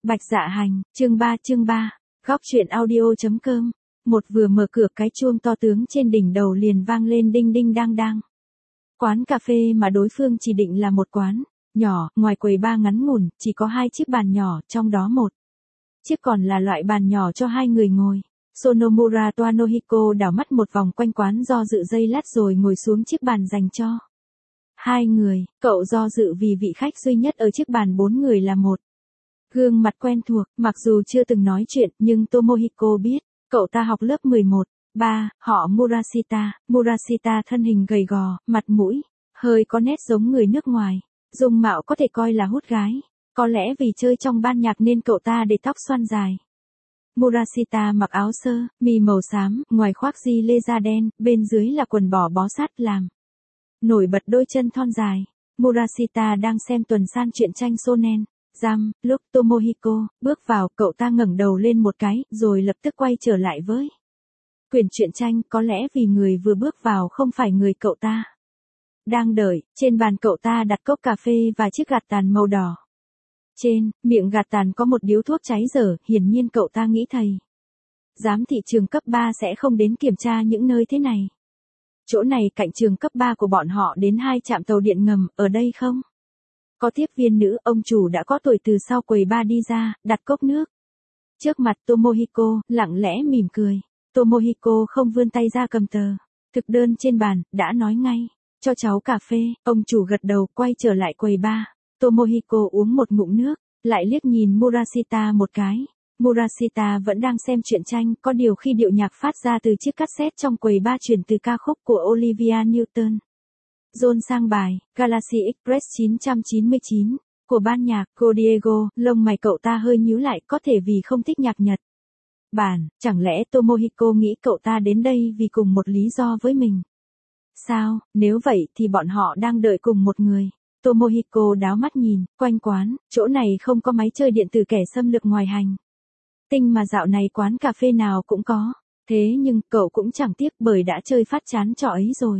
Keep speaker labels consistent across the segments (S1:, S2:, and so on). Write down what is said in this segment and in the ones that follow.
S1: Bạch Dạ Hành, chương 3, góc truyện audio.com. Một vừa mở cửa cái chuông to tướng trên đỉnh đầu liền vang lên đinh đinh đang đang. Quán cà phê mà đối phương chỉ định là một quán nhỏ, ngoài quầy bar ngắn ngủn, chỉ có 2 chiếc bàn nhỏ, trong đó một chiếc còn là loại bàn nhỏ cho 2 người ngồi. Sonomura Toanohiko đảo mắt một vòng quanh quán do dự giây lát rồi ngồi xuống chiếc bàn dành cho 2 người. Cậu do dự vì vị khách duy nhất ở chiếc bàn 4 người là một gương mặt quen thuộc, mặc dù chưa từng nói chuyện, nhưng Tomohiko biết, cậu ta học lớp 11, họ Murashita. Murashita thân hình gầy gò, mặt mũi hơi có nét giống người nước ngoài, dung mạo có thể coi là hút gái, có lẽ vì chơi trong ban nhạc nên cậu ta để tóc xoăn dài. Murashita mặc áo sơ mi màu xám, ngoài khoác gi lê da đen, bên dưới là quần bò bó sát làm nổi bật đôi chân thon dài. Murashita đang xem tuần san truyện tranh shonen Jump, lúc Tomohiko bước vào, cậu ta ngẩng đầu lên một cái, rồi lập tức quay trở lại với quyển truyện tranh, có lẽ vì người vừa bước vào không phải người cậu ta đang đợi. Trên bàn cậu ta đặt cốc cà phê và chiếc gạt tàn màu đỏ. Trên miệng gạt tàn có một điếu thuốc cháy dở, hiển nhiên cậu ta nghĩ thầy giám thị trường cấp 3 sẽ không đến kiểm tra những nơi thế này. Chỗ này cạnh trường cấp 3 của bọn họ đến 2 trạm tàu điện ngầm, ở đây không có tiếp viên nữ. Ông chủ đã có tuổi từ sau quầy bar đi ra, đặt cốc nước trước mặt Tomohiko, lặng lẽ mỉm cười. Tomohiko không vươn tay ra cầm tờ thực đơn trên bàn, đã nói ngay, cho cháu cà phê. Ông chủ gật đầu, quay trở lại quầy bar. Tomohiko uống một ngụm nước, lại liếc nhìn Murashita một cái. Murashita vẫn đang xem truyện tranh, có điều khi điệu nhạc phát ra từ chiếc cassette trong quầy bar chuyển từ ca khúc của Olivia Newton John sang bài Galaxy Express 999 của ban nhạc Go Diego. Lông mày cậu ta hơi nhíu lại, có thể vì không thích nhạc Nhật Bản. Chẳng lẽ Tomohiko nghĩ cậu ta đến đây vì cùng một lý do với mình? Sao, nếu vậy thì bọn họ đang đợi cùng một người. Tomohiko đáo mắt nhìn quanh quán, chỗ này không có máy chơi điện tử kẻ xâm lược ngoài hành tinh mà dạo này quán cà phê nào cũng có. Thế nhưng, cậu cũng chẳng tiếc bởi đã chơi phát chán trò ấy rồi.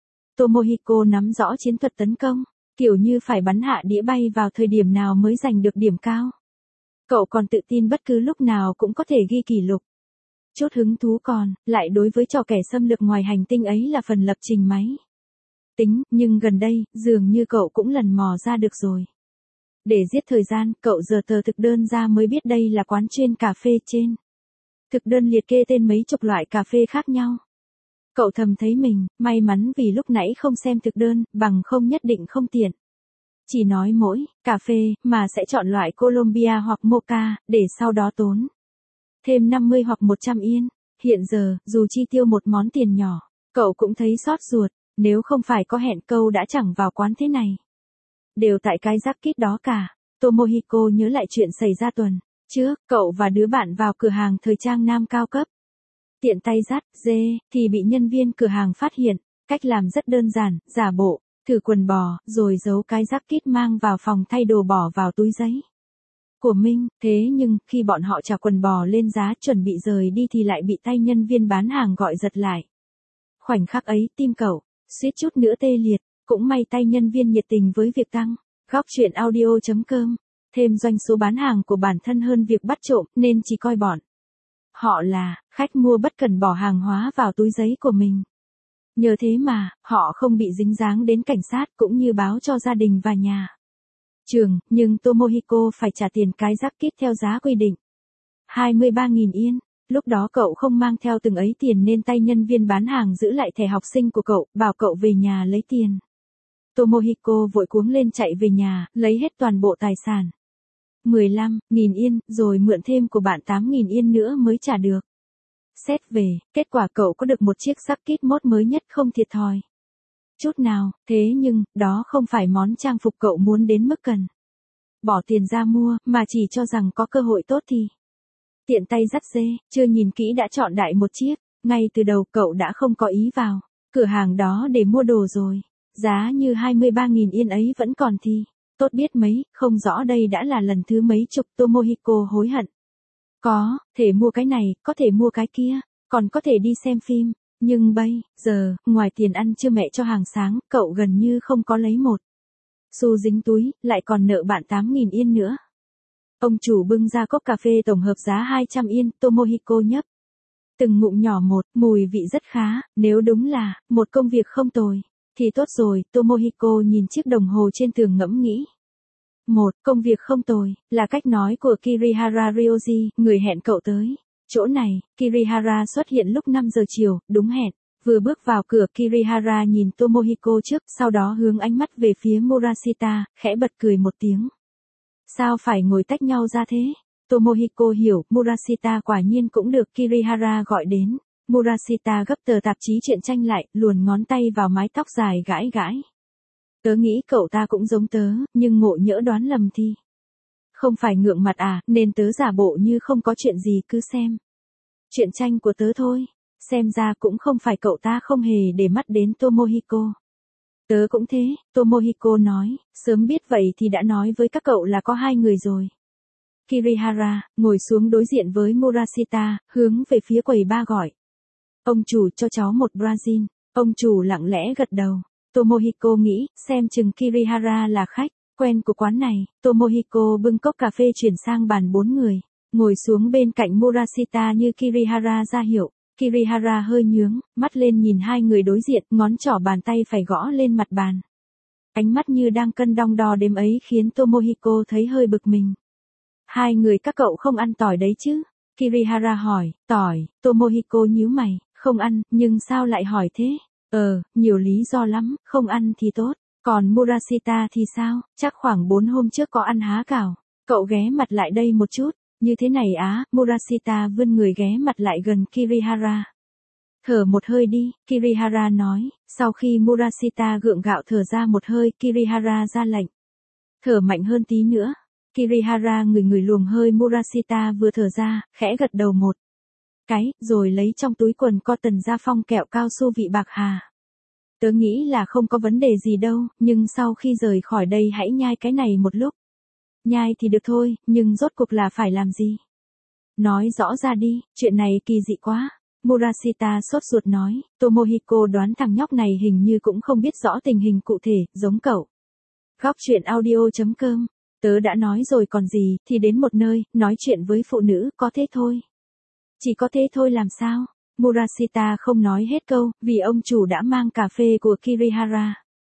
S1: Tomohiko nắm rõ chiến thuật tấn công, kiểu như phải bắn hạ đĩa bay vào thời điểm nào mới giành được điểm cao. Cậu còn tự tin bất cứ lúc nào cũng có thể ghi kỷ lục. Chút hứng thú còn lại đối với trò kẻ xâm lược ngoài hành tinh ấy là phần lập trình máy tính, nhưng gần đây, dường như cậu cũng lần mò ra được rồi. Để giết thời gian, cậu giở tờ thực đơn ra mới biết đây là quán chuyên cà phê. Trên thực đơn liệt kê tên mấy chục loại cà phê khác nhau. Cậu thầm thấy mình may mắn vì lúc nãy không xem thực đơn, bằng không nhất định không tiện chỉ nói mỗi cà phê, mà sẽ chọn loại Colombia hoặc Mocha, để sau đó tốn thêm 50 hoặc 100 yên. Hiện giờ, dù chi tiêu một món tiền nhỏ, cậu cũng thấy xót ruột. Nếu không phải có hẹn câu đã chẳng vào quán thế này. Đều tại cái jacket đó cả. Tomohiko nhớ lại chuyện xảy ra tuần trước, cậu và đứa bạn vào cửa hàng thời trang nam cao cấp. Tiện tay dắt dê, thì bị nhân viên cửa hàng phát hiện. Cách làm rất đơn giản, giả bộ thử quần bò, rồi giấu cái jacket mang vào phòng thay đồ bỏ vào túi giấy của Minh. Thế nhưng, khi bọn họ trả quần bò lên giá chuẩn bị rời đi thì lại bị tay nhân viên bán hàng gọi giật lại. Khoảnh khắc ấy, tim cậu suýt chút nữa tê liệt. Cũng may tay nhân viên nhiệt tình với việc tăng góc truyện audio.com thêm doanh số bán hàng của bản thân hơn việc bắt trộm, nên chỉ coi bọn họ là khách mua bất cần bỏ hàng hóa vào túi giấy của mình. Nhờ thế mà họ không bị dính dáng đến cảnh sát, cũng như báo cho gia đình và nhà trường. Nhưng Tomohiko phải trả tiền cái jacket theo giá quy định 23.000 yên. Lúc đó cậu không mang theo từng ấy tiền nên tay nhân viên bán hàng giữ lại thẻ học sinh của cậu, bảo cậu về nhà lấy tiền. Tomohiko vội cuống lên chạy về nhà, lấy hết toàn bộ tài sản 15.000 yên, rồi mượn thêm của bạn 8.000 yên nữa mới trả được. Xét về, kết quả cậu có được một chiếc jacket mốt mới nhất không thiệt thòi chút nào. Thế nhưng, đó không phải món trang phục cậu muốn đến mức cần bỏ tiền ra mua, mà chỉ cho rằng có cơ hội tốt thì tiện tay dắt dê, chưa nhìn kỹ đã chọn đại một chiếc. Ngay từ đầu cậu đã không có ý vào cửa hàng đó để mua đồ rồi. Giá như 23.000 yên ấy vẫn còn thì tốt biết mấy, không rõ đây đã là lần thứ mấy chục. Tomohiko hối hận. Có thể mua cái này, có thể mua cái kia, còn có thể đi xem phim. Nhưng bây giờ, ngoài tiền ăn trưa mẹ cho hàng sáng, cậu gần như không có lấy một xu dính túi, lại còn nợ bạn 8.000 yên nữa. Ông chủ bưng ra cốc cà phê tổng hợp giá 200 yên, Tomohiko nhấp. Từng ngụm nhỏ một, mùi vị rất khá, nếu đúng là một công việc không tồi, thì tốt rồi, Tomohiko nhìn chiếc đồng hồ trên tường ngẫm nghĩ. Một, công việc không tồi, là cách nói của Kirihara Ryoji, người hẹn cậu tới. Chỗ này, Kirihara xuất hiện lúc 5 giờ chiều, đúng hẹn. Vừa bước vào cửa Kirihara nhìn Tomohiko trước, sau đó hướng ánh mắt về phía Murashita, khẽ bật cười một tiếng. Sao phải ngồi tách nhau ra thế? Tomohiko hiểu, Murashita quả nhiên cũng được Kirihara gọi đến. Murashita gấp tờ tạp chí truyện tranh lại, luồn ngón tay vào mái tóc dài gãi gãi. Tớ nghĩ cậu ta cũng giống tớ, nhưng ngộ nhỡ đoán lầm thì. Không phải ngượng mặt à, nên tớ giả bộ như không có chuyện gì cứ xem. Truyện tranh của tớ thôi. Xem ra cũng không phải cậu ta không hề để mắt đến Tomohiko. Tớ cũng thế, Tomohiko nói, sớm biết vậy thì đã nói với các cậu là có 2 người rồi. Kirihara, ngồi xuống đối diện với Murashita, hướng về phía quầy ba gọi. Ông chủ cho cháu một Brazil. Ông chủ lặng lẽ gật đầu. Tomohiko nghĩ, xem chừng Kirihara là khách quen của quán này. Tomohiko bưng cốc cà phê chuyển sang bàn 4 người. Ngồi xuống bên cạnh Murashita như Kirihara ra hiệu. Kirihara hơi nhướng, mắt lên nhìn 2 người đối diện, ngón trỏ bàn tay phải gõ lên mặt bàn. Ánh mắt như đang cân đong đo đếm ấy khiến Tomohiko thấy hơi bực mình. 2 người các cậu không ăn tỏi đấy chứ? Kirihara hỏi, tỏi, Tomohiko nhíu mày, không ăn, nhưng sao lại hỏi thế? Nhiều lý do lắm, không ăn thì tốt. Còn Murashita thì sao? Chắc khoảng 4 hôm trước có ăn há cảo. Cậu ghé mặt lại đây một chút. Như thế này á, Murashita vươn người ghé mặt lại gần Kirihara. Thở một hơi đi, Kirihara nói, sau khi Murashita gượng gạo thở ra một hơi, Kirihara ra lệnh. Thở mạnh hơn tí nữa. Kirihara ngửi luồng hơi Murashita vừa thở ra, khẽ gật đầu một cái, rồi lấy trong túi quần cotton ra phong kẹo cao su vị bạc hà. Tớ nghĩ là không có vấn đề gì đâu, nhưng sau khi rời khỏi đây hãy nhai cái này một lúc. Nhai thì được thôi, nhưng rốt cuộc là phải làm gì? Nói rõ ra đi, chuyện này kỳ dị quá. Murashita sốt ruột nói, Tomohiko đoán thằng nhóc này hình như cũng không biết rõ tình hình cụ thể, giống cậu. Góc truyện audio.com. Tớ đã nói rồi còn gì, thì đến một nơi, nói chuyện với phụ nữ, có thế thôi. Chỉ có thế thôi làm sao? Murashita không nói hết câu, vì ông chủ đã mang cà phê của Kirihara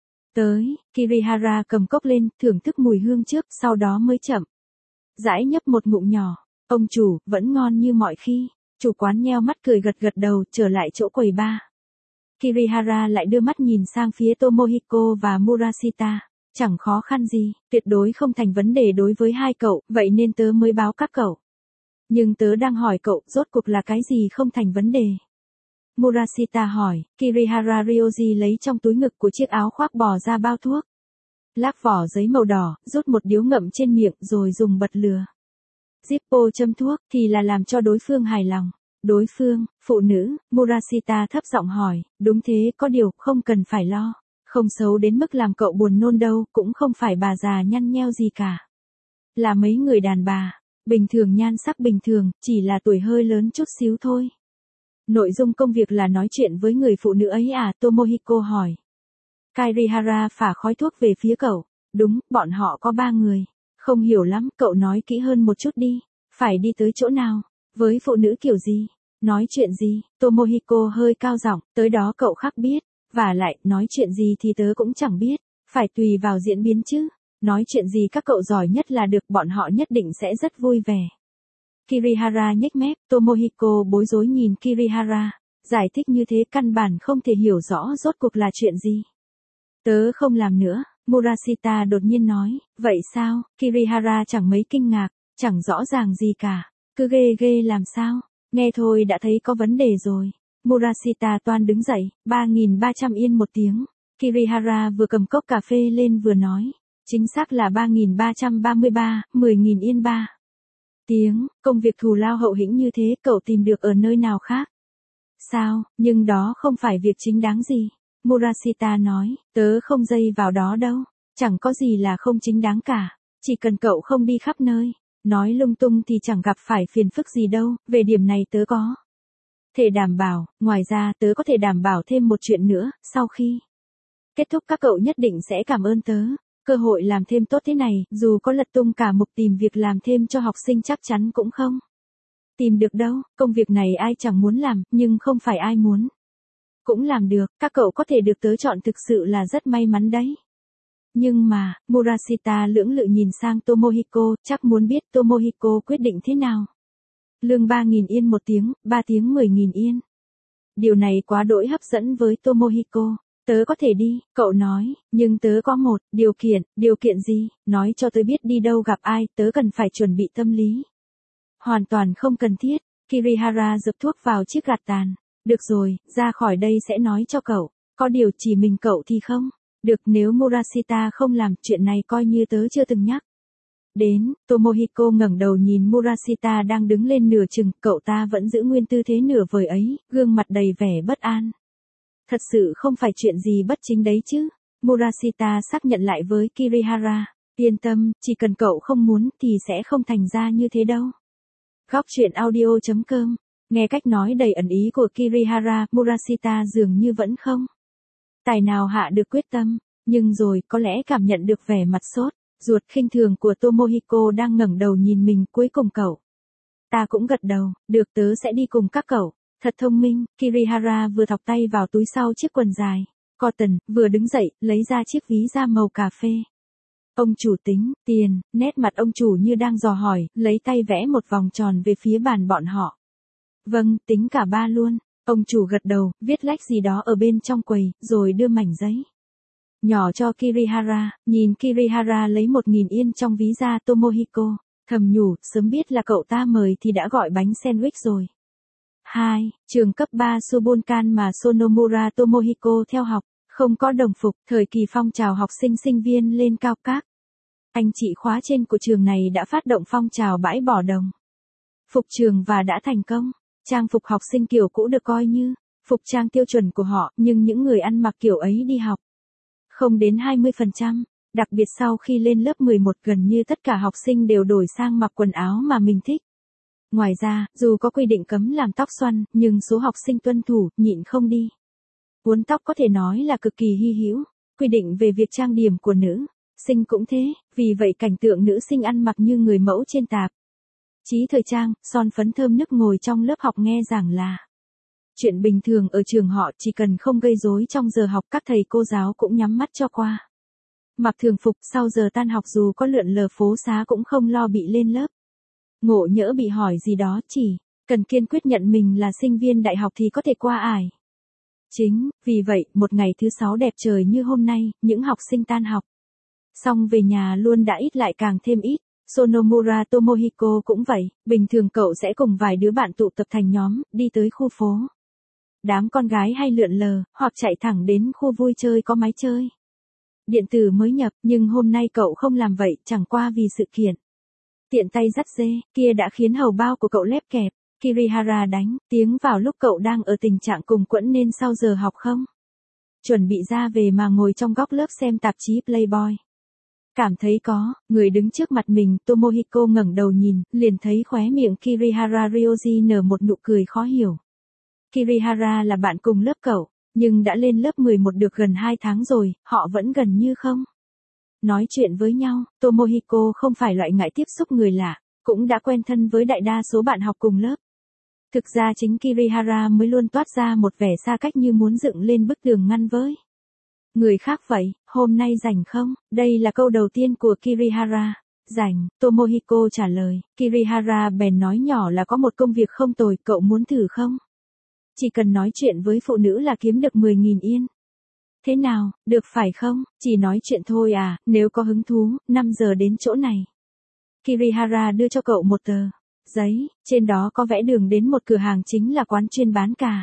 S1: tới. Kirihara cầm cốc lên, thưởng thức mùi hương trước, sau đó mới chậm rãi nhấp một ngụm nhỏ. Ông chủ, vẫn ngon như mọi khi. Chủ quán nheo mắt cười gật gật đầu, trở lại chỗ quầy ba. Kirihara lại đưa mắt nhìn sang phía Tomohiko và Murashita. Chẳng khó khăn gì, tuyệt đối không thành vấn đề đối với 2 cậu, vậy nên tớ mới báo các cậu. Nhưng tớ đang hỏi cậu, rốt cuộc là cái gì không thành vấn đề? Murashita hỏi, Kirihara Ryoji lấy trong túi ngực của chiếc áo khoác bò ra bao thuốc. Lắc vỏ giấy màu đỏ, rút một điếu ngậm trên miệng rồi dùng bật lửa. Zippo châm thuốc thì là làm cho đối phương hài lòng. Đối phương, phụ nữ, Murashita thấp giọng hỏi, đúng thế, có điều, không cần phải lo. Không xấu đến mức làm cậu buồn nôn đâu, cũng không phải bà già nhăn nheo gì cả. Là mấy người đàn bà, bình thường nhan sắc bình thường, chỉ là tuổi hơi lớn chút xíu thôi. Nội dung công việc là nói chuyện với người phụ nữ ấy à, Tomohiko hỏi. Kirihara phả khói thuốc về phía cậu. Đúng, bọn họ có 3 người. Không hiểu lắm, cậu nói kỹ hơn một chút đi. Phải đi tới chỗ nào? Với phụ nữ kiểu gì? Nói chuyện gì? Tomohiko hơi cao giọng, tới đó cậu khác biết. Và lại, nói chuyện gì thì tớ cũng chẳng biết. Phải tùy vào diễn biến chứ. Nói chuyện gì các cậu giỏi nhất là được, bọn họ nhất định sẽ rất vui vẻ. Kirihara nhếch mép, Tomohiko bối rối nhìn Kirihara. Giải thích như thế căn bản không thể hiểu rõ rốt cuộc là chuyện gì. Tớ không làm nữa, Murashita đột nhiên nói. Vậy sao? Kirihara chẳng mấy kinh ngạc, chẳng rõ ràng gì cả. Cứ ghê ghê làm sao? Nghe thôi đã thấy có vấn đề rồi. Murashita toan đứng dậy, 3.300 yên một tiếng. Kirihara vừa cầm cốc cà phê lên vừa nói. Chính xác là 3.333, 10.000 yên 3 tiếng, công việc thù lao hậu hĩnh như thế cậu tìm được ở nơi nào khác? Sao, nhưng đó không phải việc chính đáng gì. Murashita nói, tớ không dây vào đó đâu, chẳng có gì là không chính đáng cả, chỉ cần cậu không đi khắp nơi, nói lung tung thì chẳng gặp phải phiền phức gì đâu, về điểm này tớ có thể đảm bảo, ngoài ra tớ có thể đảm bảo thêm một chuyện nữa, sau khi kết thúc các cậu nhất định sẽ cảm ơn tớ. cơ hội làm thêm tốt thế này, dù có lật tung cả mục tìm việc làm thêm cho học sinh chắc chắn cũng không tìm được đâu, công việc này ai chẳng muốn làm, nhưng không phải ai muốn cũng làm được, các cậu có thể được tớ chọn thực sự là rất may mắn đấy. Nhưng mà, Murashita lưỡng lự nhìn sang Tomohiko, chắc muốn biết Tomohiko quyết định thế nào. Lương 3.000 yên một tiếng, 3 tiếng 10.000 yên. Điều này quá đỗi hấp dẫn với Tomohiko. Tớ có thể đi, cậu nói, nhưng tớ có một điều kiện gì, nói cho tớ biết đi đâu gặp ai, tớ cần phải chuẩn bị tâm lý. Hoàn toàn không cần thiết, Kirihara dập thuốc vào chiếc gạt tàn. Được rồi, ra khỏi đây sẽ nói cho cậu, có điều chỉ mình cậu thì không. Được, nếu Murashita không làm chuyện này coi như tớ chưa từng nhắc đến. Tomohiko ngẩng đầu nhìn Murashita đang đứng lên nửa chừng, cậu ta vẫn giữ nguyên tư thế nửa vời ấy, gương mặt đầy vẻ bất an. Thật sự không phải chuyện gì bất chính đấy chứ. Murashita xác nhận lại với Kirihara. Yên tâm, chỉ cần cậu không muốn thì sẽ không thành ra như thế đâu. Góc truyện audio.com. Nghe cách nói đầy ẩn ý của Kirihara, Murashita dường như vẫn không tài nào hạ được quyết tâm, nhưng rồi có lẽ cảm nhận được vẻ mặt sốt ruột khinh thường của Tomohiko đang ngẩng đầu nhìn mình. Cuối cùng cậu ta cũng gật đầu, được, tớ sẽ đi cùng các cậu. Thật thông minh, Kirihara vừa thọc tay vào túi sau chiếc quần dài cotton, vừa đứng dậy, lấy ra chiếc ví da màu cà phê. Ông chủ tính tiền, nét mặt ông chủ như đang dò hỏi, lấy tay vẽ một vòng tròn về phía bàn bọn họ. Vâng, tính cả ba luôn. Ông chủ gật đầu, viết lách gì đó ở bên trong quầy, rồi đưa mảnh giấy nhỏ cho Kirihara. Nhìn Kirihara lấy 1.000 yên trong ví da, Tomohiko thầm nhủ, sớm biết là cậu ta mời thì đã gọi bánh sandwich rồi. 2. Trường cấp 3 Subunkan mà Sonomura Tomohiko theo học, không có đồng phục, thời kỳ phong trào học sinh sinh viên lên cao các anh chị khóa trên của trường này đã phát động phong trào bãi bỏ đồng phục trường và đã thành công. Trang phục học sinh kiểu cũ được coi như phục trang tiêu chuẩn của họ, nhưng những người ăn mặc kiểu ấy đi học không đến 20%, đặc biệt sau khi lên lớp 11 gần như tất cả học sinh đều đổi sang mặc quần áo mà mình thích. Ngoài ra, dù có quy định cấm làm tóc xoăn, nhưng số học sinh tuân thủ, nhịn không đi uốn tóc có thể nói là cực kỳ hy hữu. Quy định về việc trang điểm của nữ sinh cũng thế, vì vậy cảnh tượng nữ sinh ăn mặc như người mẫu trên tạp chí thời trang, son phấn thơm nức ngồi trong lớp học nghe giảng là chuyện bình thường ở trường họ, chỉ cần không gây rối trong giờ học các thầy cô giáo cũng nhắm mắt cho qua. Mặc thường phục, sau giờ tan học dù có lượn lờ phố xá cũng không lo bị lên lớp ngộ nhỡ bị hỏi gì đó, chỉ cần kiên quyết nhận mình là sinh viên đại học thì có thể qua ải. Chính vì vậy, một ngày thứ 6 đẹp trời như hôm nay, những học sinh tan học xong về nhà luôn đã ít lại càng thêm ít. Sonomura Tomohiko cũng vậy, bình thường cậu sẽ cùng vài đứa bạn tụ tập thành nhóm, đi tới khu phố đám con gái hay lượn lờ, hoặc chạy thẳng đến khu vui chơi có máy chơi điện tử mới nhập, nhưng hôm nay cậu không làm vậy, chẳng qua vì sự kiện tiện tay dắt dê kia đã khiến hầu bao của cậu lép kẹp. Kirihara đánh tiếng vào lúc cậu đang ở tình trạng cùng quẫn nên sau giờ học không chuẩn bị ra về mà ngồi trong góc lớp xem tạp chí Playboy. Cảm thấy có người đứng trước mặt mình, Tomohiko ngẩng đầu nhìn, liền thấy khóe miệng Kirihara Ryoji nở một nụ cười khó hiểu. Kirihara là bạn cùng lớp cậu, nhưng đã lên lớp 11 được gần 2 tháng rồi, họ vẫn gần như không nói chuyện với nhau. Tomohiko không phải loại ngại tiếp xúc người lạ, cũng đã quen thân với đại đa số bạn học cùng lớp. Thực ra chính Kirihara mới luôn toát ra một vẻ xa cách như muốn dựng lên bức tường ngăn với người khác vậy. Hôm nay rảnh không? Đây là câu đầu tiên của Kirihara. Rảnh, Tomohiko trả lời. Kirihara bèn nói nhỏ là có một công việc không tồi, cậu muốn thử không? Chỉ cần nói chuyện với phụ nữ là kiếm được 10.000 yên. Thế nào, được phải không? Chỉ nói chuyện thôi à, nếu có hứng thú, 5 giờ đến chỗ này. Kirihara đưa cho cậu một tờ giấy, trên đó có vẽ đường đến một cửa hàng, chính là quán chuyên bán cà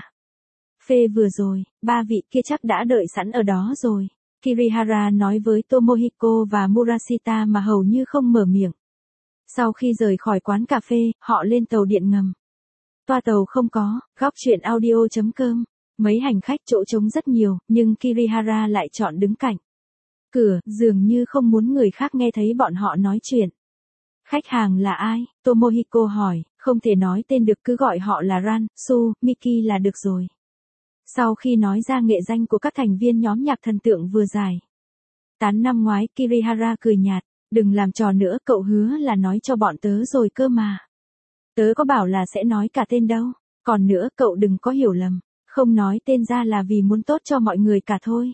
S1: phê vừa rồi, 3 vị kia chắc đã đợi sẵn ở đó rồi. Kirihara nói với Tomohiko và Murashita mà hầu như không mở miệng. Sau khi rời khỏi quán cà phê, họ lên tàu điện ngầm. Toa tàu không có, góc truyện audio.com. Mấy hành khách chỗ trống rất nhiều, nhưng Kirihara lại chọn đứng cạnh cửa, dường như không muốn người khác nghe thấy bọn họ nói chuyện. Khách hàng là ai? Tomohiko hỏi, không thể nói tên được, cứ gọi họ là Ran, Su, Miki là được rồi. Sau khi nói ra nghệ danh của các thành viên nhóm nhạc thần tượng vừa giải Tán năm ngoái Kirihara cười nhạt, đừng làm trò nữa, cậu hứa là nói cho bọn tớ rồi cơ mà. Tớ có bảo là sẽ nói cả tên đâu, còn nữa cậu đừng có hiểu lầm, không nói tên ra là vì muốn tốt cho mọi người cả thôi.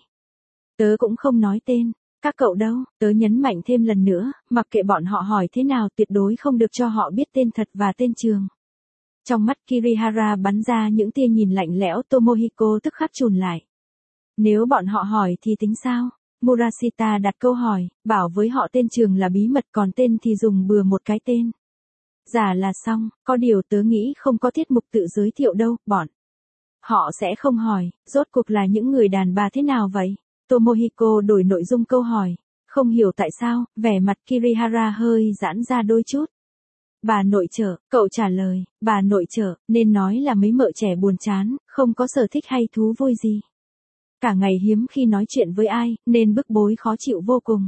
S1: Tớ cũng không nói tên, các cậu đâu, tớ nhấn mạnh thêm lần nữa, mặc kệ bọn họ hỏi thế nào tuyệt đối không được cho họ biết tên thật và tên trường. Trong mắt Kirihara bắn ra những tia nhìn lạnh lẽo, Tomohiko tức khắc chùn lại. Nếu bọn họ hỏi thì tính sao? Murashita đặt câu hỏi, bảo với họ tên trường là bí mật còn tên thì dùng bừa một cái tên. Giả là xong, có điều tớ nghĩ không có tiết mục tự giới thiệu đâu, bọn. Họ sẽ không hỏi, rốt cuộc là những người đàn bà thế nào vậy? Tomohiko đổi nội dung câu hỏi. Không hiểu tại sao, vẻ mặt Kirihara hơi giãn ra đôi chút. Bà nội trợ, cậu trả lời, bà nội trợ, nên nói là mấy mợ trẻ buồn chán, không có sở thích hay thú vui gì. Cả ngày hiếm khi nói chuyện với ai, nên bức bối khó chịu vô cùng.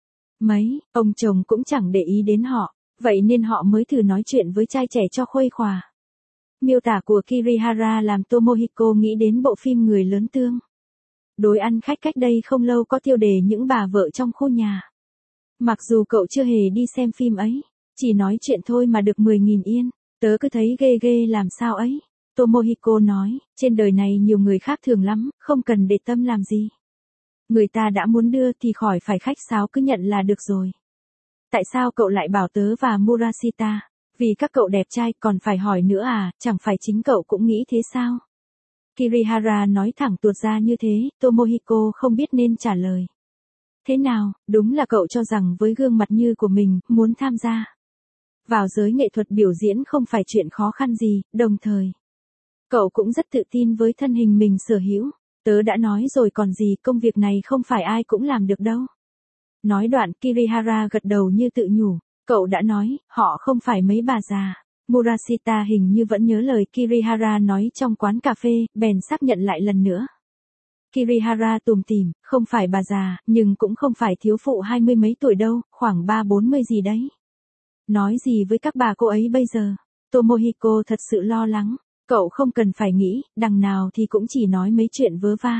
S1: Mấy, ông chồng cũng chẳng để ý đến họ, vậy nên họ mới thử nói chuyện với trai trẻ cho khuây khỏa. Miêu tả của Kirihara làm Tomohiko nghĩ đến bộ phim Người lớn tương. Đối ăn khách cách đây không lâu có tiêu đề những bà vợ trong khu nhà. Mặc dù cậu chưa hề đi xem phim ấy, chỉ nói chuyện thôi mà được 10.000 yên, tớ cứ thấy ghê ghê làm sao ấy. Tomohiko nói, trên đời này nhiều người khác thường lắm, không cần để tâm làm gì. Người ta đã muốn đưa thì khỏi phải khách sáo cứ nhận là được rồi. Tại sao cậu lại bảo tớ và Murashita? Vì các cậu đẹp trai còn phải hỏi nữa à, chẳng phải chính cậu cũng nghĩ thế sao? Kirihara nói thẳng tuột ra như thế, Tomohiko không biết nên trả lời. Thế nào, đúng là cậu cho rằng với gương mặt như của mình, muốn tham gia vào giới nghệ thuật biểu diễn không phải chuyện khó khăn gì, đồng thời. Cậu cũng rất tự tin với thân hình mình sở hữu. Tớ đã nói rồi còn gì, công việc này không phải ai cũng làm được đâu. Nói đoạn Kirihara gật đầu như tự nhủ. Cậu đã nói, họ không phải mấy bà già. Murashita hình như vẫn nhớ lời Kirihara nói trong quán cà phê, bèn xác nhận lại lần nữa. Kirihara tủm tỉm, không phải bà già, nhưng cũng không phải thiếu phụ 20 mấy tuổi đâu, khoảng 30-40 gì đấy. Nói gì với các bà cô ấy bây giờ? Tomohiko thật sự lo lắng. Cậu không cần phải nghĩ, đằng nào thì cũng chỉ nói mấy chuyện vớ va.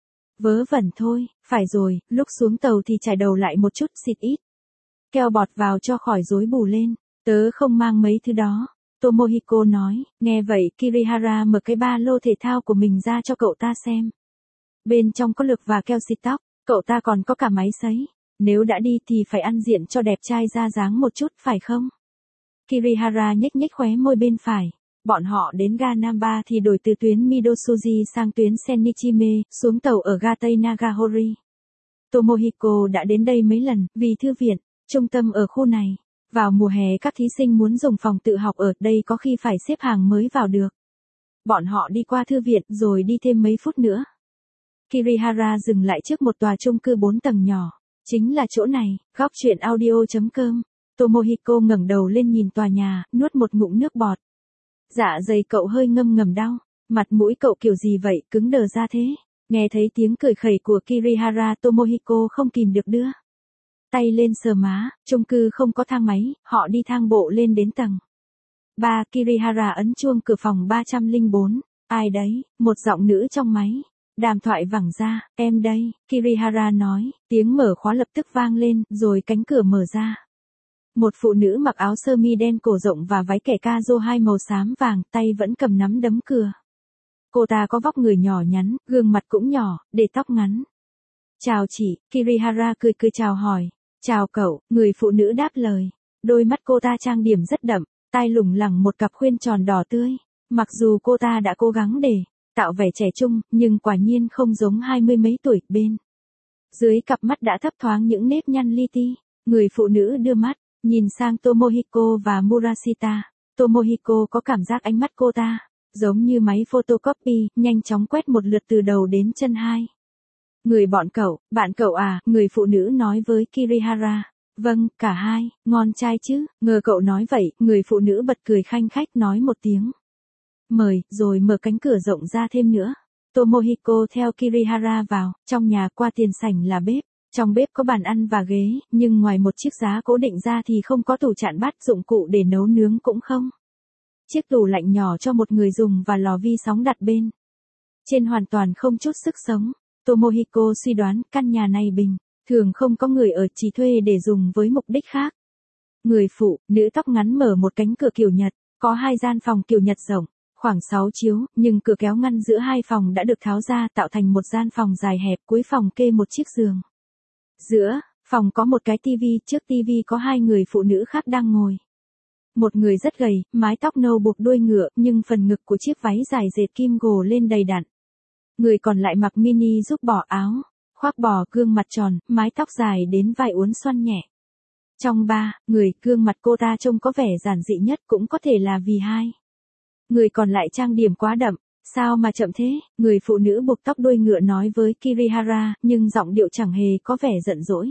S1: Vớ vẩn thôi, phải rồi, lúc xuống tàu thì chải đầu lại một chút, xịt ít keo bọt vào cho khỏi rối bù lên. Tớ không mang mấy thứ đó. Tomohiko nói, nghe vậy Kirihara mở cái ba lô thể thao của mình ra cho cậu ta xem. Bên trong có lược và keo xịt tóc, cậu ta còn có cả máy sấy. Nếu đã đi thì phải ăn diện cho đẹp trai ra dáng một chút, phải không? Kirihara nhếch nhếch khóe môi bên phải. Bọn họ đến ga Namba thì đổi từ tuyến Midosuji sang tuyến Senichime, xuống tàu ở ga Tây Nagahori. Tomohiko đã đến đây mấy lần, vì thư viện, trung tâm ở khu này. Vào mùa hè các thí sinh muốn dùng phòng tự học ở đây có khi phải xếp hàng mới vào được. Bọn họ đi qua thư viện rồi đi thêm mấy phút nữa. Kirihara dừng lại trước một tòa chung cư 4 tầng nhỏ. Chính là chỗ này, góc truyện audio.com. Tomohiko ngẩng đầu lên nhìn tòa nhà, nuốt một ngụm nước bọt. Dạ dày cậu hơi ngâm ngầm đau. Mặt mũi cậu kiểu gì vậy, cứng đờ ra thế. Nghe thấy tiếng cười khẩy của Kirihara, Tomohiko không kìm được đưa tay lên sờ má. Chung cư không có thang máy, họ đi thang bộ lên đến tầng 3. Kirihara ấn chuông cửa phòng 304. Ai đấy? Một giọng nữ trong máy đàm thoại vẳng ra. Em đây, Kirihara nói. Tiếng mở khóa lập tức vang lên, rồi cánh cửa mở ra. Một phụ nữ mặc áo sơ mi đen cổ rộng và váy kẻ ca-rô 2 màu xám vàng, tay vẫn cầm nắm đấm cửa. Cô ta có vóc người nhỏ nhắn, gương mặt cũng nhỏ, để tóc ngắn. Chào chị, Kirihara cười cười chào hỏi. Chào cậu, người phụ nữ đáp lời. Đôi mắt cô ta trang điểm rất đậm, tai lủng lẳng một cặp khuyên tròn đỏ tươi. Mặc dù cô ta đã cố gắng để tạo vẻ trẻ trung, nhưng quả nhiên không giống 20 mấy tuổi bên. Dưới cặp mắt đã thấp thoáng những nếp nhăn li ti. Người phụ nữ đưa mắt nhìn sang Tomohiko và Murashita. Tomohiko có cảm giác ánh mắt cô ta giống như máy photocopy, nhanh chóng quét một lượt từ đầu đến chân hai. Người bạn cậu à, người phụ nữ nói với Kirihara. Vâng, cả hai, ngon trai chứ, ngờ cậu nói vậy, người phụ nữ bật cười khanh khách nói một tiếng. Mời, rồi mở cánh cửa rộng ra thêm nữa. Tomohiko theo Kirihara vào, trong nhà qua tiền sảnh là bếp. Trong bếp có bàn ăn và ghế, nhưng ngoài một chiếc giá cố định ra thì không có tủ chạn bát, dụng cụ để nấu nướng cũng không. Chiếc tủ lạnh nhỏ cho một người dùng và lò vi sóng đặt bên trên hoàn toàn không chút sức sống. Tomohiko suy đoán căn nhà này bình Thường không có người ở, chỉ thuê để dùng với mục đích khác. Người phụ nữ tóc ngắn mở một cánh cửa kiểu Nhật, có 2 gian phòng kiểu Nhật rộng, khoảng 6 chiếu, nhưng cửa kéo ngăn giữa 2 phòng đã được tháo ra tạo thành một gian phòng dài hẹp, cuối phòng kê một chiếc giường. Giữa phòng có một cái tivi, trước tivi có 2 người phụ nữ khác đang ngồi. Một người rất gầy, mái tóc nâu buộc đuôi ngựa, nhưng phần ngực của chiếc váy dài dệt kim gồ lên đầy đặn. Người còn lại mặc mini giúp bỏ áo, khoác bò, gương mặt tròn, mái tóc dài đến vai uốn xoăn nhẹ. Trong 3 người, gương mặt cô ta trông có vẻ giản dị nhất, cũng có thể là vì 2 người còn lại trang điểm quá đậm. Sao mà chậm thế? Người phụ nữ buộc tóc đuôi ngựa nói với Kirihara, nhưng giọng điệu chẳng hề có vẻ giận dỗi.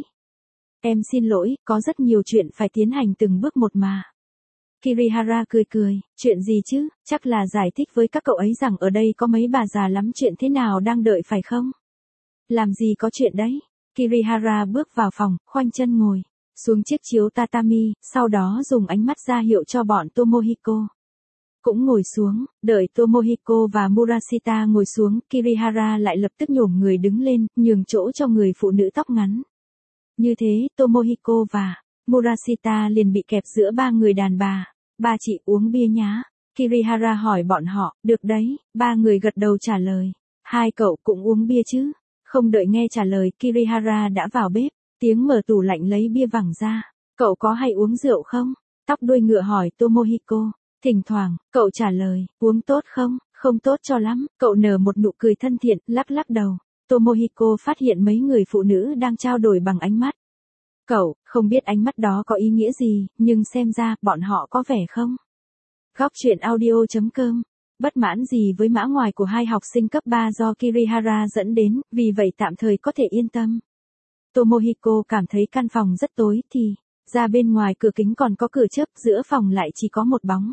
S1: Em xin lỗi, có rất nhiều chuyện phải tiến hành từng bước một mà. Kirihara cười cười, chuyện gì chứ, chắc là giải thích với các cậu ấy rằng ở đây có mấy bà già lắm chuyện thế nào đang đợi phải không? Làm gì có chuyện đấy. Kirihara bước vào phòng, khoanh chân ngồi xuống chiếc chiếu tatami, sau đó dùng ánh mắt ra hiệu cho bọn Tomohiko cũng ngồi xuống. Đợi Tomohiko và Murashita ngồi xuống, Kirihara lại lập tức nhổm người đứng lên, nhường chỗ cho người phụ nữ tóc ngắn. Như thế, Tomohiko và Murashita liền bị kẹp giữa 3 người đàn bà. Ba chị uống bia nhá. Kirihara hỏi bọn họ, được đấy, 3 người gật đầu trả lời. 2 cậu cũng uống bia chứ? Không đợi nghe trả lời, Kirihara đã vào bếp, tiếng mở tủ lạnh lấy bia vẳng ra. Cậu có hay uống rượu không? Tóc đuôi ngựa hỏi Tomohiko. Thỉnh thoảng, cậu trả lời, uống tốt không? Không tốt cho lắm. Cậu nở một nụ cười thân thiện, lắc lắc đầu. Tomohiko phát hiện mấy người phụ nữ đang trao đổi bằng ánh mắt. Cậu, không biết ánh mắt đó có ý nghĩa gì, nhưng xem ra, bọn họ có vẻ không? Góc truyện audio.com. Bất mãn gì với mã ngoài của 2 học sinh cấp 3 do Kirihara dẫn đến, vì vậy tạm thời có thể yên tâm. Tomohiko cảm thấy căn phòng rất tối, thì ra bên ngoài cửa kính còn có cửa chớp, giữa phòng lại chỉ có một bóng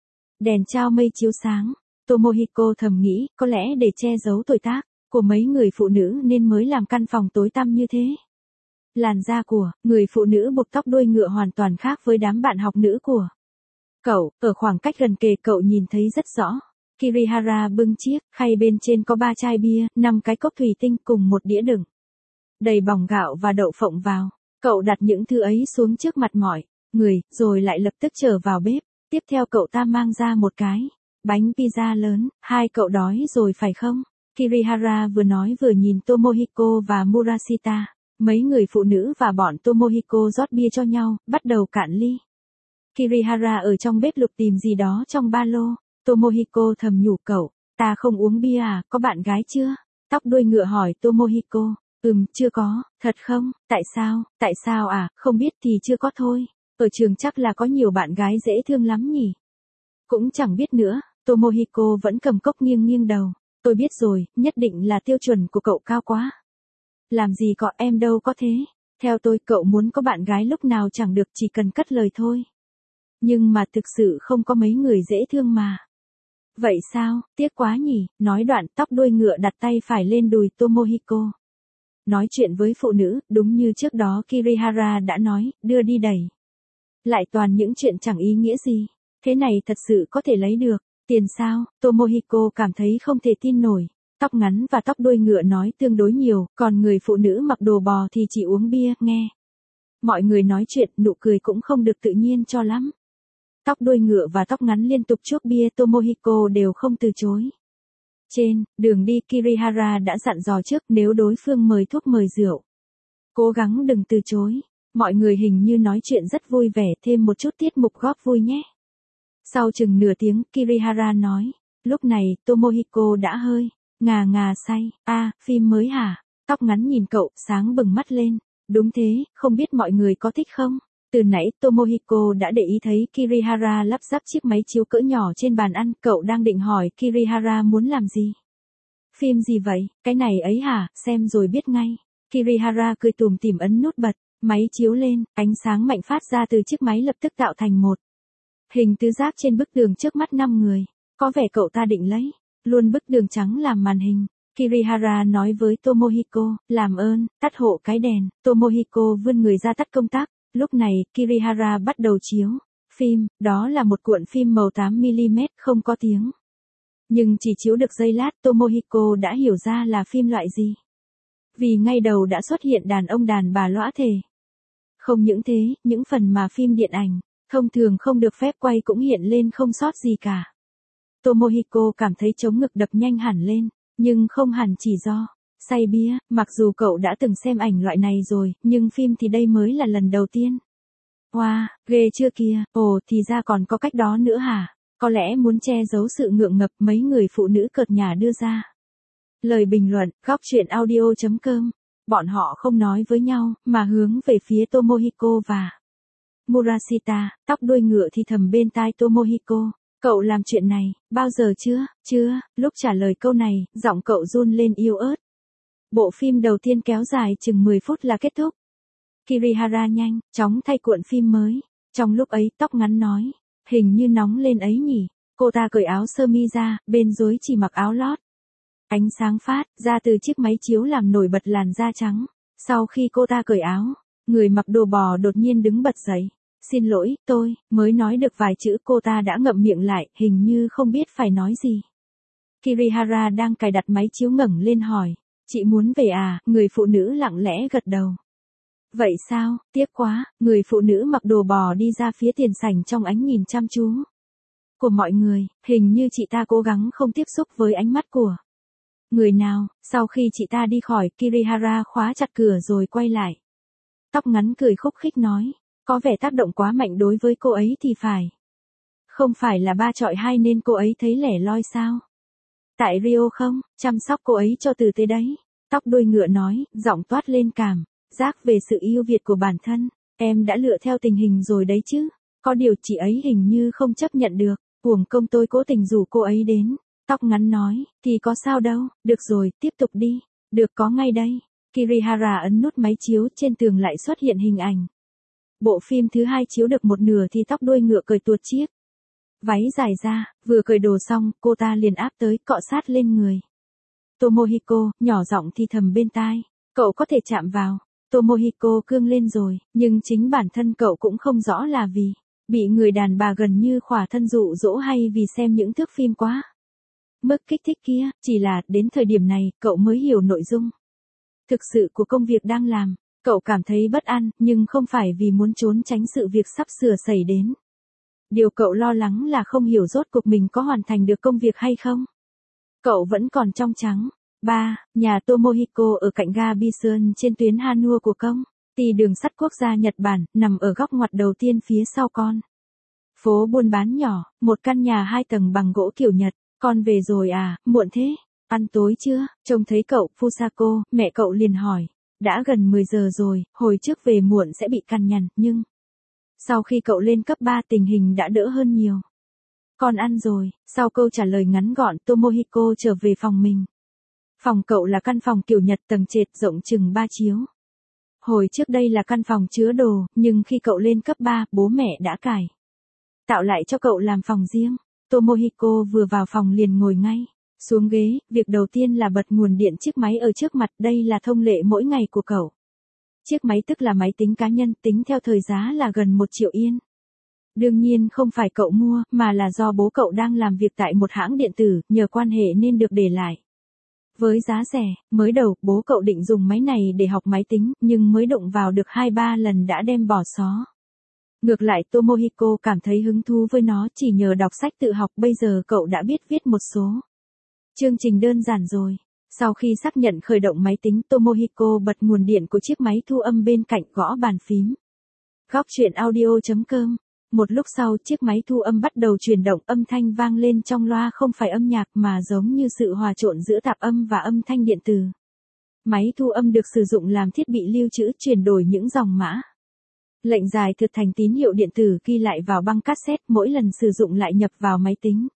S1: đèn trao mây chiếu sáng. Tomohiko thầm nghĩ, có lẽ để che giấu tuổi tác của mấy người phụ nữ nên mới làm căn phòng tối tăm như thế. Làn da của người phụ nữ buộc tóc đuôi ngựa hoàn toàn khác với đám bạn học nữ của cậu, ở khoảng cách gần kề cậu nhìn thấy rất rõ. Kirihara bưng chiếc khay bên trên có 3 chai bia, 5 cái cốc thủy tinh cùng một đĩa đựng đầy bỏng gạo và đậu phộng vào. Cậu đặt những thứ ấy xuống trước mặt mọi người, rồi lại lập tức trở vào bếp. Tiếp theo cậu ta mang ra một cái bánh pizza lớn. 2 cậu đói rồi phải không? Kirihara vừa nói vừa nhìn Tomohiko và Murashita. Mấy người phụ nữ và bọn Tomohiko rót bia cho nhau, bắt đầu cạn ly. Kirihara ở trong bếp lục tìm gì đó trong ba lô. Tomohiko thầm nhủ cậu, ta không uống bia à, có bạn gái chưa? Tóc đuôi ngựa hỏi Tomohiko. Chưa có, thật không? Tại sao à, không biết thì chưa có thôi. Ở trường chắc là có nhiều bạn gái dễ thương lắm nhỉ? Cũng chẳng biết nữa. Tomohiko vẫn cầm cốc nghiêng nghiêng đầu. Tôi biết rồi, nhất định là tiêu chuẩn của cậu cao quá. Làm gì có, em đâu có thế. Theo tôi, cậu muốn có bạn gái lúc nào chẳng được, chỉ cần cất lời thôi. Nhưng mà thực sự không có mấy người dễ thương mà. Vậy sao, tiếc quá nhỉ. Nói đoạn, tóc đuôi ngựa đặt tay phải lên đùi Tomohiko. Nói chuyện với phụ nữ, đúng như trước đó Kirihara đã nói, đưa đi đẩy. Lại toàn những chuyện chẳng ý nghĩa gì. Thế này thật sự có thể lấy được tiền sao? Tomohiko cảm thấy không thể tin nổi. Tóc ngắn và tóc đuôi ngựa nói tương đối nhiều, còn người phụ nữ mặc đồ bò thì chỉ uống bia, nghe. Mọi người nói chuyện, nụ cười cũng không được tự nhiên cho lắm. Tóc đuôi ngựa và tóc ngắn liên tục chuốc bia, Tomohiko đều không từ chối. Trên đường đi, Kirihara đã dặn dò trước, nếu đối phương mời thuốc mời rượu, cố gắng đừng từ chối. Mọi người hình như nói chuyện rất vui vẻ, thêm một chút tiết mục góp vui nhé. Sau chừng nửa tiếng, Kirihara nói. Lúc này, Tomohiko đã hơi ngà say. Phim mới hả? Tóc ngắn nhìn cậu, sáng bừng mắt lên. Đúng thế, không biết mọi người có thích không? Từ nãy, Tomohiko đã để ý thấy Kirihara lắp ráp chiếc máy chiếu cỡ nhỏ trên bàn ăn. Cậu đang định hỏi Kirihara muốn làm gì? Phim gì vậy? Cái này ấy hả? Xem rồi biết ngay. Kirihara cười tủm tỉm ấn nút bật. Máy chiếu lên, ánh sáng mạnh phát ra từ chiếc máy lập tức tạo thành một hình tứ giác trên bức tường trước mắt 5 người. Có vẻ cậu ta định lấy luôn bức tường trắng làm màn hình. Kirihara nói với Tomohiko, làm ơn, tắt hộ cái đèn. Tomohiko vươn người ra tắt công tắc. Lúc này, Kirihara bắt đầu chiếu phim, đó là một cuộn phim màu 8mm, không có tiếng. Nhưng chỉ chiếu được giây lát, Tomohiko đã hiểu ra là phim loại gì. Vì ngay đầu đã xuất hiện đàn ông đàn bà lõa thể. Không những thế, những phần mà phim điện ảnh, thông thường không được phép quay cũng hiện lên không sót gì cả. Tomohiko cảm thấy trống ngực đập nhanh hẳn lên, nhưng không hẳn chỉ do say bia, mặc dù cậu đã từng xem ảnh loại này rồi, nhưng phim thì đây mới là lần đầu tiên. Wow, ghê chưa kìa, ồ thì ra còn có cách đó nữa hả? Có lẽ muốn che giấu sự ngượng ngập mấy người phụ nữ cợt nhả đưa ra. Lời bình luận, góc truyện audio.com. Bọn họ không nói với nhau, mà hướng về phía Tomohiko và Murashita, tóc đuôi ngựa thì thầm bên tai Tomohiko. Cậu làm chuyện này, bao giờ chưa? Chưa, lúc trả lời câu này, giọng cậu run lên yếu ớt. Bộ phim đầu tiên kéo dài chừng 10 phút là kết thúc. Kirihara nhanh, chóng thay cuộn phim mới. Trong lúc ấy tóc ngắn nói, hình như nóng lên ấy nhỉ. Cô ta cởi áo sơ mi ra, bên dưới chỉ mặc áo lót. Ánh sáng phát ra từ chiếc máy chiếu làm nổi bật làn da trắng. Sau khi cô ta cởi áo, người mặc đồ bò đột nhiên đứng bật dậy. Xin lỗi, tôi mới nói được vài chữ cô ta đã ngậm miệng lại, hình như không biết phải nói gì. Kirihara đang cài đặt máy chiếu ngẩng lên hỏi, chị muốn về à? Người phụ nữ lặng lẽ gật đầu. Vậy sao, tiếc quá, người phụ nữ mặc đồ bò đi ra phía tiền sảnh trong ánh nhìn chăm chú của mọi người, hình như chị ta cố gắng không tiếp xúc với ánh mắt của người nào. Sau khi chị ta đi khỏi, Kirihara khóa chặt cửa rồi quay lại. Tóc ngắn cười khúc khích nói, có vẻ tác động quá mạnh đối với cô ấy thì phải. Không phải là 3 chọi 2 nên cô ấy thấy lẻ loi sao? Tại Rio không, chăm sóc cô ấy cho tử tế đấy. Tóc đuôi ngựa nói, giọng toát lên cảm giác về sự yêu Việt của bản thân. Em đã lựa theo tình hình rồi đấy chứ. Có điều chị ấy hình như không chấp nhận được. Uổng công tôi cố tình rủ cô ấy đến. Tóc ngắn nói, thì có sao đâu, được rồi, tiếp tục đi. Được, có ngay đây. Kirihara ấn nút máy chiếu, trên tường lại xuất hiện hình ảnh. Bộ phim thứ 2 chiếu được một nửa thì tóc đuôi ngựa cởi tuột chiếc váy dài ra, vừa cởi đồ xong, cô ta liền áp tới, cọ sát lên người Tomohiko, nhỏ giọng thì thầm bên tai, cậu có thể chạm vào. Tomohiko cương lên rồi, nhưng chính bản thân cậu cũng không rõ là vì bị người đàn bà gần như khỏa thân dụ dỗ hay vì xem những thước phim quá mức kích thích kia, chỉ là đến thời điểm này, cậu mới hiểu nội dung thực sự của công việc đang làm. Cậu cảm thấy bất an, nhưng không phải vì muốn trốn tránh sự việc sắp sửa xảy đến. Điều cậu lo lắng là không hiểu rốt cuộc mình có hoàn thành được công việc hay không. Cậu vẫn còn trong trắng. 3. Nhà Tomohiko ở cạnh ga Bison trên tuyến Hanua của công ty đường sắt quốc gia Nhật Bản, nằm ở góc ngoặt đầu tiên phía sau con phố buôn bán nhỏ, một căn nhà 2 tầng bằng gỗ kiểu Nhật. Con về rồi à, muộn thế. Ăn tối chưa? Trông thấy cậu, Fusako, mẹ cậu liền hỏi. Đã gần 10 giờ rồi, hồi trước về muộn sẽ bị cằn nhằn, nhưng sau khi cậu lên cấp 3 tình hình đã đỡ hơn nhiều. Con ăn rồi. Sau câu trả lời ngắn gọn, Tomohiko trở về phòng mình. Phòng cậu là căn phòng kiểu Nhật tầng trệt rộng chừng 3 chiếu. Hồi trước đây là căn phòng chứa đồ, nhưng khi cậu lên cấp 3, bố mẹ đã cải tạo lại cho cậu làm phòng riêng. Tomohiko vừa vào phòng liền ngồi ngay xuống ghế, việc đầu tiên là bật nguồn điện chiếc máy ở trước mặt, đây là thông lệ mỗi ngày của cậu. Chiếc máy tức là máy tính cá nhân, tính theo thời giá là gần 1 triệu yên. Đương nhiên không phải cậu mua, mà là do bố cậu đang làm việc tại một hãng điện tử, nhờ quan hệ nên được để lại với giá rẻ. Mới đầu, bố cậu định dùng máy này để học máy tính, nhưng mới đụng vào được 2-3 lần đã đem bỏ xó. Ngược lại Tomohiko cảm thấy hứng thú với nó chỉ nhờ đọc sách tự học, bây giờ cậu đã biết viết một số chương trình đơn giản rồi. Sau khi xác nhận khởi động máy tính, Tomohiko bật nguồn điện của chiếc máy thu âm bên cạnh, gõ bàn phím. Góc truyện audio.com. Một lúc sau, chiếc máy thu âm bắt đầu chuyển động, âm thanh vang lên trong loa không phải âm nhạc mà giống như sự hòa trộn giữa tạp âm và âm thanh điện tử. Máy thu âm được sử dụng làm thiết bị lưu trữ, chuyển đổi những dòng mã lệnh dài thực thành tín hiệu điện tử ghi lại vào băng cassette, mỗi lần sử dụng lại nhập vào máy tính.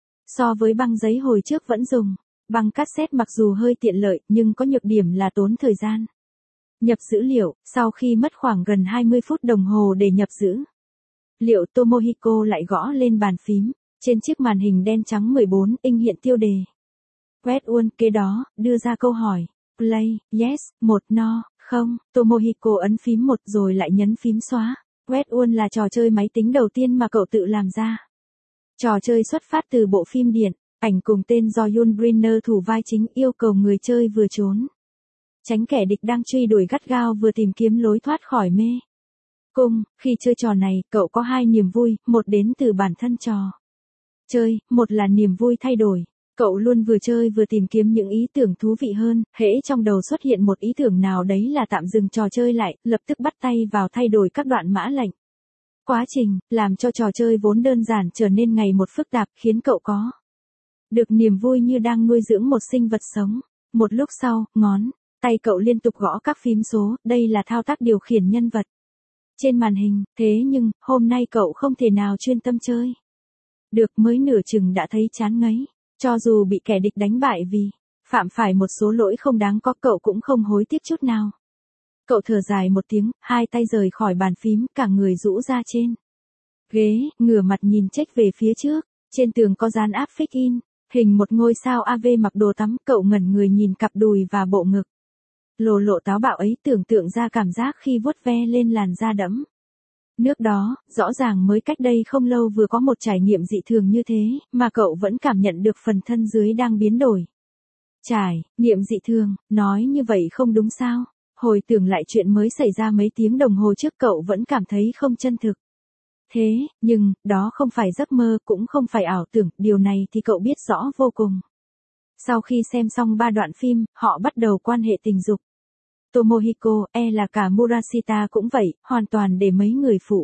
S1: So với băng giấy hồi trước vẫn dùng, băng cassette mặc dù hơi tiện lợi nhưng có nhược điểm là tốn thời gian nhập dữ liệu. Sau khi mất khoảng gần 20 phút đồng hồ để nhập dữ liệu, Tomohiko lại gõ lên bàn phím. Trên chiếc màn hình đen trắng 14 inch hiện tiêu đề Red One, kế đó đưa ra câu hỏi Play, yes, 1, no, không. Tomohiko ấn phím 1 rồi lại nhấn phím xóa. Red One là trò chơi máy tính đầu tiên mà cậu tự làm ra. Trò chơi xuất phát từ bộ phim điện ảnh cùng tên do Yul Brynner thủ vai chính, yêu cầu người chơi vừa trốn tránh kẻ địch đang truy đuổi gắt gao vừa tìm kiếm lối thoát khỏi mê cung. Khi chơi trò này, cậu có hai niềm vui, một đến từ bản thân trò chơi, một là niềm vui thay đổi. Cậu luôn vừa chơi vừa tìm kiếm những ý tưởng thú vị hơn, hễ trong đầu xuất hiện một ý tưởng nào đấy là tạm dừng trò chơi lại, lập tức bắt tay vào thay đổi các đoạn mã lệnh. Quá trình, làm cho trò chơi vốn đơn giản trở nên ngày một phức tạp, khiến cậu có được niềm vui như đang nuôi dưỡng một sinh vật sống. Một lúc sau, ngón tay cậu liên tục gõ các phím số, đây là thao tác điều khiển nhân vật trên màn hình, thế nhưng, hôm nay cậu không thể nào chuyên tâm chơi được, mới nửa chừng đã thấy chán ngấy. Cho dù bị kẻ địch đánh bại vì phạm phải một số lỗi không đáng có, cậu cũng không hối tiếc chút nào. Cậu thở dài một tiếng, hai tay rời khỏi bàn phím, cả người rũ ra trên ghế, ngửa mặt nhìn chếch về phía trước. Trên tường có dán áp phích in hình một ngôi sao AV mặc đồ tắm, cậu ngẩn người nhìn cặp đùi và bộ ngực lồ lộ táo bạo ấy, tưởng tượng ra cảm giác khi vuốt ve lên làn da đẫm nước đó, rõ ràng mới cách đây không lâu vừa có một trải nghiệm dị thường như thế, mà cậu vẫn cảm nhận được phần thân dưới đang biến đổi. Trải nghiệm dị thường, nói như vậy không đúng sao? Hồi tưởng lại chuyện mới xảy ra mấy tiếng đồng hồ trước, cậu vẫn cảm thấy không chân thực. Thế, nhưng, đó không phải giấc mơ, cũng không phải ảo tưởng, điều này thì cậu biết rõ vô cùng. Sau khi xem xong 3 đoạn phim, họ bắt đầu quan hệ tình dục. Tomohiko, là cả Murashita cũng vậy, hoàn toàn để mấy người phụ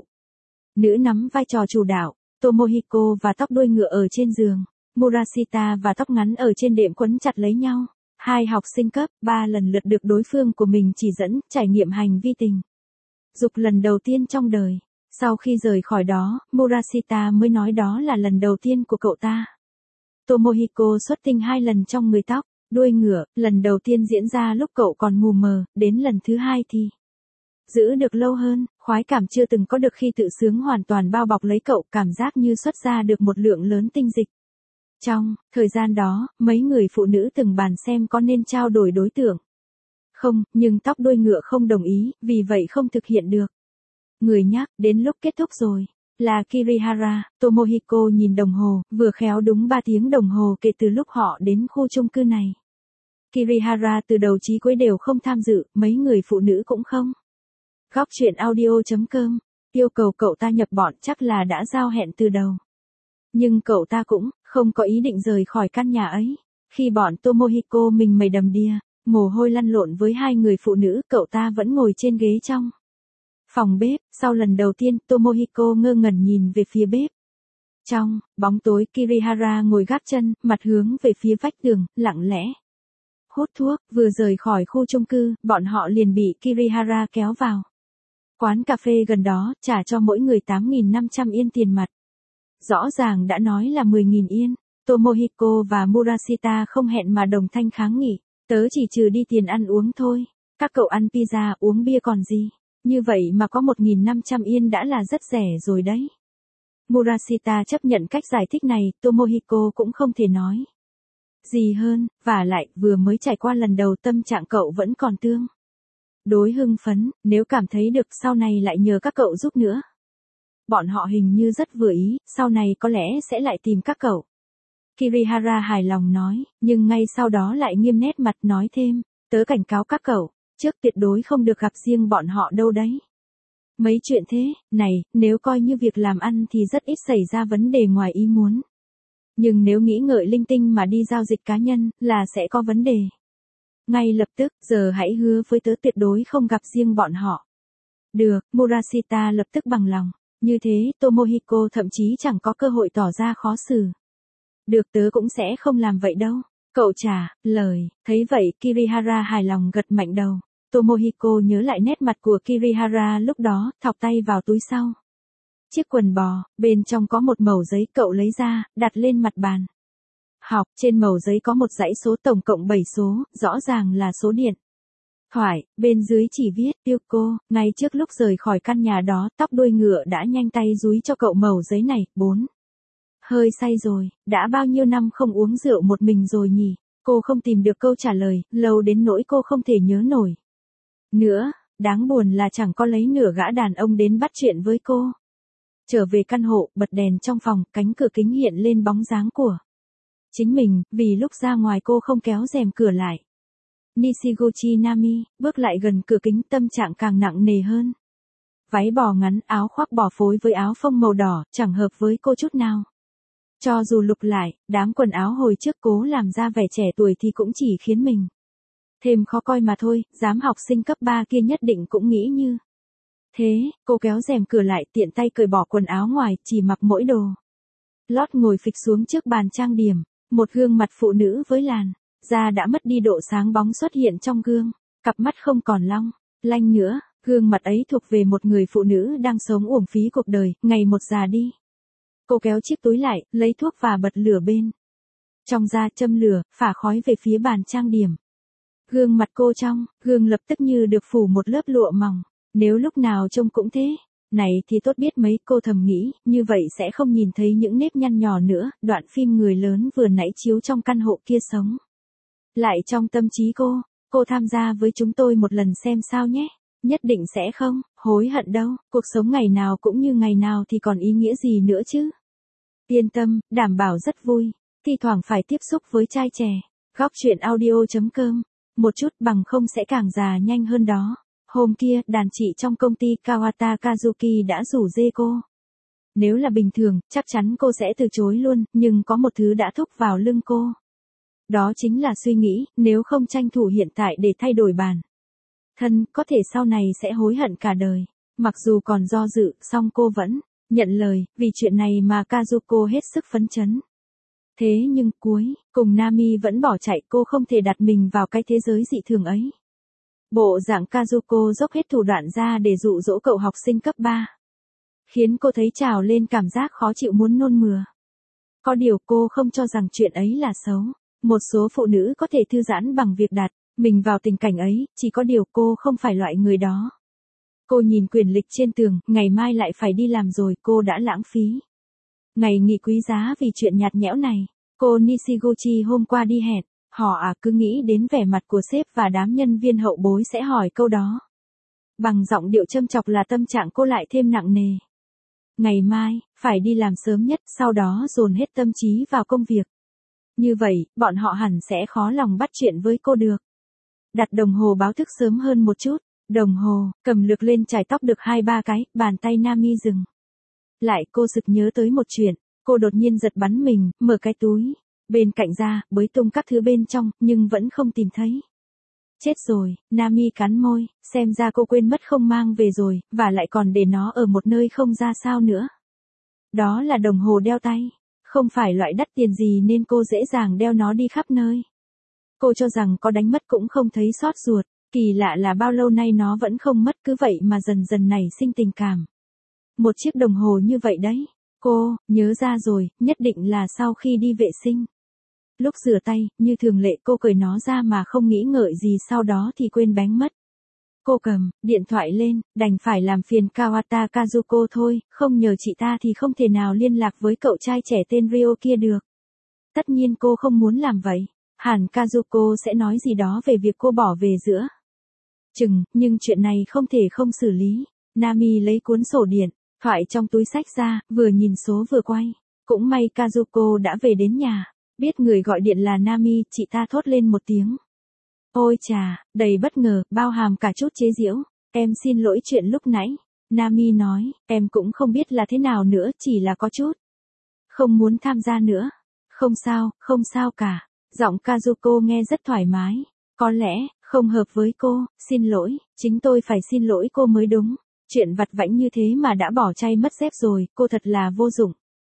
S1: nữ nắm vai trò chủ đạo. Tomohiko và tóc đuôi ngựa ở trên giường, Murashita và tóc ngắn ở trên đệm quấn chặt lấy nhau. Hai học sinh cấp 3 lần lượt được đối phương của mình chỉ dẫn, trải nghiệm hành vi tình dục lần đầu tiên trong đời. Sau khi rời khỏi đó, Murashita mới nói đó là lần đầu tiên của cậu ta. Tomohiko xuất tinh 2 lần trong người tóc đuôi ngựa, lần đầu tiên diễn ra lúc cậu còn mù mờ, đến lần thứ 2 thì giữ được lâu hơn, khoái cảm chưa từng có được khi tự sướng hoàn toàn bao bọc lấy cậu, cảm giác như xuất ra được một lượng lớn tinh dịch. Trong thời gian đó, mấy người phụ nữ từng bàn xem có nên trao đổi đối tượng không, nhưng tóc đuôi ngựa không đồng ý, vì vậy không thực hiện được. Người nhắc đến lúc kết thúc rồi, là Kirihara. Tomohiko nhìn đồng hồ, vừa khéo đúng 3 tiếng đồng hồ kể từ lúc họ đến khu chung cư này. Kirihara từ đầu chí cuối đều không tham dự, mấy người phụ nữ cũng không. Góc truyện audio.com yêu cầu cậu ta nhập bọn, chắc là đã giao hẹn từ đầu. Nhưng cậu ta cũng không có ý định rời khỏi căn nhà ấy. Khi bọn Tomohiko mình mày đầm đìa, mồ hôi lăn lộn với 2 người phụ nữ, cậu ta vẫn ngồi trên ghế trong phòng bếp. Sau lần đầu tiên, Tomohiko ngơ ngẩn nhìn về phía bếp. Trong bóng tối, Kirihara ngồi gác chân, mặt hướng về phía vách tường, lặng lẽ hút thuốc. Vừa rời khỏi khu chung cư, bọn họ liền bị Kirihara kéo vào quán cà phê gần đó, trả cho mỗi người 8.500 yên tiền mặt. Rõ ràng đã nói là 10.000 yên. Tomohiko và Murashita không hẹn mà đồng thanh kháng nghị. Tớ chỉ trừ đi tiền ăn uống thôi. Các cậu ăn pizza, uống bia còn gì. Như vậy mà có 1.500 yên đã là rất rẻ rồi đấy. Murashita chấp nhận cách giải thích này, Tomohiko cũng không thể nói gì hơn, vả lại, vừa mới trải qua lần đầu tâm trạng cậu vẫn còn tương đối hưng phấn, nếu cảm thấy được sau này lại nhờ các cậu giúp nữa. Bọn họ hình như rất vừa ý, sau này có lẽ sẽ lại tìm các cậu. Kirihara hài lòng nói, nhưng ngay sau đó lại nghiêm nét mặt nói thêm, tớ cảnh cáo các cậu, trước tuyệt đối không được gặp riêng bọn họ đâu đấy. Mấy chuyện thế này, nếu coi như việc làm ăn thì rất ít xảy ra vấn đề ngoài ý muốn. Nhưng nếu nghĩ ngợi linh tinh mà đi giao dịch cá nhân, là sẽ có vấn đề. Ngay lập tức, giờ hãy hứa với tớ tuyệt đối không gặp riêng bọn họ. Được, Murashita lập tức bằng lòng. Như thế, Tomohiko thậm chí chẳng có cơ hội tỏ ra khó xử. Được, tớ cũng sẽ không làm vậy đâu. Cậu trả lời, thấy vậy, Kirihara hài lòng gật mạnh đầu. Tomohiko nhớ lại nét mặt của Kirihara lúc đó, thọc tay vào túi sau chiếc quần bò, bên trong có một mẩu giấy, cậu lấy ra, đặt lên mặt bàn học. Trên mẩu giấy có một dãy số, tổng cộng 7 số, rõ ràng là số điện thoại. Bên dưới chỉ viết, yêu cô. Ngay trước lúc rời khỏi căn nhà đó, tóc đuôi ngựa đã nhanh tay dúi cho cậu mẩu giấy này. 4. Hơi say rồi, đã bao nhiêu năm không uống rượu một mình rồi nhỉ? Cô không tìm được câu trả lời, lâu đến nỗi cô không thể nhớ nổi nữa. Đáng buồn là chẳng có lấy nửa gã đàn ông đến bắt chuyện với cô. Trở về căn hộ, bật đèn trong phòng, cánh cửa kính hiện lên bóng dáng của chính mình, vì lúc ra ngoài cô không kéo rèm cửa lại. Nishiguchi Nami, bước lại gần cửa kính, tâm trạng càng nặng nề hơn. Váy bò ngắn, áo khoác bò phối với áo phông màu đỏ, chẳng hợp với cô chút nào. Cho dù lục lại, đám quần áo hồi trước cố làm ra vẻ trẻ tuổi thì cũng chỉ khiến mình thêm khó coi mà thôi, dám học sinh cấp 3 kia nhất định cũng nghĩ như thế. Cô kéo rèm cửa lại, tiện tay cởi bỏ quần áo ngoài, chỉ mặc mỗi đồ lót, ngồi phịch xuống trước bàn trang điểm. Một gương mặt phụ nữ với làn da đã mất đi độ sáng bóng xuất hiện trong gương, cặp mắt không còn long lanh nữa. Gương mặt ấy thuộc về một người phụ nữ đang sống uổng phí cuộc đời, ngày một già đi. Cô kéo chiếc túi lại, lấy thuốc và bật lửa bên trong ra, châm lửa, phả khói về phía bàn trang điểm. Gương mặt cô trong gương lập tức như được phủ một lớp lụa mỏng. Nếu lúc nào trông cũng thế này thì tốt biết mấy, cô thầm nghĩ, như vậy sẽ không nhìn thấy những nếp nhăn nhỏ nữa. Đoạn phim người lớn vừa nãy chiếu trong căn hộ kia sống lại trong tâm trí cô tham gia với chúng tôi một lần xem sao nhé. Nhất định sẽ không hối hận đâu, cuộc sống ngày nào cũng như ngày nào thì còn ý nghĩa gì nữa chứ. Yên tâm, đảm bảo rất vui, thi thoảng phải tiếp xúc với trai trẻ. Góc truyện audio.com, một chút bằng không sẽ càng già nhanh hơn đó. Hôm kia, đàn chị trong công ty Kawata Kazuki đã rủ dê cô. Nếu là bình thường, chắc chắn cô sẽ từ chối luôn, nhưng có một thứ đã thúc vào lưng cô. Đó chính là suy nghĩ, nếu không tranh thủ hiện tại để thay đổi bản thân, có thể sau này sẽ hối hận cả đời. Mặc dù còn do dự, song cô vẫn nhận lời, vì chuyện này mà Kazuko hết sức phấn chấn. Thế nhưng cuối cùng Nami vẫn bỏ chạy, cô không thể đặt mình vào cái thế giới dị thường ấy. Bộ dạng Kazuko dốc hết thủ đoạn ra để dụ dỗ cậu học sinh cấp 3. Khiến cô thấy trào lên cảm giác khó chịu muốn nôn mửa. Có điều cô không cho rằng chuyện ấy là xấu. Một số phụ nữ có thể thư giãn bằng việc đặt mình vào tình cảnh ấy, chỉ có điều cô không phải loại người đó. Cô nhìn quyển lịch trên tường, ngày mai lại phải đi làm rồi, cô đã lãng phí ngày nghỉ quý giá vì chuyện nhạt nhẽo này. Cô Nishiguchi hôm qua đi hẹn hò cứ nghĩ đến vẻ mặt của sếp và đám nhân viên hậu bối sẽ hỏi câu đó. Bằng giọng điệu châm chọc là tâm trạng cô lại thêm nặng nề. Ngày mai, phải đi làm sớm nhất, sau đó dồn hết tâm trí vào công việc. Như vậy, bọn họ hẳn sẽ khó lòng bắt chuyện với cô được. Đặt đồng hồ báo thức sớm hơn một chút. Đồng hồ, cầm lược lên chải tóc được 2-3 cái, bàn tay Nami dừng lại, cô sực nhớ tới một chuyện. Cô đột nhiên giật bắn mình, mở cái túi bên cạnh ra, bới tung các thứ bên trong, nhưng vẫn không tìm thấy. Chết rồi, Nami cắn môi, xem ra cô quên mất không mang về rồi, và lại còn để nó ở một nơi không ra sao nữa. Đó là đồng hồ đeo tay, không phải loại đắt tiền gì nên cô dễ dàng đeo nó đi khắp nơi. Cô cho rằng có đánh mất cũng không thấy xót ruột, kỳ lạ là bao lâu nay nó vẫn không mất, cứ vậy mà dần dần nảy sinh tình cảm. Một chiếc đồng hồ như vậy đấy. Cô nhớ ra rồi, nhất định là sau khi đi vệ sinh. Lúc rửa tay, như thường lệ cô cởi nó ra mà không nghĩ ngợi gì, sau đó thì quên bén mất. Cô cầm điện thoại lên, đành phải làm phiền Kawata Kazuko thôi, không nhờ chị ta thì không thể nào liên lạc với cậu trai trẻ tên Ryo kia được. Tất nhiên cô không muốn làm vậy. Hẳn Kazuko sẽ nói gì đó về việc cô bỏ về giữa chừng, nhưng chuyện này không thể không xử lý. Nami lấy cuốn sổ điện thoại trong túi xách ra, vừa nhìn số vừa quay. Cũng may Kazuko đã về đến nhà. Biết người gọi điện là Nami, chị ta thốt lên một tiếng. Ôi chà, đầy bất ngờ, bao hàm cả chút chế giễu. Em xin lỗi chuyện lúc nãy. Nami nói, em cũng không biết là thế nào nữa, chỉ là có chút không muốn tham gia nữa. Không sao cả. Giọng Kazuko nghe rất thoải mái. Có lẽ, không hợp với cô, xin lỗi, chính tôi phải xin lỗi cô mới đúng. Chuyện vặt vãnh như thế mà đã bỏ chay mất dép rồi, cô thật là vô dụng.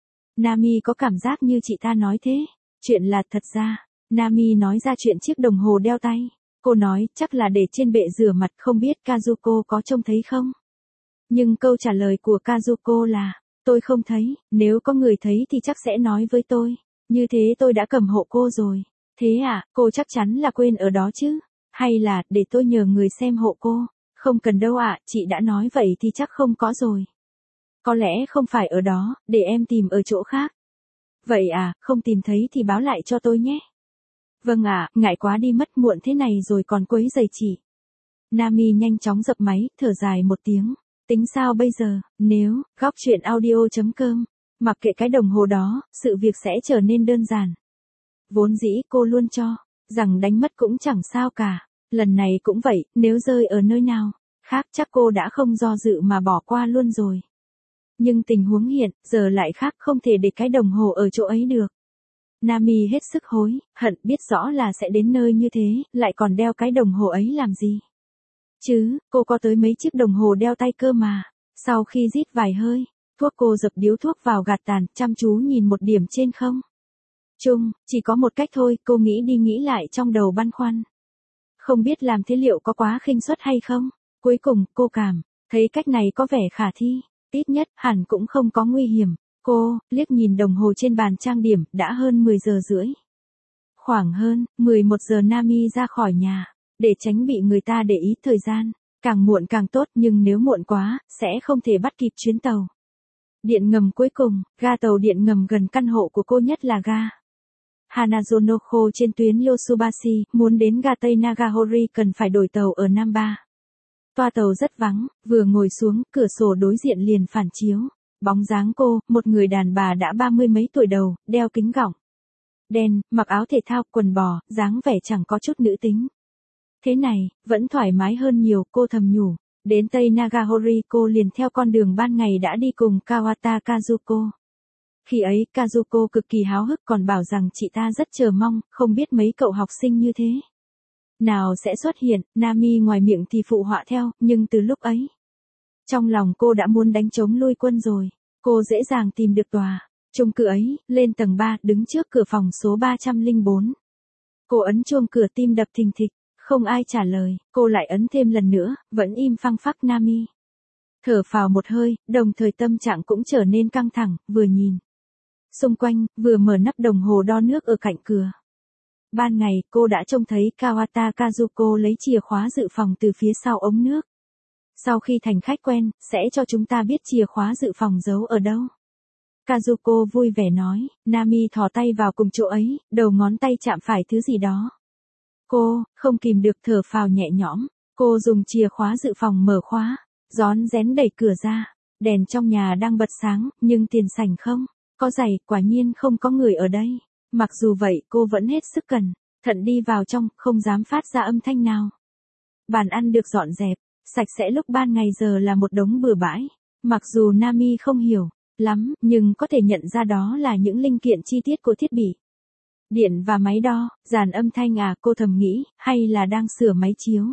S1: Nami có cảm giác như chị ta nói thế. Chuyện là thật ra, Nami nói ra chuyện chiếc đồng hồ đeo tay. Cô nói, chắc là để trên bệ rửa mặt, không biết Kazuko có trông thấy không? Nhưng câu trả lời của Kazuko là, tôi không thấy, nếu có người thấy thì chắc sẽ nói với tôi. Như thế tôi đã cầm hộ cô rồi. Thế à, cô chắc chắn là quên ở đó chứ? Hay là, để tôi nhờ người xem hộ cô? Không cần đâu ạ, chị đã nói vậy thì chắc không có rồi. Có lẽ không phải ở đó, để em tìm ở chỗ khác. Vậy à, không tìm thấy thì báo lại cho tôi nhé. Vâng ạ, ngại quá đi mất, muộn thế này rồi còn quấy rầy chị. Nami nhanh chóng dập máy, thở dài một tiếng. Tính sao bây giờ, nếu, góc truyện audio.com, mặc kệ cái đồng hồ đó, sự việc sẽ trở nên đơn giản. Vốn dĩ cô luôn cho rằng đánh mất cũng chẳng sao cả. Lần này cũng vậy, nếu rơi ở nơi nào khác chắc cô đã không do dự mà bỏ qua luôn rồi. Nhưng tình huống hiện, giờ lại khác, không thể để cái đồng hồ ở chỗ ấy được. Nami hết sức hối hận, biết rõ là sẽ đến nơi như thế, lại còn đeo cái đồng hồ ấy làm gì. Chứ, cô có tới mấy chiếc đồng hồ đeo tay cơ mà. Sau khi rít vài hơi, thuốc cô dập điếu thuốc vào gạt tàn, chăm chú nhìn một điểm trên không trung, chỉ có một cách thôi, cô nghĩ đi nghĩ lại trong đầu băn khoăn. Không biết làm thế liệu có quá khinh suất hay không? Cuối cùng, cô cảm thấy cách này có vẻ khả thi, ít nhất, hẳn cũng không có nguy hiểm. Cô, liếc nhìn đồng hồ trên bàn trang điểm, đã hơn 10 giờ rưỡi. Khoảng hơn 11 giờ Nami ra khỏi nhà, để tránh bị người ta để ý thời gian. Càng muộn càng tốt, nhưng nếu muộn quá, sẽ không thể bắt kịp chuyến tàu. Điện ngầm cuối cùng, ga tàu điện ngầm gần căn hộ của cô nhất là ga Hanazonoho trên tuyến Yosubashi, muốn đến ga Tây Nagahori cần phải đổi tàu ở Namba. Toa tàu rất vắng, vừa ngồi xuống, cửa sổ đối diện liền phản chiếu bóng dáng cô, một người đàn bà đã 30 mấy tuổi đầu, đeo kính gọng đen, mặc áo thể thao, quần bò, dáng vẻ chẳng có chút nữ tính. Thế này, vẫn thoải mái hơn nhiều, cô thầm nhủ. Đến Tây Nagahori cô liền theo con đường ban ngày đã đi cùng Kawata Kazuko. Khi ấy, Kazuko cực kỳ háo hức còn bảo rằng chị ta rất chờ mong, không biết mấy cậu học sinh như thế nào sẽ xuất hiện. Nami ngoài miệng thì phụ họa theo, nhưng từ lúc ấy, trong lòng cô đã muốn đánh trống lui quân rồi. Cô dễ dàng tìm được tòa chung cư ấy, lên tầng 3, đứng trước cửa phòng số 304. Cô ấn chuông cửa, tim đập thình thịch, không ai trả lời, cô lại ấn thêm lần nữa, vẫn im phăng phắc. Nami thở phào một hơi, đồng thời tâm trạng cũng trở nên căng thẳng, vừa nhìn xung quanh, vừa mở nắp đồng hồ đo nước ở cạnh cửa. Ban ngày, cô đã trông thấy Kawata Kazuko lấy chìa khóa dự phòng từ phía sau ống nước. Sau khi thành khách quen, sẽ cho chúng ta biết chìa khóa dự phòng giấu ở đâu. Kazuko vui vẻ nói, Nami thò tay vào cùng chỗ ấy, đầu ngón tay chạm phải thứ gì đó. Cô, không kìm được thở phào nhẹ nhõm, cô dùng chìa khóa dự phòng mở khóa, rón rén đẩy cửa ra, đèn trong nhà đang bật sáng, nhưng tiền sảnh không có giày, quả nhiên không có người ở đây. Mặc dù vậy, cô vẫn hết sức cẩn thận đi vào trong, không dám phát ra âm thanh nào. Bàn ăn được dọn dẹp sạch sẽ lúc ban ngày giờ là một đống bừa bãi. Mặc dù Nami không hiểu lắm, nhưng có thể nhận ra đó là những linh kiện chi tiết của thiết bị điện và máy đo, dàn âm thanh cô thầm nghĩ, hay là đang sửa máy chiếu.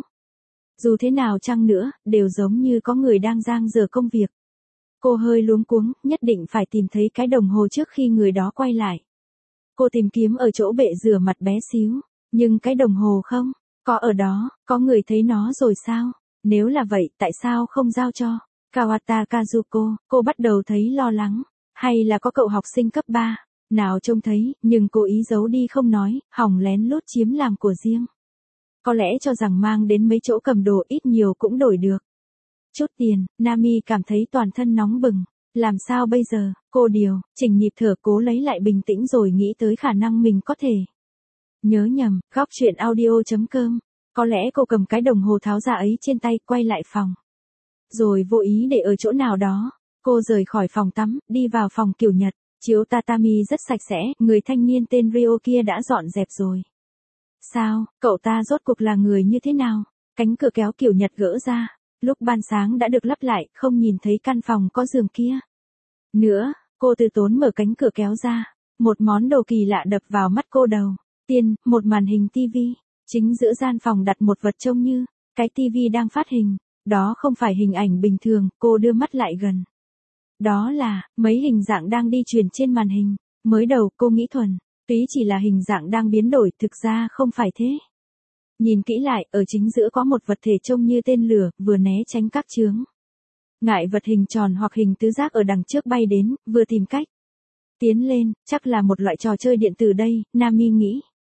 S1: Dù thế nào chăng nữa, đều giống như có người đang dang dở công việc. Cô hơi luống cuống, nhất định phải tìm thấy cái đồng hồ trước khi người đó quay lại. Cô tìm kiếm ở chỗ bệ rửa mặt bé xíu, nhưng cái đồng hồ không có ở đó. Có người thấy nó rồi sao? Nếu là vậy, tại sao không giao cho Kawata Kazuko? Cô bắt đầu thấy lo lắng. Hay là có cậu học sinh cấp 3 nào trông thấy, nhưng cố ý giấu đi không nói, hỏng lén lút chiếm làm của riêng. Có lẽ cho rằng mang đến mấy chỗ cầm đồ ít nhiều cũng đổi được chút tiền. Nami cảm thấy toàn thân nóng bừng. Làm sao bây giờ? Cô chỉnh nhịp thở, cố lấy lại bình tĩnh rồi nghĩ tới khả năng mình có thể nhớ nhầm. Góc truyện audio.com. Có lẽ cô cầm cái đồng hồ tháo ra ấy trên tay, quay lại phòng, rồi vô ý để ở chỗ nào đó. Cô rời khỏi phòng tắm, đi vào phòng kiểu Nhật. Chiếu tatami rất sạch sẽ, người thanh niên tên Rio kia đã dọn dẹp rồi. Sao, cậu ta rốt cuộc là người như thế nào? Cánh cửa kéo kiểu Nhật gỡ ra. Lúc ban sáng đã được lắp lại, không nhìn thấy căn phòng có giường kia nữa. Cô từ tốn mở cánh cửa kéo ra. Một món đồ kỳ lạ đập vào mắt cô đầu tiên, một màn hình tivi. Chính giữa gian phòng đặt một vật trông như cái tivi đang phát hình. Đó không phải hình ảnh bình thường, cô đưa mắt lại gần. Đó là mấy hình dạng đang đi truyền trên màn hình. Mới đầu cô nghĩ thuần túy chỉ là hình dạng đang biến đổi, thực ra không phải thế. Nhìn kỹ lại, ở chính giữa có một vật thể trông như tên lửa, vừa né tránh các chướng ngại vật hình tròn hoặc hình tứ giác ở đằng trước bay đến, vừa tìm cách tiến lên. Chắc là một loại trò chơi điện tử đây, Nami nghĩ.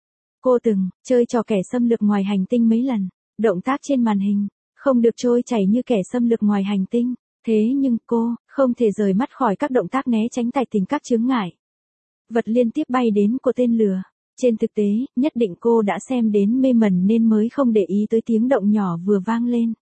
S1: Cô từng chơi trò kẻ xâm lược ngoài hành tinh mấy lần. Động tác trên màn hình không được trôi chảy như kẻ xâm lược ngoài hành tinh. Thế nhưng cô không thể rời mắt khỏi các động tác né tránh tài tình các chướng ngại vật liên tiếp bay đến của tên lửa. Trên thực tế, nhất định cô đã xem đến mê mẩn nên mới không để ý tới tiếng động nhỏ vừa vang lên.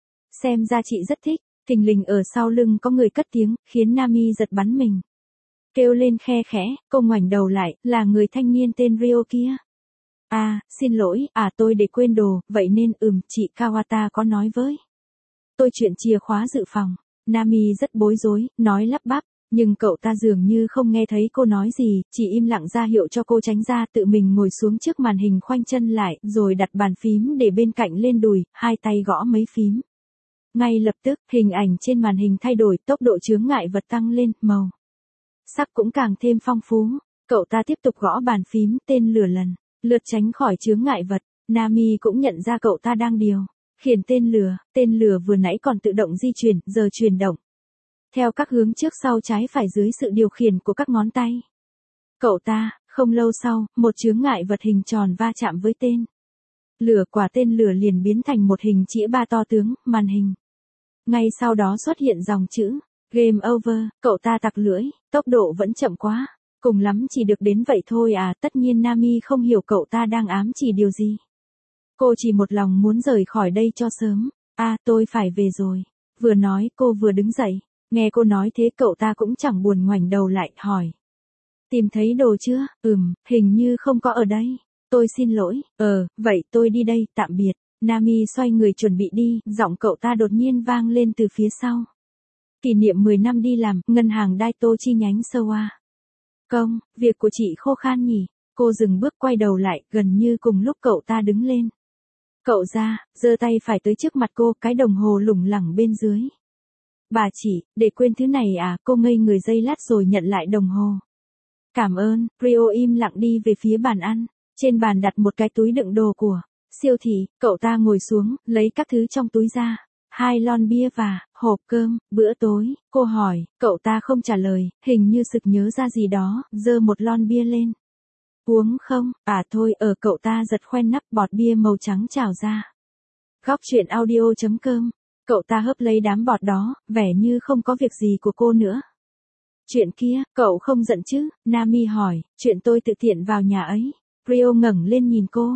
S1: Xem ra chị rất thích. Thình lình ở sau lưng có người cất tiếng, khiến Nami giật bắn mình. Kêu lên khe khẽ, cô ngoảnh đầu lại, là người thanh niên tên Rio kia. Xin lỗi, tôi để quên đồ, vậy nên chị Kawata có nói với tôi chuyện chìa khóa dự phòng. Nami rất bối rối, nói lắp bắp, nhưng cậu ta dường như không nghe thấy cô nói gì, chỉ im lặng ra hiệu cho cô tránh ra, tự mình ngồi xuống trước màn hình khoanh chân lại, rồi đặt bàn phím để bên cạnh lên đùi, hai tay gõ mấy phím. Ngay lập tức, hình ảnh trên màn hình thay đổi, tốc độ chướng ngại vật tăng lên, màu sắc cũng càng thêm phong phú. Cậu ta tiếp tục gõ bàn phím, tên lửa lần lượt tránh khỏi chướng ngại vật. Nami cũng nhận ra cậu ta đang điều khiển tên lửa vừa nãy còn tự động di chuyển, giờ chuyển động theo các hướng trước sau trái phải dưới sự điều khiển của các ngón tay. Không lâu sau, một chướng ngại vật hình tròn va chạm với tên lửa, quả tên lửa liền biến thành một hình chĩa ba to tướng, màn hình. Ngay sau đó xuất hiện dòng chữ Game over. Cậu ta tặc lưỡi, tốc độ vẫn chậm quá. Cùng lắm chỉ được đến vậy thôi tất nhiên Nami không hiểu cậu ta đang ám chỉ điều gì. Cô chỉ một lòng muốn rời khỏi đây cho sớm. Tôi phải về rồi. Vừa nói cô vừa đứng dậy. Nghe cô nói thế cậu ta cũng chẳng buồn ngoảnh đầu lại, hỏi. Tìm thấy đồ chưa? Hình như không có ở đây. Tôi xin lỗi. Vậy tôi đi đây, tạm biệt. Nami xoay người chuẩn bị đi, giọng cậu ta đột nhiên vang lên từ phía sau. Kỷ niệm 10 năm đi làm, ngân hàng Daito chi nhánh Showa. Việc của chị khô khan nhỉ? Cô dừng bước quay đầu lại, gần như cùng lúc cậu ta đứng lên. Cậu giơ tay phải tới trước mặt cô, cái đồng hồ lủng lẳng bên dưới. Bà chỉ, để quên thứ này cô ngây người giây lát rồi nhận lại đồng hồ. Cảm ơn. Rio im lặng đi về phía bàn ăn. Trên bàn đặt một cái túi đựng đồ của siêu thị. Cậu ta ngồi xuống, lấy các thứ trong túi ra. 2 lon bia và hộp cơm. Bữa tối, cô hỏi. Cậu ta không trả lời, hình như sực nhớ ra gì đó, giơ một lon bia lên. Uống không? Thôi. Cậu ta giật khoen nắp, bọt bia màu trắng trào ra. Góc truyện audio.com. Cậu ta hớp lấy đám bọt đó, vẻ như không có việc gì của cô nữa. Chuyện kia, cậu không giận chứ? Nami hỏi. Chuyện tôi tự tiện vào nhà ấy. Rio ngẩng lên nhìn cô.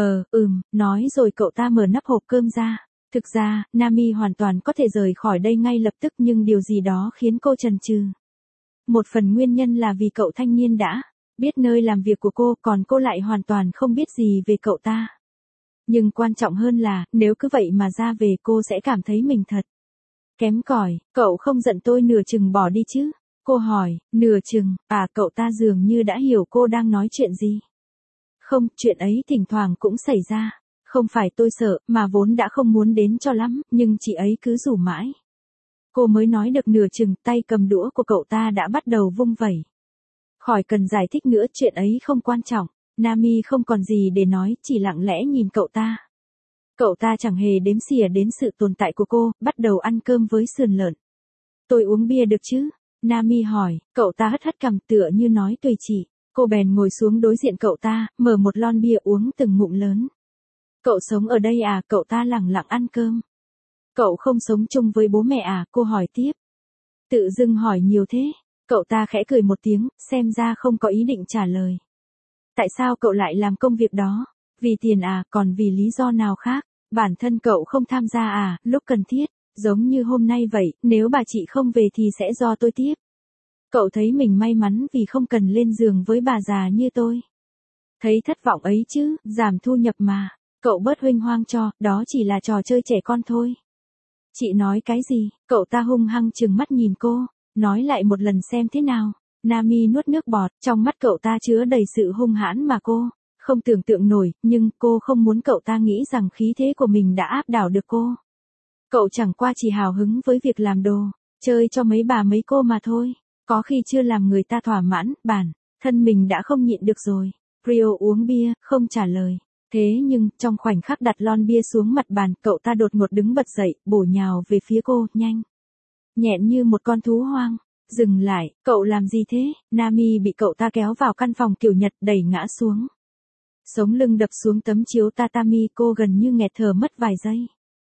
S1: Nói rồi cậu ta mở nắp hộp cơm ra. Thực ra, Nami hoàn toàn có thể rời khỏi đây ngay lập tức, nhưng điều gì đó khiến cô chần chừ. Một phần nguyên nhân là vì cậu thanh niên đã biết nơi làm việc của cô, còn cô lại hoàn toàn không biết gì về cậu ta. Nhưng quan trọng hơn là, nếu cứ vậy mà ra về cô sẽ cảm thấy mình thật kém cỏi. Cậu không giận tôi nửa chừng bỏ đi chứ? Cô hỏi. Nửa chừng? Cậu ta dường như đã hiểu cô đang nói chuyện gì. Không, chuyện ấy thỉnh thoảng cũng xảy ra. Không phải tôi sợ, mà vốn đã không muốn đến cho lắm, nhưng chị ấy cứ rủ mãi. Cô mới nói được nửa chừng, tay cầm đũa của cậu ta đã bắt đầu vung vẩy. Khỏi cần giải thích nữa, chuyện ấy không quan trọng. Nami không còn gì để nói, chỉ lặng lẽ nhìn cậu ta. Cậu ta chẳng hề đếm xỉa đến sự tồn tại của cô, bắt đầu ăn cơm với sườn lợn. Tôi uống bia được chứ? Nami hỏi. Cậu ta hất hất cằm, tựa như nói tùy chị. Cô bèn ngồi xuống đối diện cậu ta, mở một lon bia uống từng ngụm lớn. Cậu sống ở đây Cậu ta lẳng lặng ăn cơm. Cậu không sống chung với bố mẹ Cô hỏi tiếp. Tự dưng hỏi nhiều thế. Cậu ta khẽ cười một tiếng, xem ra không có ý định trả lời. Tại sao cậu lại làm công việc đó? Vì tiền còn vì lý do nào khác? Bản thân cậu không tham gia lúc cần thiết, giống như hôm nay vậy, nếu bà chị không về thì sẽ do tôi tiếp. Cậu thấy mình may mắn vì không cần lên giường với bà già như tôi. Thấy thất vọng ấy chứ, giảm thu nhập mà. Cậu bớt huênh hoang cho, đó chỉ là trò chơi trẻ con thôi. Chị nói cái gì? Cậu ta hung hăng trừng mắt nhìn cô. Nói lại một lần xem thế nào. Nami nuốt nước bọt, trong mắt cậu ta chứa đầy sự hung hãn mà cô không tưởng tượng nổi, nhưng cô không muốn cậu ta nghĩ rằng khí thế của mình đã áp đảo được cô. Cậu chẳng qua chỉ hào hứng với việc làm đồ, chơi cho mấy bà mấy cô mà thôi. Có khi chưa làm người ta thỏa mãn, bản thân mình đã không nhịn được rồi. Rio uống bia, không trả lời. Thế nhưng, trong khoảnh khắc đặt lon bia xuống mặt bàn, cậu ta đột ngột đứng bật dậy, bổ nhào về phía cô, nhanh nhẹn như một con thú hoang. Dừng lại, cậu làm gì thế? Nami bị cậu ta kéo vào căn phòng kiểu Nhật, đẩy ngã xuống. Sống lưng đập xuống tấm chiếu tatami, cô gần như nghẹt thở mất vài giây.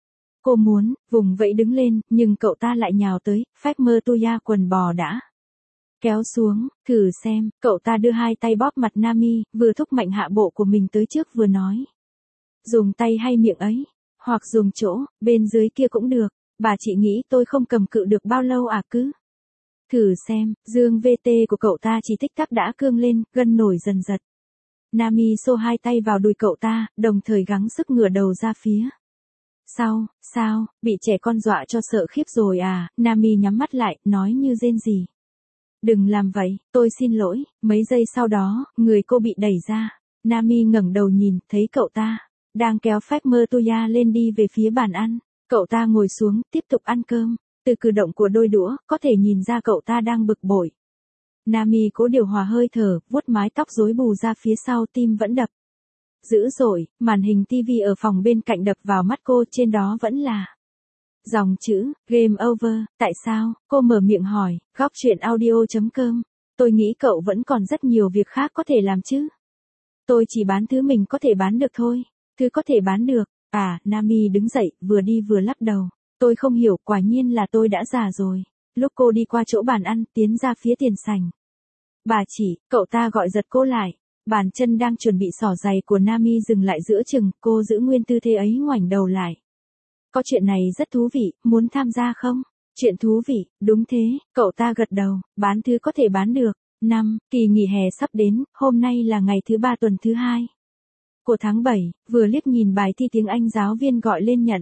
S1: Cô muốn vùng vẫy đứng lên, nhưng cậu ta lại nhào tới, phách mơ tuya quần bò đã kéo xuống. Thử xem. Cậu ta đưa hai tay bóp mặt Nami, vừa thúc mạnh hạ bộ của mình tới trước vừa nói. Dùng tay hay miệng ấy? Hoặc dùng chỗ bên dưới kia cũng được. Bà chị nghĩ tôi không cầm cự được bao lâu cứ thử xem. Dương VT của cậu ta chỉ tích tắc đã cương lên, gân nổi dần dật. Nami xô hai tay vào đùi cậu ta, đồng thời gắng sức ngửa đầu ra phía sao, bị trẻ con dọa cho sợ khiếp rồi à, Nami nhắm mắt lại, nói như rên rỉ. Đừng làm vậy, tôi xin lỗi, mấy giây sau đó, người cô bị đẩy ra. Nami ngẩng đầu nhìn, thấy cậu ta đang kéo phách mơ Tuya lên đi về phía bàn ăn. Cậu ta ngồi xuống, tiếp tục ăn cơm. Từ cử động của đôi đũa, có thể nhìn ra cậu ta đang bực bội. Nami cố điều hòa hơi thở, vuốt mái tóc rối bù ra phía sau, tim vẫn đập dữ dội, màn hình tivi ở phòng bên cạnh đập vào mắt cô, trên đó vẫn là dòng chữ, game over, tại sao, cô mở miệng hỏi, góc chuyện audio.com, tôi nghĩ cậu vẫn còn rất nhiều việc khác có thể làm chứ. Tôi chỉ bán thứ mình có thể bán được thôi, thứ có thể bán được, Nami đứng dậy, vừa đi vừa lắc đầu, tôi không hiểu, quả nhiên là tôi đã già rồi. Lúc cô đi qua chỗ bàn ăn, tiến ra phía tiền sảnh. Bà chỉ, cậu ta gọi giật cô lại. Bàn chân đang chuẩn bị xỏ giày của Nami dừng lại giữa chừng, cô giữ nguyên tư thế ấy ngoảnh đầu lại. Có chuyện này rất thú vị, muốn tham gia không? Chuyện thú vị, đúng thế, cậu ta gật đầu, bán thứ có thể bán được. Kỳ nghỉ hè sắp đến, hôm nay là ngày thứ 3 tuần thứ 2 của tháng 7, vừa liếc nhìn bài thi tiếng Anh giáo viên gọi lên nhận.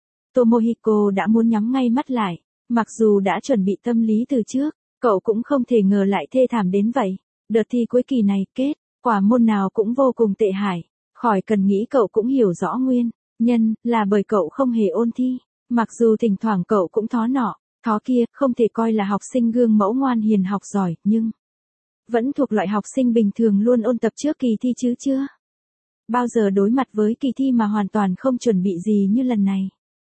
S1: Tomohiko đã muốn nhắm ngay mắt lại, mặc dù đã chuẩn bị tâm lý từ trước, cậu cũng không thể ngờ lại thê thảm đến vậy. Đợt thi cuối kỳ này kết, quả môn nào cũng vô cùng tệ hại, khỏi cần nghĩ cậu cũng hiểu rõ nguyên nhân, là bởi cậu không hề ôn thi, mặc dù thỉnh thoảng cậu cũng thó nọ, thó kia, không thể coi là học sinh gương mẫu ngoan hiền học giỏi, nhưng vẫn thuộc loại học sinh bình thường luôn ôn tập trước kỳ thi chứ chưa bao giờ đối mặt với kỳ thi mà hoàn toàn không chuẩn bị gì như lần này.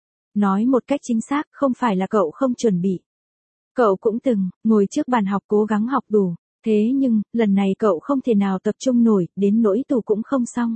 S1: Nói một cách chính xác, không phải là cậu không chuẩn bị. Cậu cũng từng ngồi trước bàn học cố gắng học đủ, thế nhưng, lần này cậu không thể nào tập trung nổi, đến nỗi tủ cũng không xong.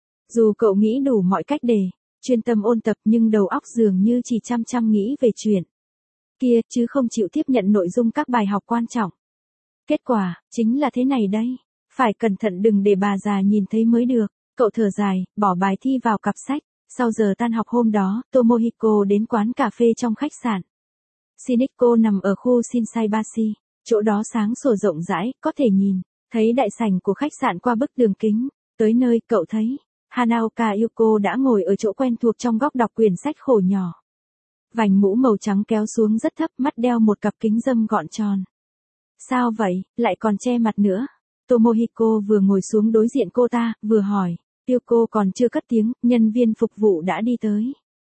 S1: Dù cậu nghĩ đủ mọi cách để chuyên tâm ôn tập, nhưng đầu óc dường như chỉ chăm nghĩ về chuyện kia, chứ không chịu tiếp nhận nội dung các bài học quan trọng. Kết quả, chính là thế này đây. Phải cẩn thận đừng để bà già nhìn thấy mới được. Cậu thở dài, bỏ bài thi vào cặp sách. Sau giờ tan học hôm đó, Tomohiko đến quán cà phê trong khách sạn Shiniko nằm ở khu Shinsaibashi. Chỗ đó sáng sủa rộng rãi, có thể nhìn thấy đại sảnh của khách sạn qua bức tường kính. Tới nơi, cậu thấy Hanaoka Yuko đã ngồi ở chỗ quen thuộc trong góc đọc quyển sách khổ nhỏ. Vành mũ màu trắng kéo xuống rất thấp, mắt đeo một cặp kính râm gọn tròn. Sao vậy, lại còn che mặt nữa? Tomohiko vừa ngồi xuống đối diện cô ta, vừa hỏi. Yuko còn chưa cất tiếng, nhân viên phục vụ đã đi tới.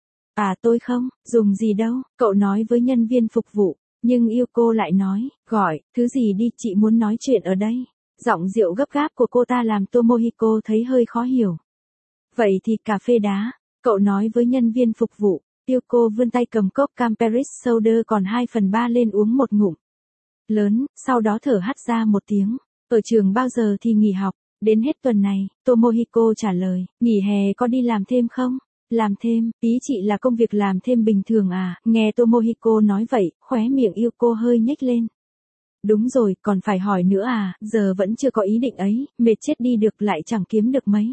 S1: Tôi không, dùng gì đâu, cậu nói với nhân viên phục vụ. Nhưng Yuko lại nói, gọi, thứ gì đi, chị muốn nói chuyện ở đây. Giọng rượu gấp gáp của cô ta làm Tomohiko thấy hơi khó hiểu. Vậy thì cà phê đá, cậu nói với nhân viên phục vụ. Yuko vươn tay cầm cốc Camperis Soda còn 2/3 lên uống một ngụm lớn, sau đó thở hắt ra một tiếng. Ở trường bao giờ thì nghỉ học? Đến hết tuần này, Tomohiko trả lời. Nghỉ hè có đi làm thêm không? Làm thêm, ý chị là công việc làm thêm bình thường à? Nghe Tomohiko nói vậy, khóe miệng Yuko hơi nhếch lên. Đúng rồi, còn phải hỏi nữa à? Giờ vẫn chưa có ý định ấy, mệt chết đi được, lại chẳng kiếm được mấy.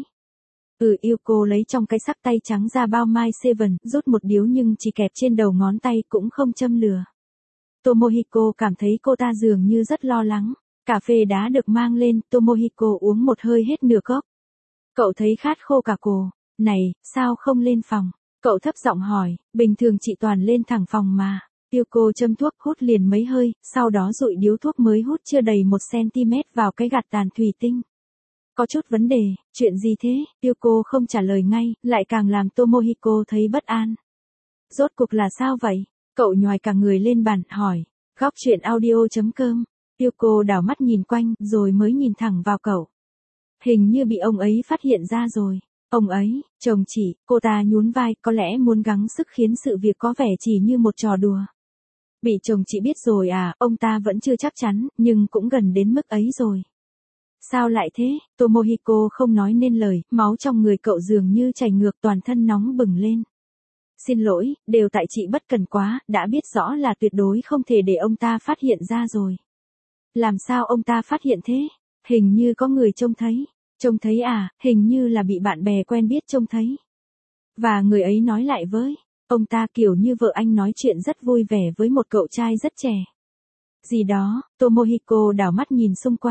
S1: Yuko lấy trong cái xắc tay trắng ra bao My Seven, rút một điếu nhưng chỉ kẹp trên đầu ngón tay, cũng không châm lửa. Tomohiko cảm thấy cô ta dường như rất lo lắng. Cà phê đá được mang lên, Tomohiko uống một hơi hết nửa cốc. Cậu thấy khát khô cả cổ. Này, sao không lên phòng? Cậu thấp giọng hỏi, bình thường chị toàn lên thẳng phòng mà. Yuko châm thuốc, hút liền mấy hơi, sau đó dụi điếu thuốc mới hút chưa đầy 1cm vào cái gạt tàn thủy tinh. Có chút vấn đề, chuyện gì thế? Yuko không trả lời ngay, lại càng làm Tomohiko thấy bất an. Rốt cuộc là sao vậy? Cậu nhoài cả người lên bàn, hỏi. Góc chuyện audio.com. Yuko đảo mắt nhìn quanh, rồi mới nhìn thẳng vào cậu. Hình như bị ông ấy phát hiện ra rồi. Ông ấy, chồng chị, cô ta nhún vai, có lẽ muốn gắng sức khiến sự việc có vẻ chỉ như một trò đùa. Bị chồng chị biết rồi à? Ông ta vẫn chưa chắc chắn, nhưng cũng gần đến mức ấy rồi. Sao lại thế? Tomohiko không nói nên lời, máu trong người cậu dường như chảy ngược, toàn thân nóng bừng lên. Xin lỗi, đều tại chị bất cần quá, đã biết rõ là tuyệt đối không thể để ông ta phát hiện ra rồi. Làm sao ông ta phát hiện thế? Hình như có người trông thấy. Trông thấy à? Hình như là bị bạn bè quen biết trông thấy. Và người ấy nói lại với ông ta kiểu như vợ anh nói chuyện rất vui vẻ với một cậu trai rất trẻ. Gì đó, Tomohiko đảo mắt nhìn xung quanh.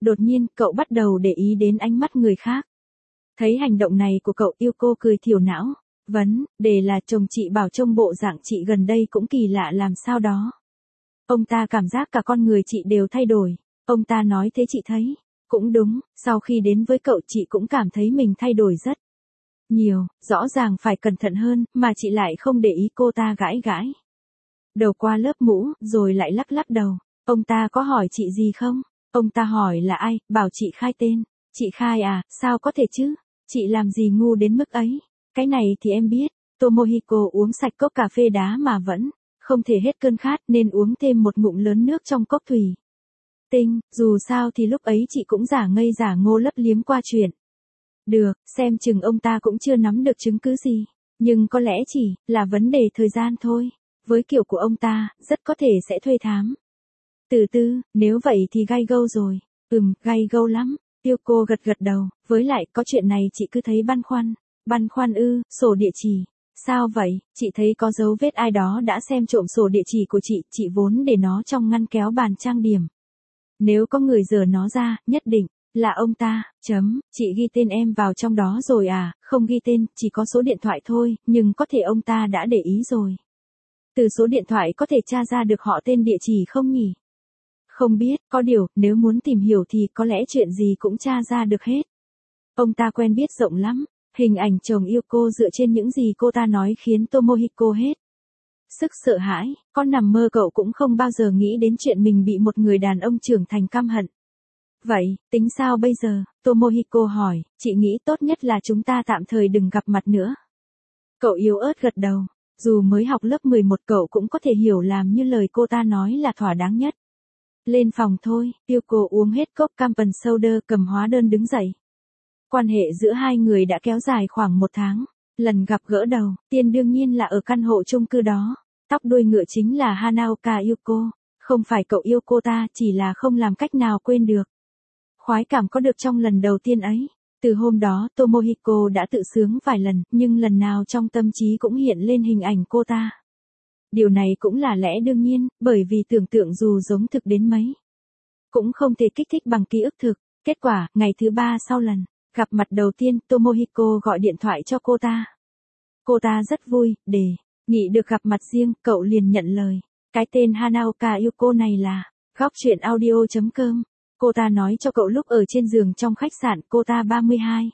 S1: Đột nhiên, cậu bắt đầu để ý đến ánh mắt người khác. Thấy hành động này của cậu, yêu cô cười thiểu não. Vấn đề là chồng chị bảo trông bộ dạng chị gần đây cũng kỳ lạ làm sao đó. Ông ta cảm giác cả con người chị đều thay đổi. Ông ta nói thế chị thấy. Cũng đúng, sau khi đến với cậu chị cũng cảm thấy mình thay đổi rất nhiều, rõ ràng phải cẩn thận hơn, mà chị lại không để ý. Cô ta gãi gãi đầu qua lớp mũ, rồi lại lắc lắc đầu. Ông ta có hỏi chị gì không? Ông ta hỏi là ai, bảo chị khai tên. Chị khai à, sao có thể chứ? Chị làm gì ngu đến mức ấy? Cái này thì em biết. Tomohiko uống sạch cốc cà phê đá mà vẫn không thể hết cơn khát nên uống thêm một ngụm lớn nước trong cốc thủy tinh, dù sao thì lúc ấy chị cũng giả ngây giả ngô lấp liếm qua chuyện. Được, xem chừng ông ta cũng chưa nắm được chứng cứ gì, nhưng có lẽ chỉ là vấn đề thời gian thôi. Với kiểu của ông ta, rất có thể sẽ thuê thám. Từ từ, nếu vậy thì gay gâu rồi. Gay gâu lắm. Yoko gật gật đầu, với lại có chuyện này chị cứ thấy băn khoăn. Băn khoăn ư, sổ địa chỉ. Sao vậy, chị thấy có dấu vết ai đó đã xem trộm sổ địa chỉ của chị vốn để nó trong ngăn kéo bàn trang điểm. Nếu có người giở nó ra, nhất định là ông ta. Chị ghi tên em vào trong đó rồi à? Không ghi tên, chỉ có số điện thoại thôi, nhưng có thể ông ta đã để ý rồi. Từ số điện thoại có thể tra ra được họ tên địa chỉ không nhỉ? Không biết, có điều, nếu muốn tìm hiểu thì có lẽ chuyện gì cũng tra ra được hết. Ông ta quen biết rộng lắm. Hình ảnh chồng yêu cô dựa trên những gì cô ta nói khiến Tomohiko hết sức sợ hãi, con nằm mơ cậu cũng không bao giờ nghĩ đến chuyện mình bị một người đàn ông trưởng thành căm hận. Vậy, tính sao bây giờ? Tomohiko hỏi, chị nghĩ tốt nhất là chúng ta tạm thời đừng gặp mặt nữa. Cậu yếu ớt gật đầu, dù mới học lớp 11 cậu cũng có thể hiểu làm như lời cô ta nói là thỏa đáng nhất. Lên phòng thôi, Yoko uống hết cốc Campan Soda, cầm hóa đơn đứng dậy. Quan hệ giữa hai người đã kéo dài khoảng 1 tháng. Lần gặp gỡ đầu tiên đương nhiên là ở căn hộ chung cư đó. Tóc đuôi ngựa chính là Hanaoka Yoko. Không phải cậu yêu cô ta, chỉ là không làm cách nào quên được khoái cảm có được trong lần đầu tiên ấy. Từ hôm đó Tomohiko đã tự sướng vài lần, nhưng lần nào trong tâm trí cũng hiện lên hình ảnh cô ta. Điều này cũng là lẽ đương nhiên, bởi vì tưởng tượng dù giống thực đến mấy, cũng không thể kích thích bằng ký ức thực. Kết quả, ngày thứ 3 sau lần gặp mặt đầu tiên, Tomohiko gọi điện thoại cho cô ta. Cô ta rất vui, đề nghị được gặp mặt riêng, cậu liền nhận lời. Cái tên Hanaoka Yoko này là góc chuyện audio.com. Cô ta nói cho cậu lúc ở trên giường trong khách sạn. Cô ta 32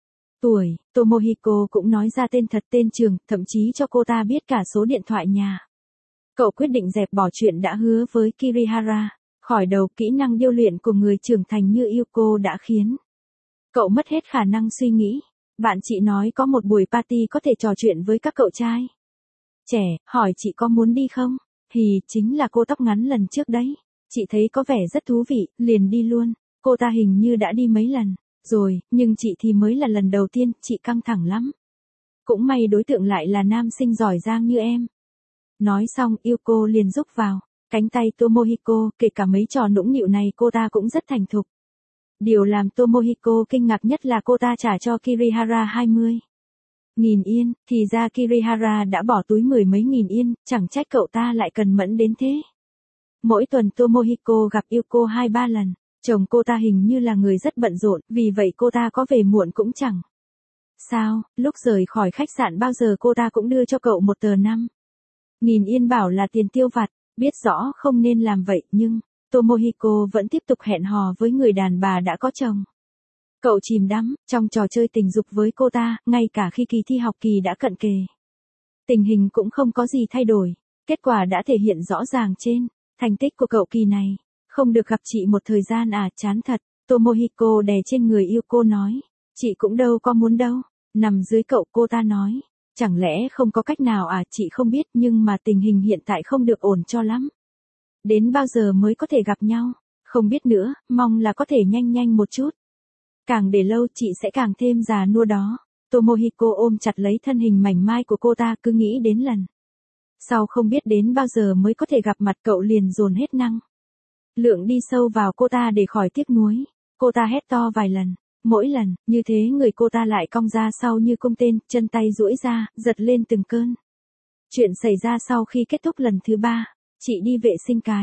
S1: tuổi, Tomohiko cũng nói ra tên thật, tên trường, thậm chí cho cô ta biết cả số điện thoại nhà. Cậu quyết định dẹp bỏ chuyện đã hứa với Kirihara. Khỏi đầu, kỹ năng điêu luyện của người trưởng thành như Yoko đã khiến cậu mất hết khả năng suy nghĩ. Bạn chị nói có một buổi party có thể trò chuyện với các cậu trai trẻ, hỏi chị có muốn đi không? Chính là cô tóc ngắn lần trước đấy. Chị thấy có vẻ rất thú vị, liền đi luôn. Cô ta hình như đã đi mấy lần rồi, nhưng chị thì mới là lần đầu tiên, chị căng thẳng lắm. Cũng may đối tượng lại là nam sinh giỏi giang như em. Nói xong, Yoko liền rúc vào cánh tay Tomohiko, kể cả mấy trò nũng nịu này cô ta cũng rất thành thục. Điều làm Tomohiko kinh ngạc nhất là cô ta trả cho Kirihara 20.000 yên, thì ra Kirihara đã bỏ túi 10 mấy nghìn yên, chẳng trách cậu ta lại cần mẫn đến thế. Mỗi tuần Tomohiko gặp Yoko 2-3 lần, chồng cô ta hình như là người rất bận rộn, vì vậy cô ta có về muộn cũng chẳng sao. Lúc rời khỏi khách sạn bao giờ cô ta cũng đưa cho cậu một tờ 5.000 yên bảo là tiền tiêu vặt, biết rõ không nên làm vậy nhưng Tomohiko vẫn tiếp tục hẹn hò với người đàn bà đã có chồng. Cậu chìm đắm trong trò chơi tình dục với cô ta, ngay cả khi kỳ thi học kỳ đã cận kề. Tình hình cũng không có gì thay đổi, kết quả đã thể hiện rõ ràng trên thành tích của cậu kỳ này. Không được gặp chị một thời gian à, chán thật. Tomohiko đè trên người yêu cô nói. Chị cũng đâu có muốn đâu. Nằm dưới cậu, cô ta nói. Chẳng lẽ không có cách nào à, chị không biết, nhưng mà tình hình hiện tại không được ổn cho lắm. Đến bao giờ mới có thể gặp nhau? Không biết nữa, mong là có thể nhanh nhanh một chút. Càng để lâu chị sẽ càng thêm già nua đó. Tomohiko ôm chặt lấy thân hình mảnh mai của cô ta, cứ nghĩ đến lần sau không biết đến bao giờ mới có thể gặp mặt, cậu liền dồn hết năng lượng đi sâu vào cô ta để khỏi tiếc nuối. Cô ta hét to vài lần, mỗi lần như thế người cô ta lại cong ra sau như cung tên, chân tay duỗi ra, giật lên từng cơn. Chuyện xảy ra sau khi kết thúc lần thứ 3, chị đi vệ sinh cái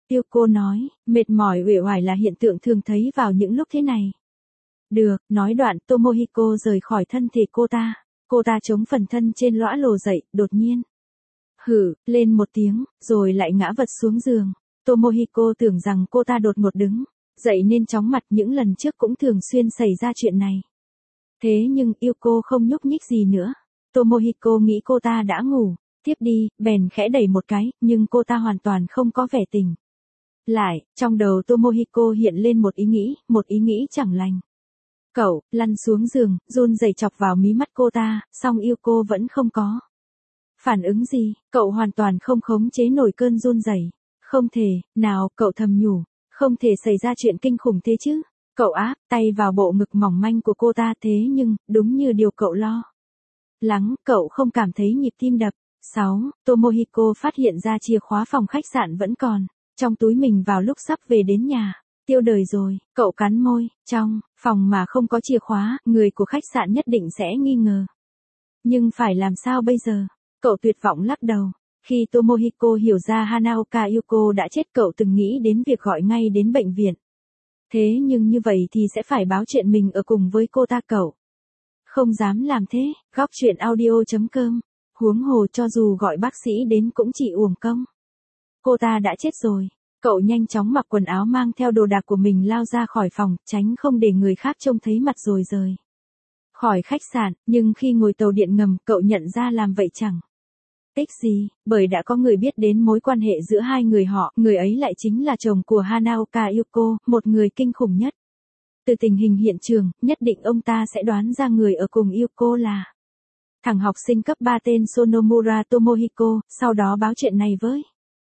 S1: Yuko nói, mệt mỏi uể oải là hiện tượng thường thấy vào những lúc thế này. Được, nói đoạn Tomohiko rời khỏi thân thể cô ta. Cô ta chống phần thân trên lõa lồ dậy, đột nhiên. Hử, lên một tiếng, rồi lại ngã vật xuống giường. Tomohiko tưởng rằng cô ta đột ngột đứng dậy nên chóng mặt, những lần trước cũng thường xuyên xảy ra chuyện này. Thế nhưng Yuko không nhúc nhích gì nữa. Tomohiko nghĩ cô ta đã ngủ tiếp đi, bèn khẽ đẩy một cái, nhưng cô ta hoàn toàn không có vẻ tỉnh lại. Trong đầu Tomohiko hiện lên một ý nghĩ chẳng lành. Cậu, lăn xuống giường, run rẩy chọc vào mí mắt cô ta, song Yuko vẫn không có phản ứng gì, cậu hoàn toàn không khống chế nổi cơn run rẩy. Không thể, nào, cậu thầm nhủ, không thể xảy ra chuyện kinh khủng thế chứ. Cậu áp tay vào bộ ngực mỏng manh của cô ta, thế nhưng, đúng như điều cậu lo lắng, cậu không cảm thấy nhịp tim đập. 6. Tomohiko phát hiện ra chìa khóa phòng khách sạn vẫn còn trong túi mình vào lúc sắp về đến nhà. Tiêu đời rồi, cậu cắn môi, trong phòng mà không có chìa khóa, người của khách sạn nhất định sẽ nghi ngờ. Nhưng phải làm sao bây giờ? Cậu tuyệt vọng lắc đầu. Khi Tomohiko hiểu ra Hanaoka Yuko đã chết, cậu từng nghĩ đến việc gọi ngay đến bệnh viện. Thế nhưng như vậy thì sẽ phải báo chuyện mình ở cùng với cô ta, cậu không dám làm thế. Góc truyện audio.com. Huống hồ cho dù gọi bác sĩ đến cũng chỉ uổng công. Cô ta đã chết rồi. Cậu nhanh chóng mặc quần áo mang theo đồ đạc của mình lao ra khỏi phòng, tránh không để người khác trông thấy mặt rồi rời khỏi khách sạn. Nhưng khi ngồi tàu điện ngầm, cậu nhận ra làm vậy chẳng ích gì, bởi đã có người biết đến mối quan hệ giữa hai người họ, người ấy lại chính là chồng của Hanaoka Yuko, một người kinh khủng nhất. Từ tình hình hiện trường, nhất định ông ta sẽ đoán ra người ở cùng Yuko là thằng học sinh cấp 3 tên Sonomura Tomohiko, sau đó báo chuyện này với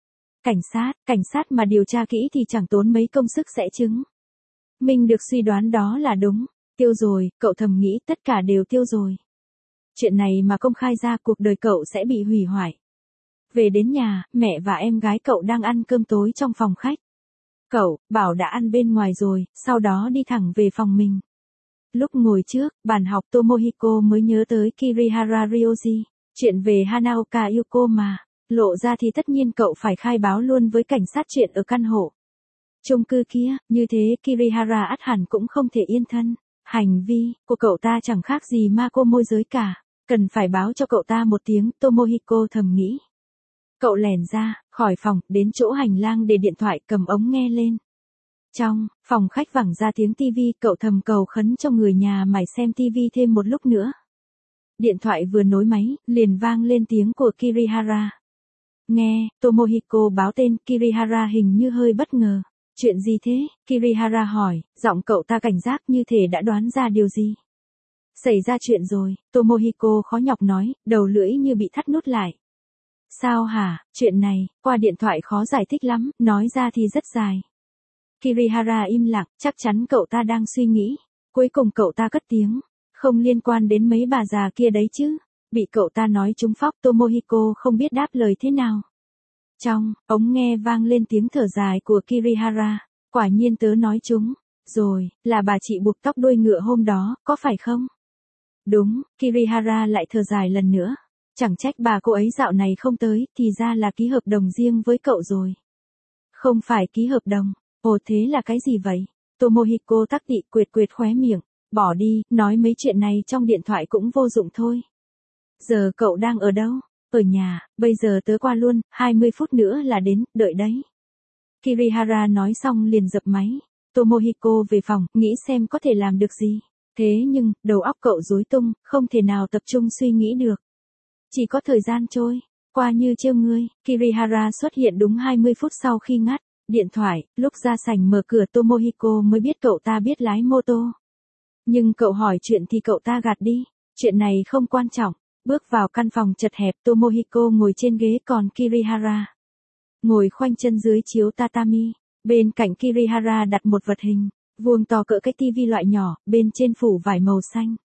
S1: cảnh sát mà điều tra kỹ thì chẳng tốn mấy công sức sẽ chứng minh được suy đoán đó là đúng. Tiêu rồi, cậu thầm nghĩ, tất cả đều tiêu rồi. Chuyện này mà công khai ra, cuộc đời cậu sẽ bị hủy hoại. Về đến nhà, mẹ và em gái cậu đang ăn cơm tối trong phòng khách. Cậu bảo đã ăn bên ngoài rồi, sau đó đi thẳng về phòng mình. Lúc ngồi trước bàn học, Tomohiko mới nhớ tới Kirihara Ryoji. Chuyện về Hanaoka Yuko mà lộ ra thì tất nhiên cậu phải khai báo luôn với cảnh sát chuyện ở căn hộ chung cư kia, như thế Kirihara ắt hẳn cũng không thể yên thân. Hành vi của cậu ta chẳng khác gì ma cô môi giới cả, cần phải báo cho cậu ta một tiếng, Tomohiko thầm nghĩ. Cậu lẻn ra khỏi phòng, đến chỗ hành lang để điện thoại, cầm ống nghe lên. Trong phòng khách vẳng ra tiếng tivi, cậu thầm cầu khấn cho người nhà mải xem tivi thêm một lúc nữa. Điện thoại vừa nối máy, liền vang lên tiếng của Kirihara. Nghe, Tomohiko báo tên. Kirihara hình như hơi bất ngờ. Chuyện gì thế? Kirihara hỏi, giọng cậu ta cảnh giác như thể đã đoán ra điều gì. Xảy ra chuyện rồi, Tomohiko khó nhọc nói, đầu lưỡi như bị thắt nút lại. Sao hả? Chuyện này, qua điện thoại khó giải thích lắm, nói ra thì rất dài. Kirihara im lặng, chắc chắn cậu ta đang suy nghĩ. Cuối cùng cậu ta cất tiếng, không liên quan đến mấy bà già kia đấy chứ. Bị cậu ta nói trúng phóc, Tomohiko không biết đáp lời thế nào. Trong ống nghe vang lên tiếng thở dài của Kirihara. Quả nhiên tớ nói trúng rồi, là bà chị buộc tóc đuôi ngựa hôm đó, có phải không? Đúng, Kirihara lại thở dài lần nữa. Chẳng trách bà cô ấy dạo này không tới, thì ra là ký hợp đồng riêng với cậu rồi. Không phải ký hợp đồng. Ồ, thế là cái gì vậy? Tomohiko tắc tị quệt khóe miệng. Bỏ đi, nói mấy chuyện này trong điện thoại cũng vô dụng thôi. Giờ cậu đang ở đâu? Ở nhà, bây giờ tớ qua luôn, 20 phút nữa là đến, đợi đấy. Kirihara nói xong liền dập máy. Tomohiko về phòng, nghĩ xem có thể làm được gì. Thế nhưng, đầu óc cậu rối tung, không thể nào tập trung suy nghĩ được. Chỉ có thời gian trôi qua như trêu ngươi. Kirihara xuất hiện đúng 20 phút sau khi ngắt điện thoại. Lúc ra sảnh mở cửa, Tomohiko mới biết cậu ta biết lái mô tô. Nhưng cậu hỏi chuyện thì cậu ta gạt đi. Chuyện này không quan trọng. Bước vào căn phòng chật hẹp, Tomohiko ngồi trên ghế, còn Kirihara ngồi khoanh chân dưới chiếu tatami. Bên cạnh Kirihara đặt một vật hình vuông to cỡ cái tivi loại nhỏ, bên trên phủ vải màu xanh.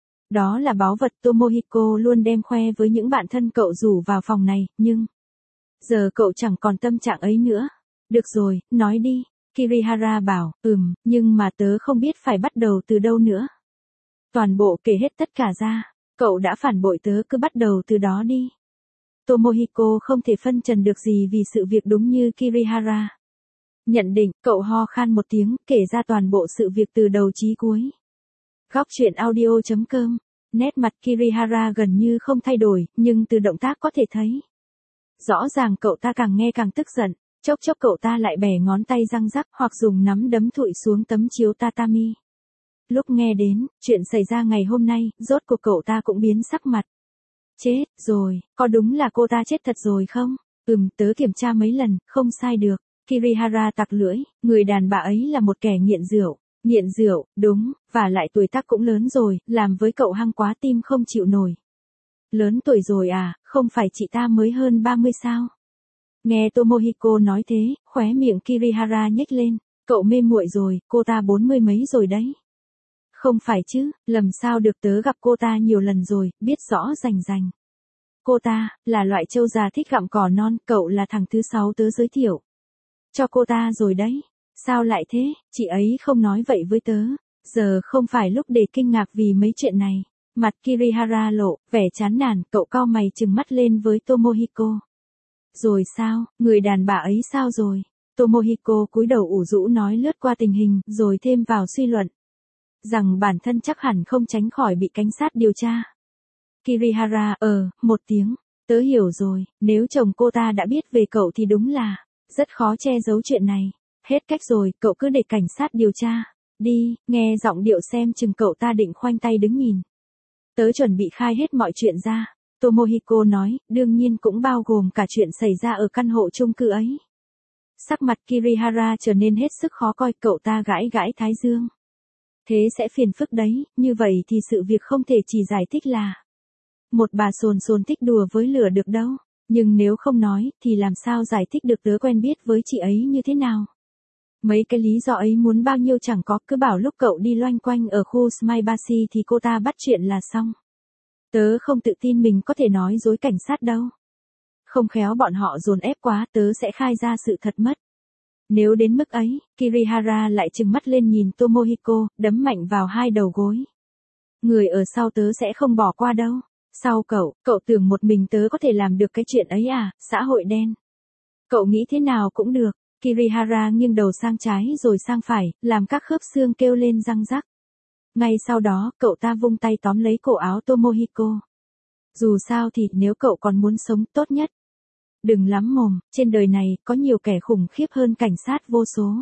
S1: Đó là báu vật Tomohiko luôn đem khoe với những bạn thân cậu rủ vào phòng này, nhưng giờ cậu chẳng còn tâm trạng ấy nữa. Được rồi, nói đi. Kirihara bảo, nhưng mà tớ không biết phải bắt đầu từ đâu nữa. Toàn bộ kể hết tất cả ra. Cậu đã phản bội tớ, cứ bắt đầu từ đó đi. Tomohiko không thể phân trần được gì vì sự việc đúng như Kirihara Nhận định, cậu ho khan một tiếng, kể ra toàn bộ sự việc từ đầu chí cuối. Góc truyện audio.com. Nét mặt Kirihara gần như không thay đổi, nhưng từ động tác có thể thấy. Rõ ràng cậu ta càng nghe càng tức giận, chốc chốc cậu ta lại bẻ ngón tay răng rắc hoặc dùng nắm đấm thụi xuống tấm chiếu tatami. Lúc nghe đến, chuyện xảy ra ngày hôm nay, rốt cuộc cậu ta cũng biến sắc mặt. Chết rồi, có đúng là cô ta chết thật rồi không? Tớ kiểm tra mấy lần, không sai được. Kirihara tặc lưỡi, người đàn bà ấy là một kẻ nghiện rượu. Nghiện rượu, đúng, và lại tuổi tác cũng lớn rồi, làm với cậu hăng quá tim không chịu nổi. Lớn tuổi rồi à, không phải chị ta mới hơn 30 sao? Nghe Tomohiko nói thế, khóe miệng Kirihara nhếch lên, cậu mê muội rồi, cô ta 40 mấy rồi đấy. Không phải chứ, lầm sao được, tớ gặp cô ta nhiều lần rồi, biết rõ rành rành. Cô ta, là loại trâu già thích gặm cỏ non, cậu là thằng thứ 6 tớ giới thiệu. Cho cô ta rồi đấy. Sao lại thế, chị ấy không nói vậy với tớ. Giờ không phải lúc để kinh ngạc vì mấy chuyện này. Mặt Kirihara lộ, vẻ chán nản, cậu cau mày trừng mắt lên với Tomohiko. Rồi sao, người đàn bà ấy sao rồi? Tomohiko cúi đầu ủ rũ nói lướt qua tình hình, rồi thêm vào suy luận. Rằng bản thân chắc hẳn không tránh khỏi bị cảnh sát điều tra. Kirihara, một tiếng. Tớ hiểu rồi, nếu chồng cô ta đã biết về cậu thì đúng là rất khó che giấu chuyện này. Hết cách rồi, cậu cứ để cảnh sát điều tra. Đi, nghe giọng điệu xem chừng cậu ta định khoanh tay đứng nhìn. Tớ chuẩn bị khai hết mọi chuyện ra. Tomohiko nói, đương nhiên cũng bao gồm cả chuyện xảy ra ở căn hộ chung cư ấy. Sắc mặt Kirihara trở nên hết sức khó coi, cậu ta gãi gãi thái dương. Thế sẽ phiền phức đấy, như vậy thì sự việc không thể chỉ giải thích là một bà sồn thích đùa với lửa được đâu. Nhưng nếu không nói, thì làm sao giải thích được tớ quen biết với chị ấy như thế nào? Mấy cái lý do ấy muốn bao nhiêu chẳng có, cứ bảo lúc cậu đi loanh quanh ở khu Smabashi thì cô ta bắt chuyện là xong. Tớ không tự tin mình có thể nói dối cảnh sát đâu. Không khéo bọn họ dồn ép quá, tớ sẽ khai ra sự thật mất. Nếu đến mức ấy, Kirihara lại trừng mắt lên nhìn Tomohiko, đấm mạnh vào hai đầu gối. Người ở sau tớ sẽ không bỏ qua đâu. Sau cậu tưởng một mình tớ có thể làm được cái chuyện ấy à, xã hội đen. Cậu nghĩ thế nào cũng được. Kirihara nghiêng đầu sang trái rồi sang phải, làm các khớp xương kêu lên răng rắc. Ngay sau đó, cậu ta vung tay tóm lấy cổ áo Tomohiko. Dù sao thì nếu cậu còn muốn sống tốt nhất. Đừng lắm mồm, trên đời này có nhiều kẻ khủng khiếp hơn cảnh sát vô số.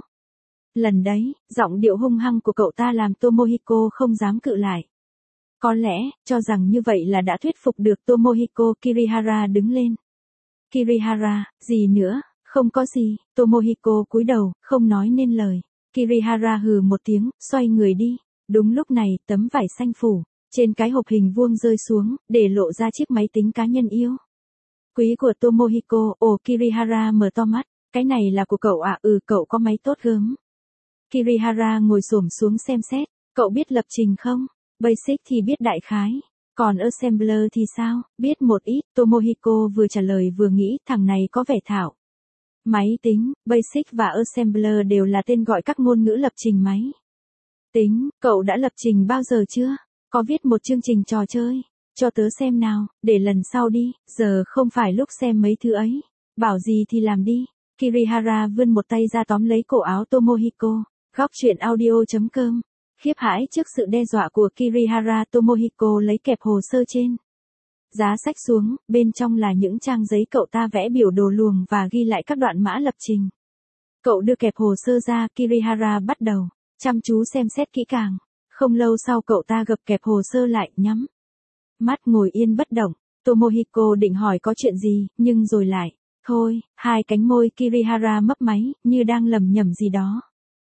S1: Lần đấy, giọng điệu hung hăng của cậu ta làm Tomohiko không dám cự lại. Có lẽ, cho rằng như vậy là đã thuyết phục được Tomohiko. Kirihara đứng lên. Kirihara, gì nữa? Không có gì. Tomohiko cúi đầu, không nói nên lời. Kirihara hừ một tiếng, xoay người đi. Đúng lúc này, tấm vải xanh phủ trên cái hộp hình vuông rơi xuống, để lộ ra chiếc máy tính cá nhân yêu quý của Tomohiko. Kirihara mở to mắt. Cái này là của cậu à? Cậu có máy tốt gớm. Kirihara ngồi xổm xuống xem xét. Cậu biết lập trình không? Basic thì biết đại khái. Còn assembler thì sao? Biết một ít. Tomohiko vừa trả lời vừa nghĩ thằng này có vẻ thạo. Máy tính, Basic và assembler đều là tên gọi các ngôn ngữ lập trình máy tính. Cậu đã lập trình bao giờ chưa? Có viết một chương trình trò chơi cho tớ xem nào, để lần sau đi, giờ không phải lúc xem mấy thứ ấy. Bảo gì thì làm đi. Kirihara vươn một tay ra tóm lấy cổ áo Tomohiko. Góc truyện audio.com. Khiếp hãi trước sự đe dọa của Kirihara, Tomohiko lấy kẹp hồ sơ trên giá sách xuống, bên trong là những trang giấy cậu ta vẽ biểu đồ luồng và ghi lại các đoạn mã lập trình. Cậu đưa kẹp hồ sơ ra, Kirihara bắt đầu chăm chú xem xét kỹ càng. Không lâu sau cậu ta gập kẹp hồ sơ lại, nhắm mắt ngồi yên bất động. Tomohiko định hỏi có chuyện gì, nhưng rồi lại, thôi, hai cánh môi Kirihara mấp máy, như đang lầm nhầm gì đó.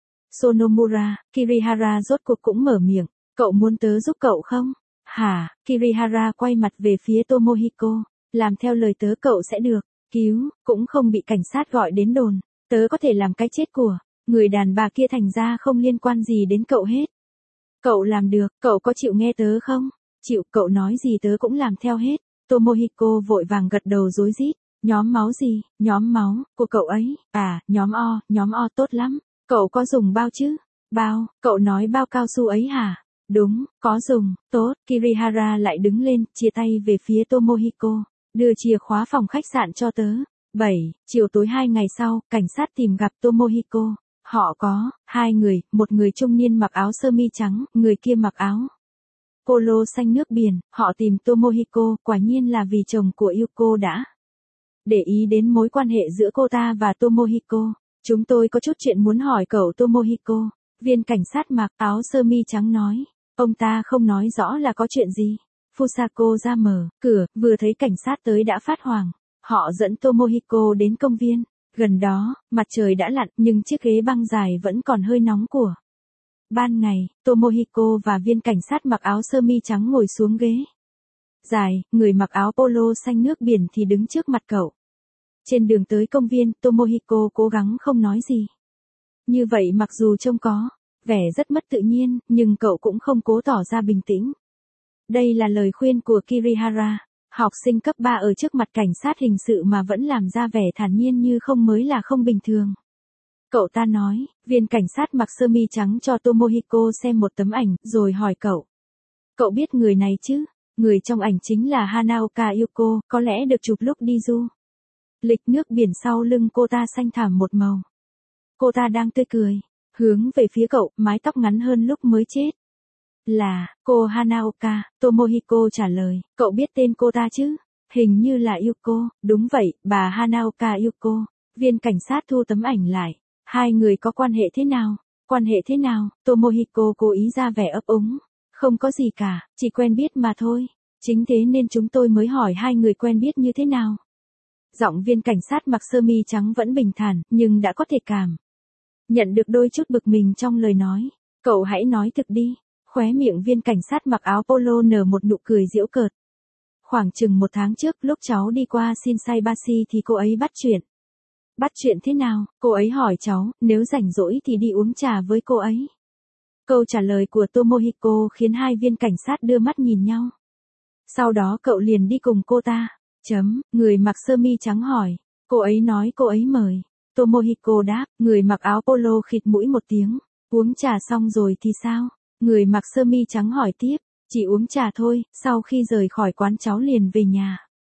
S1: Sonomura, Kirihara rốt cuộc cũng mở miệng, cậu muốn tớ giúp cậu không? Hả? Kirihara quay mặt về phía Tomohiko, làm theo lời tớ cậu sẽ được cứu, cũng không bị cảnh sát gọi đến đồn, tớ có thể làm cái chết của người đàn bà kia, thành ra không liên quan gì đến cậu hết. Cậu làm được, cậu có chịu nghe tớ không? Chịu, cậu nói gì tớ cũng làm theo hết. Tomohiko vội vàng gật đầu rối rít. Nhóm máu gì? Nhóm máu của cậu ấy? À, nhóm O tốt lắm. Cậu có dùng bao chứ? Bao, cậu nói bao cao su ấy hả? Đúng, có dùng, tốt. Kirihara lại đứng lên, chia tay về phía Tomohiko. Đưa chìa khóa phòng khách sạn cho tớ. 7. Chiều tối 2 ngày sau, cảnh sát tìm gặp Tomohiko. Họ có 2 người, một người trung niên mặc áo sơ mi trắng, người kia mặc áo polo xanh nước biển. Họ tìm Tomohiko, quả nhiên là vì chồng của Yuko đã để ý đến mối quan hệ giữa cô ta và Tomohiko. Chúng tôi có chút chuyện muốn hỏi cậu Tomohiko. Viên cảnh sát mặc áo sơ mi trắng nói. Ông ta không nói rõ là có chuyện gì. Fusako ra mở cửa, vừa thấy cảnh sát tới đã phát hoảng. Họ dẫn Tomohiko đến công viên. Gần đó, mặt trời đã lặn nhưng chiếc ghế băng dài vẫn còn hơi nóng của ban ngày. Tomohiko và viên cảnh sát mặc áo sơ mi trắng ngồi xuống ghế dài, người mặc áo polo xanh nước biển thì đứng trước mặt cậu. Trên đường tới công viên, Tomohiko cố gắng không nói gì. Như vậy mặc dù trông có vẻ rất mất tự nhiên, nhưng cậu cũng không cố tỏ ra bình tĩnh. Đây là lời khuyên của Kirihara. Học sinh cấp 3 ở trước mặt cảnh sát hình sự mà vẫn làm ra vẻ thản nhiên như không mới là không bình thường. Cậu ta nói, viên cảnh sát mặc sơ mi trắng cho Tomohiko xem một tấm ảnh, rồi hỏi cậu. Cậu biết người này chứ? Người trong ảnh chính là Hanaoka Yuko, có lẽ được chụp lúc đi du lịch nước biển. Sau lưng cô ta xanh thẳm một màu. Cô ta đang tươi cười, hướng về phía cậu, mái tóc ngắn hơn lúc mới chết. Là, cô Hanaoka, Tomohiko trả lời. Cậu biết tên cô ta chứ? Hình như là Yuko. Đúng vậy, bà Hanaoka Yuko. Viên cảnh sát thu tấm ảnh lại. Hai người có quan hệ thế nào? Quan hệ thế nào? Tomohiko cố ý ra vẻ ấp úng. Không có gì cả, chỉ quen biết mà thôi. Chính thế nên chúng tôi mới hỏi hai người quen biết như thế nào. Giọng viên cảnh sát mặc sơ mi trắng vẫn bình thản, nhưng đã có thể cảm nhận được đôi chút bực mình trong lời nói. Cậu hãy nói thực đi. Khóe miệng viên cảnh sát mặc áo polo nở một nụ cười giễu cợt. Khoảng chừng 1 tháng trước, lúc cháu đi qua Shinsaibashi thì cô ấy bắt chuyện. Bắt chuyện thế nào? Cô ấy hỏi cháu, nếu rảnh rỗi thì đi uống trà với cô ấy. Câu trả lời của Tomohiko khiến hai viên cảnh sát đưa mắt nhìn nhau. Sau đó cậu liền đi cùng cô ta. Người mặc sơ mi trắng hỏi. Cô ấy nói cô ấy mời. Tomohiko đáp, người mặc áo polo khịt mũi một tiếng. Uống trà xong rồi thì sao? Người mặc sơ mi trắng hỏi tiếp. Chỉ uống trà thôi, sau khi rời khỏi quán cháu liền về nhà.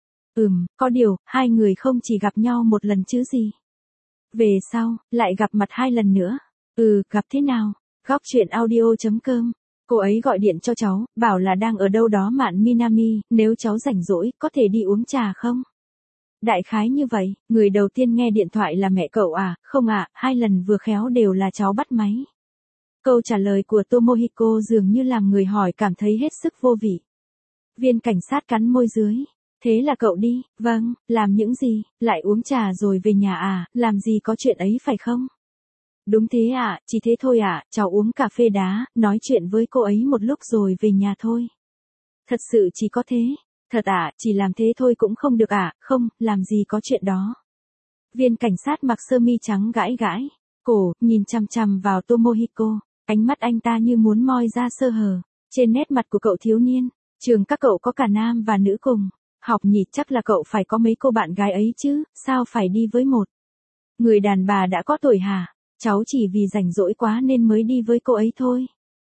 S1: Có điều, hai người không chỉ gặp nhau một lần chứ gì. Về sau, lại gặp mặt 2 lần nữa. Gặp thế nào? Góc chuyện audio.com. Cô ấy gọi điện cho cháu, bảo là đang ở đâu đó mạn Minami, nếu cháu rảnh rỗi, có thể đi uống trà không? Đại khái như vậy, người đầu tiên nghe điện thoại là mẹ cậu à? Không ạ, 2 lần vừa khéo đều là cháu bắt máy. Câu trả lời của Tomohiko dường như làm người hỏi cảm thấy hết sức vô vị. Viên cảnh sát cắn môi dưới. Thế là cậu đi, vâng, làm những gì, lại uống trà rồi về nhà à, làm gì có chuyện ấy phải không? Đúng thế ạ, chỉ thế thôi ạ, cháu uống cà phê đá, nói chuyện với cô ấy một lúc rồi về nhà thôi. Thật sự chỉ có thế. Thật ạ, chỉ làm thế thôi cũng không được ạ, không, làm gì có chuyện đó. Viên cảnh sát mặc sơ mi trắng gãi gãi cổ, nhìn chằm chằm vào Tomohiko, ánh mắt anh ta như muốn moi ra sơ hở trên nét mặt của cậu thiếu niên. Trường các cậu có cả nam và nữ cùng học nhỉ, chắc là cậu phải có mấy cô bạn gái ấy chứ, sao phải đi với một người đàn bà đã có tuổi hả? Cháu chỉ vì rảnh rỗi quá nên mới đi với cô ấy thôi.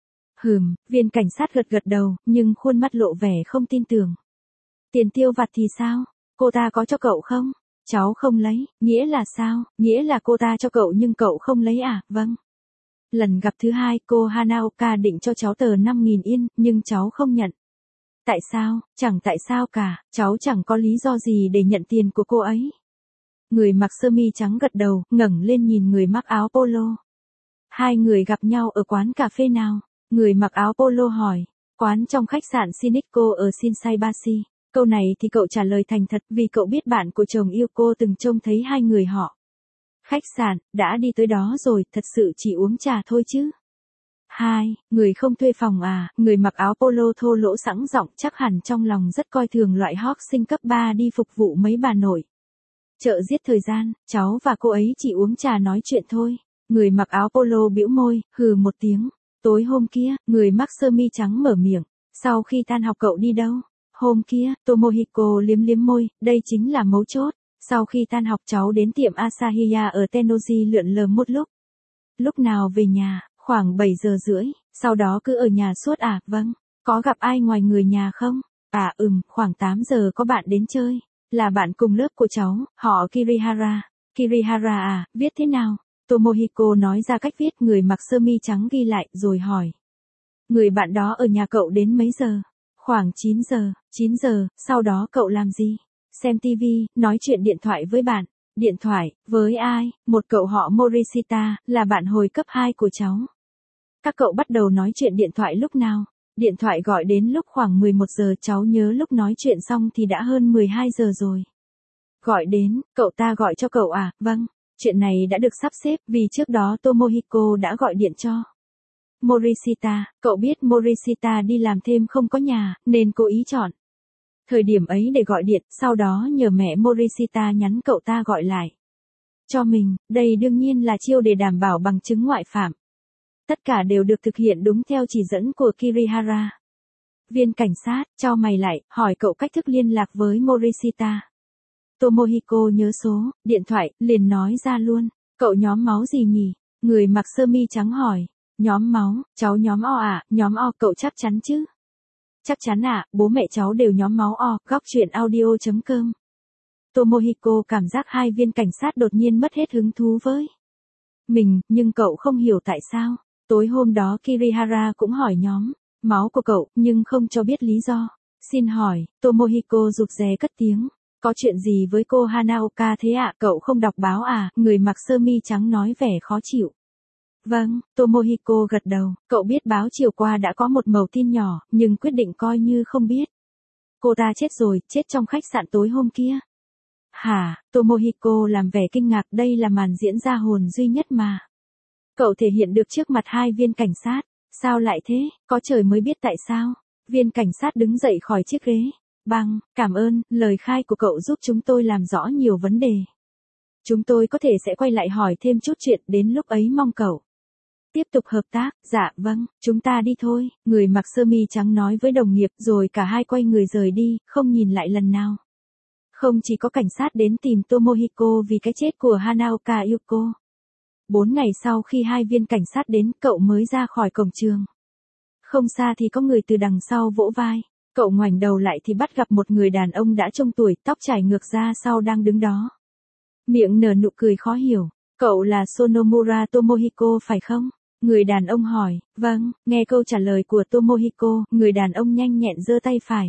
S1: Viên cảnh sát gật gật đầu, nhưng khuôn mắt lộ vẻ không tin tưởng. Tiền tiêu vặt thì sao? Cô ta có cho cậu không? Cháu không lấy, nghĩa là sao? Nghĩa là cô ta cho cậu nhưng cậu không lấy à? Vâng. Lần gặp thứ 2, cô Hanaoka định cho cháu tờ 5.000 yên, nhưng cháu không nhận. Tại sao? Chẳng tại sao cả, cháu chẳng có lý do gì để nhận tiền của cô ấy. Người mặc sơ mi trắng gật đầu, ngẩng lên nhìn người mặc áo polo. Hai người gặp nhau ở quán cà phê nào? Người mặc áo polo hỏi. Quán trong khách sạn Shiniko ở Shinsaibashi. Câu này thì cậu trả lời thành thật vì cậu biết bạn của chồng yêu cô từng trông thấy hai người họ. Khách sạn, đã đi tới đó rồi, thật sự chỉ uống trà thôi chứ. 2. Người không thuê phòng à? Người mặc áo polo thô lỗ sẵn giọng, chắc hẳn trong lòng rất coi thường loại hot sinh cấp 3 đi phục vụ mấy bà nội. Chợ giết thời gian, cháu và cô ấy chỉ uống trà nói chuyện thôi. Người mặc áo polo bĩu môi, hừ một tiếng. Tối hôm kia, người mặc sơ mi trắng mở miệng. Sau khi tan học cậu đi đâu? Hôm kia, Tomohiko liếm liếm môi, đây chính là mấu chốt. Sau khi tan học cháu đến tiệm Asahiya ở Tennoji lượn lờ một lúc. Lúc nào về nhà? Khoảng 7 giờ rưỡi, sau đó cứ ở nhà suốt à? Vâng. Có gặp ai ngoài người nhà không? Khoảng 8 giờ có bạn đến chơi. là bạn cùng lớp của cháu, họ Kirihara. Kirihara à, viết thế nào? Tomohiko nói ra cách viết, người mặc sơ mi trắng ghi lại, rồi hỏi. Người bạn đó ở nhà cậu đến mấy giờ? Khoảng 9 giờ, 9 giờ, sau đó cậu làm gì? Xem tivi, nói chuyện điện thoại với bạn. Điện thoại, với ai? Một cậu họ Morishita, là bạn hồi cấp 2 của cháu. Các cậu bắt đầu nói chuyện điện thoại lúc nào? Điện thoại gọi đến lúc khoảng 11 giờ, cháu nhớ lúc nói chuyện xong thì đã hơn 12 giờ rồi. Gọi đến, cậu ta gọi cho cậu à? Vâng, chuyện này đã được sắp xếp vì trước đó Tomohiko đã gọi điện cho Morishita. Cậu biết Morishita đi làm thêm không có nhà, nên cố ý chọn thời điểm ấy để gọi điện, sau đó nhờ mẹ Morishita nhắn cậu ta gọi lại cho mình. Đây đương nhiên là chiêu để đảm bảo bằng chứng ngoại phạm. Tất cả đều được thực hiện đúng theo chỉ dẫn của Kirihara. Viên cảnh sát, chau mày lại, hỏi cậu cách thức liên lạc với Morishita. Tomohiko nhớ số, điện thoại, liền nói ra luôn. Cậu nhóm máu gì nhỉ? Người mặc sơ mi trắng hỏi. Nhóm máu, cháu nhóm O à? Nhóm O, cậu chắc chắn chứ? Chắc chắn ạ, bố mẹ cháu đều nhóm máu O. Góc chuyện audio.com. Tomohiko cảm giác hai viên cảnh sát đột nhiên mất hết hứng thú với mình, nhưng cậu không hiểu tại sao. Tối hôm đó Kirihara cũng hỏi nhóm máu của cậu, nhưng không cho biết lý do. Xin hỏi, Tomohiko rụt rè cất tiếng. Có chuyện gì với cô Hanaoka thế ạ? Cậu không đọc báo à? Người mặc sơ mi trắng nói vẻ khó chịu. Vâng, Tomohiko gật đầu. Cậu biết báo chiều qua đã có một mẩu tin nhỏ, nhưng quyết định coi như không biết. Cô ta chết rồi, chết trong khách sạn tối hôm kia. Hả? Tomohiko làm vẻ kinh ngạc, đây là màn diễn ra hồn duy nhất mà cậu thể hiện được trước mặt hai viên cảnh sát. Sao lại thế? Có trời mới biết tại sao. Viên cảnh sát đứng dậy khỏi chiếc ghế. Bằng, cảm ơn, lời khai của cậu giúp chúng tôi làm rõ nhiều vấn đề. Chúng tôi có thể sẽ quay lại hỏi thêm chút chuyện, đến lúc ấy mong cậu tiếp tục hợp tác. Dạ vâng, chúng ta đi thôi. Người mặc sơ mi trắng nói với đồng nghiệp, rồi cả hai quay người rời đi, không nhìn lại lần nào. Không chỉ có cảnh sát đến tìm Tomohiko vì cái chết của Hanaoka Yuko. 4 ngày sau khi hai viên cảnh sát đến, cậu mới ra khỏi cổng trường. Không xa thì có người từ đằng sau vỗ vai. Cậu ngoảnh đầu lại thì bắt gặp một người đàn ông đã trông tuổi, tóc chải ngược ra sau đang đứng đó. Miệng nở nụ cười khó hiểu. Cậu là Sonomura Tomohiko phải không? Người đàn ông hỏi. Vâng, nghe câu trả lời của Tomohiko, người đàn ông nhanh nhẹn giơ tay phải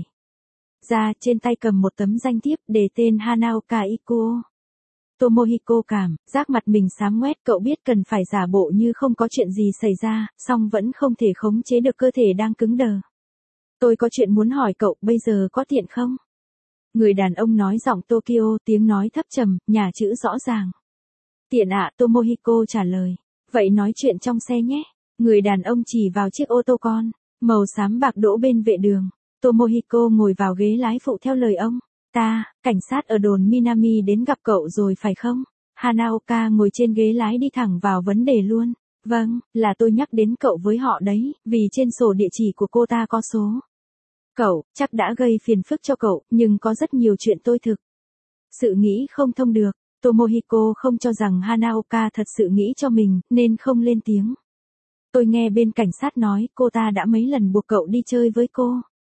S1: ra, trên tay cầm một tấm danh thiếp đề tên Hanaoka Ikuo. Tomohiko cảm giác mặt mình xám ngoét, cậu biết cần phải giả bộ như không có chuyện gì xảy ra, song vẫn không thể khống chế được cơ thể đang cứng đờ. Tôi có chuyện muốn hỏi cậu, bây giờ có tiện không? Người đàn ông nói giọng Tokyo, tiếng nói thấp trầm, nhà chữ rõ ràng. Tiện ạ, Tomohiko trả lời. Vậy nói chuyện trong xe nhé. Người đàn ông chỉ vào chiếc ô tô con màu xám bạc đỗ bên vệ đường. Tomohiko ngồi vào ghế lái phụ theo lời ông. Cảnh sát ở đồn Minami đến gặp cậu rồi phải không? Hanaoka ngồi trên ghế lái đi thẳng vào vấn đề luôn. Vâng, là tôi nhắc đến cậu với họ đấy, vì trên sổ địa chỉ của cô ta có số. Cậu, chắc đã gây phiền phức cho cậu, nhưng có rất nhiều chuyện tôi thực sự nghĩ không thông được. Tomohiko không cho rằng Hanaoka thật sự nghĩ cho mình, nên không lên tiếng. Tôi nghe bên cảnh sát nói, cô ta đã mấy lần buộc cậu đi chơi với cô.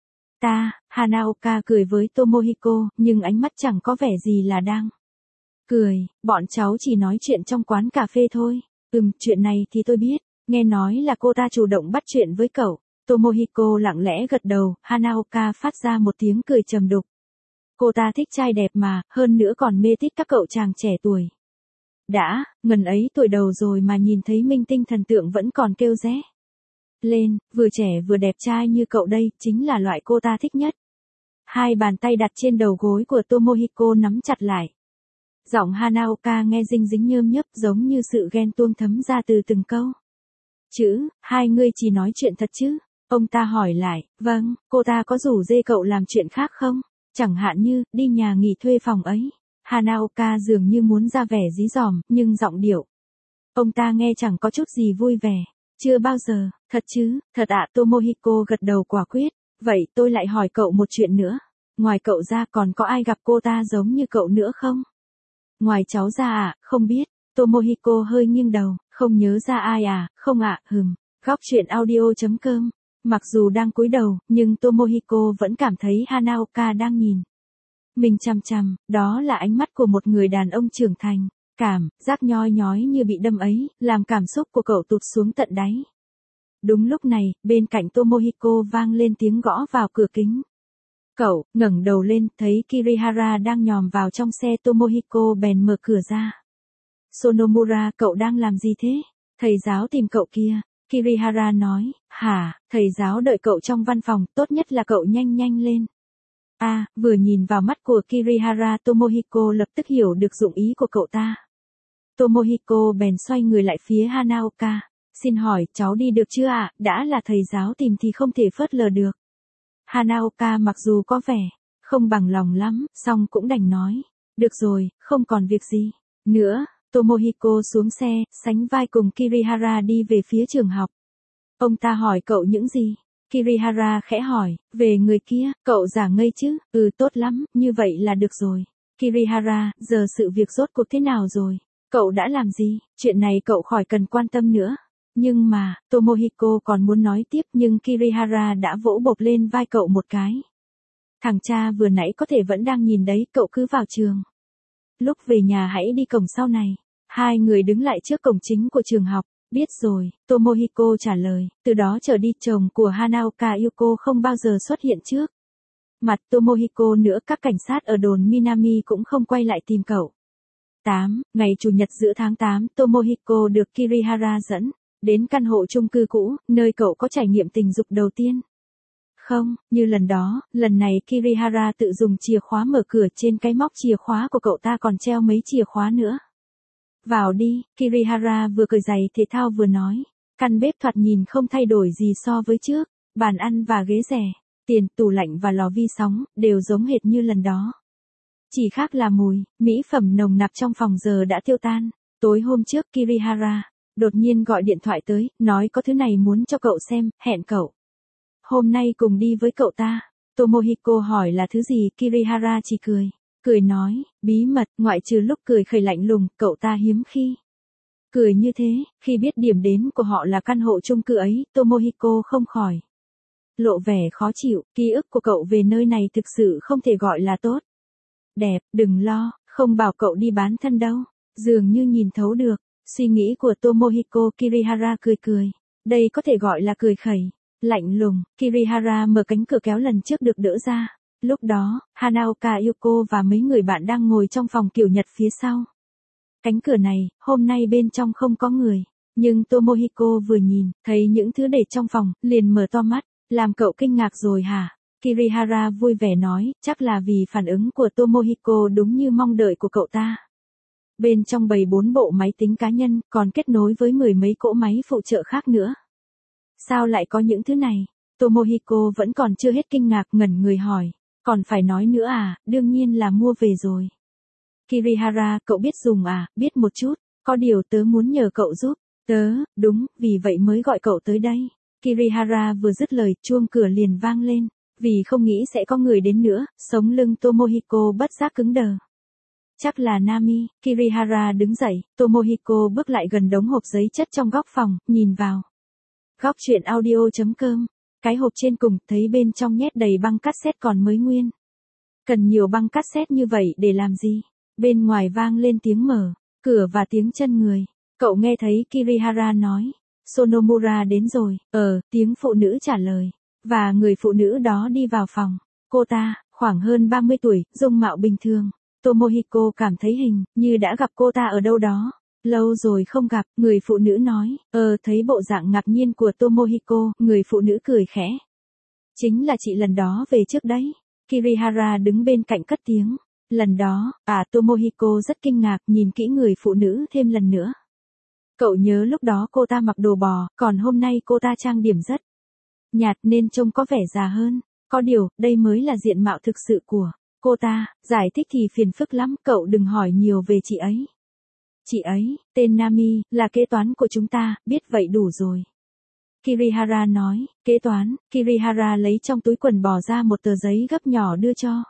S1: Hanaoka cười với Tomohiko, nhưng ánh mắt chẳng có vẻ gì là đang cười. Bọn cháu chỉ nói chuyện trong quán cà phê thôi. Chuyện này thì tôi biết. Nghe nói là cô ta chủ động bắt chuyện với cậu. Tomohiko lặng lẽ gật đầu. Hanaoka phát ra một tiếng cười trầm đục. Cô ta thích trai đẹp mà, hơn nữa còn mê thích các cậu chàng trẻ tuổi. Ngần ấy tuổi đầu rồi mà nhìn thấy minh tinh thần tượng vẫn còn kêu ré lên, vừa trẻ vừa đẹp trai như cậu đây, chính là loại cô ta thích nhất. Hai bàn tay đặt trên đầu gối của Tomohiko nắm chặt lại. Giọng Hanaoka nghe dinh dính nhơm nhớp, giống như sự ghen tuông thấm ra từ từng câu. Hai người chỉ nói chuyện thật chứ? Ông ta hỏi lại. Vâng, cô ta có rủ dê cậu làm chuyện khác không? Chẳng hạn như, đi nhà nghỉ thuê phòng ấy. Hanaoka dường như muốn ra vẻ dí dỏm, nhưng giọng điệu ông ta nghe chẳng có chút gì vui vẻ. Chưa bao giờ. Thật chứ? Thật ạ. Tomohiko gật đầu quả quyết. Vậy tôi lại hỏi cậu một chuyện nữa. Ngoài cậu ra còn có ai gặp cô ta giống như cậu nữa không? Ngoài cháu ra ạ, không biết. Tomohiko hơi nghiêng đầu. Không nhớ ra ai à? Không ạ. Góc chuyện audio.com. Mặc dù đang cúi đầu, nhưng Tomohiko vẫn cảm thấy Hanaoka đang nhìn mình chằm chằm, đó là ánh mắt của một người đàn ông trưởng thành. Cảm giác nhoi nhói như bị đâm ấy, làm cảm xúc của cậu tụt xuống tận đáy. Đúng lúc này, bên cạnh Tomohiko vang lên tiếng gõ vào cửa kính. Cậu ngẩng đầu lên, thấy Kirihara đang nhòm vào trong xe. Tomohiko bèn mở cửa ra. Sonomura, cậu đang làm gì thế? Thầy giáo tìm cậu kia. Kirihara nói, hả, thầy giáo đợi cậu trong văn phòng, tốt nhất là cậu nhanh nhanh lên. Vừa nhìn vào mắt của Kirihara, Tomohiko lập tức hiểu được dụng ý của cậu ta. Tomohiko bèn xoay người lại phía Hanaoka. Xin hỏi, cháu đi được chưa ạ? Đã là thầy giáo tìm thì không thể phớt lờ được. Hanaoka mặc dù có vẻ không bằng lòng lắm, song cũng đành nói. Được rồi, không còn việc gì nữa. Tomohiko xuống xe, sánh vai cùng Kirihara đi về phía trường học. Ông ta hỏi cậu những gì? Kirihara khẽ hỏi, về người kia, cậu giả ngây chứ? Tốt lắm, như vậy là được rồi. Kirihara, giờ sự việc rốt cuộc thế nào rồi? Cậu đã làm gì? Chuyện này cậu khỏi cần quan tâm nữa. Nhưng mà, Tomohiko còn muốn nói tiếp nhưng Kirihara đã vỗ bộp lên vai cậu một cái. Thằng cha vừa nãy có thể vẫn đang nhìn đấy, cậu cứ vào trường. Lúc về nhà hãy đi cổng sau này. Hai người đứng lại trước cổng chính của trường học. Biết rồi, Tomohiko trả lời, từ đó trở đi chồng của Hanaoka Yuko không bao giờ xuất hiện trước mặt Tomohiko nữa. Các cảnh sát ở đồn Minami cũng không quay lại tìm cậu. Ngày Chủ nhật giữa tháng 8, Tomohiko được Kirihara dẫn đến căn hộ chung cư cũ, nơi cậu có trải nghiệm tình dục đầu tiên. Không, như lần đó, lần này Kirihara tự dùng chìa khóa mở cửa, trên cái móc chìa khóa của cậu ta còn treo mấy chìa khóa nữa. Vào đi, Kirihara vừa cởi giày thể thao vừa nói. Căn bếp thoạt nhìn không thay đổi gì so với trước, bàn ăn và ghế rẻ, tiền, tủ lạnh và lò vi sóng, đều giống hệt như lần đó. Chỉ khác là mùi, mỹ phẩm nồng nặc trong phòng giờ đã tiêu tan. Tối hôm trước Kirihara đột nhiên gọi điện thoại tới, nói có thứ này muốn cho cậu xem, hẹn cậu hôm nay cùng đi với cậu ta. Tomohiko hỏi là thứ gì, Kirihara chỉ cười nói, bí mật, ngoại trừ lúc cười khẩy lạnh lùng, cậu ta hiếm khi cười như thế. Khi biết điểm đến của họ là căn hộ chung cư ấy, Tomohiko không khỏi lộ vẻ khó chịu. Ký ức của cậu về nơi này thực sự không thể gọi là tốt đẹp. Đừng lo, không bảo cậu đi bán thân đâu. Dường như nhìn thấu được suy nghĩ của Tomohiko, Kirihara cười. Đây có thể gọi là cười khẩy lạnh lùng. Kirihara mở cánh cửa kéo lần trước được đỡ ra. Lúc đó, Hanaoka Yuko và mấy người bạn đang ngồi trong phòng kiểu Nhật phía sau. Cánh cửa này, hôm nay bên trong không có người. Nhưng Tomohiko vừa nhìn, thấy những thứ để trong phòng, liền mở to mắt. Làm cậu kinh ngạc rồi hả? Kirihara vui vẻ nói, chắc là vì phản ứng của Tomohiko đúng như mong đợi của cậu ta. Bên trong bày 4 bộ máy tính cá nhân, còn kết nối với 10 mấy cỗ máy phụ trợ khác nữa. Sao lại có những thứ này? Tomohiko vẫn còn chưa hết kinh ngạc, ngẩn người hỏi. Còn phải nói nữa à, đương nhiên là mua về rồi. Kirihara, cậu biết dùng à? Biết một chút, có điều tớ muốn nhờ cậu giúp. Đúng, vì vậy mới gọi cậu tới đây. Kirihara vừa dứt lời, chuông cửa liền vang lên. Vì không nghĩ sẽ có người đến nữa, sống lưng Tomohiko bất giác cứng đờ. Chắc là Nami. Kirihara đứng dậy, Tomohiko bước lại gần đống hộp giấy chất trong góc phòng, nhìn vào. Góc truyện audio.com. Cái hộp trên cùng, thấy bên trong nhét đầy băng cassette còn mới nguyên. Cần nhiều băng cassette như vậy để làm gì? Bên ngoài vang lên tiếng mở cửa và tiếng chân người. Cậu nghe thấy Kirihara nói. Sonomura đến rồi. Tiếng phụ nữ trả lời. Và người phụ nữ đó đi vào phòng. Cô ta, khoảng hơn 30 tuổi, dung mạo bình thường. Tomohiko cảm thấy hình như đã gặp cô ta ở đâu đó. Lâu rồi không gặp, người phụ nữ nói. Thấy bộ dạng ngạc nhiên của Tomohiko, người phụ nữ cười khẽ. Chính là chị lần đó về trước đấy. Kirihara đứng bên cạnh cất tiếng. Lần đó, Tomohiko rất kinh ngạc, nhìn kỹ người phụ nữ thêm lần nữa. Cậu nhớ lúc đó cô ta mặc đồ bò, còn hôm nay cô ta trang điểm rất nhạt nên trông có vẻ già hơn. Có điều, đây mới là diện mạo thực sự của cô ta. Giải thích thì phiền phức lắm, cậu đừng hỏi nhiều về chị ấy. Chị ấy, tên Nami, là kế toán của chúng ta, biết vậy đủ rồi. Kirihara nói, kế toán. Kirihara lấy trong túi quần bỏ ra một tờ giấy gấp nhỏ đưa cho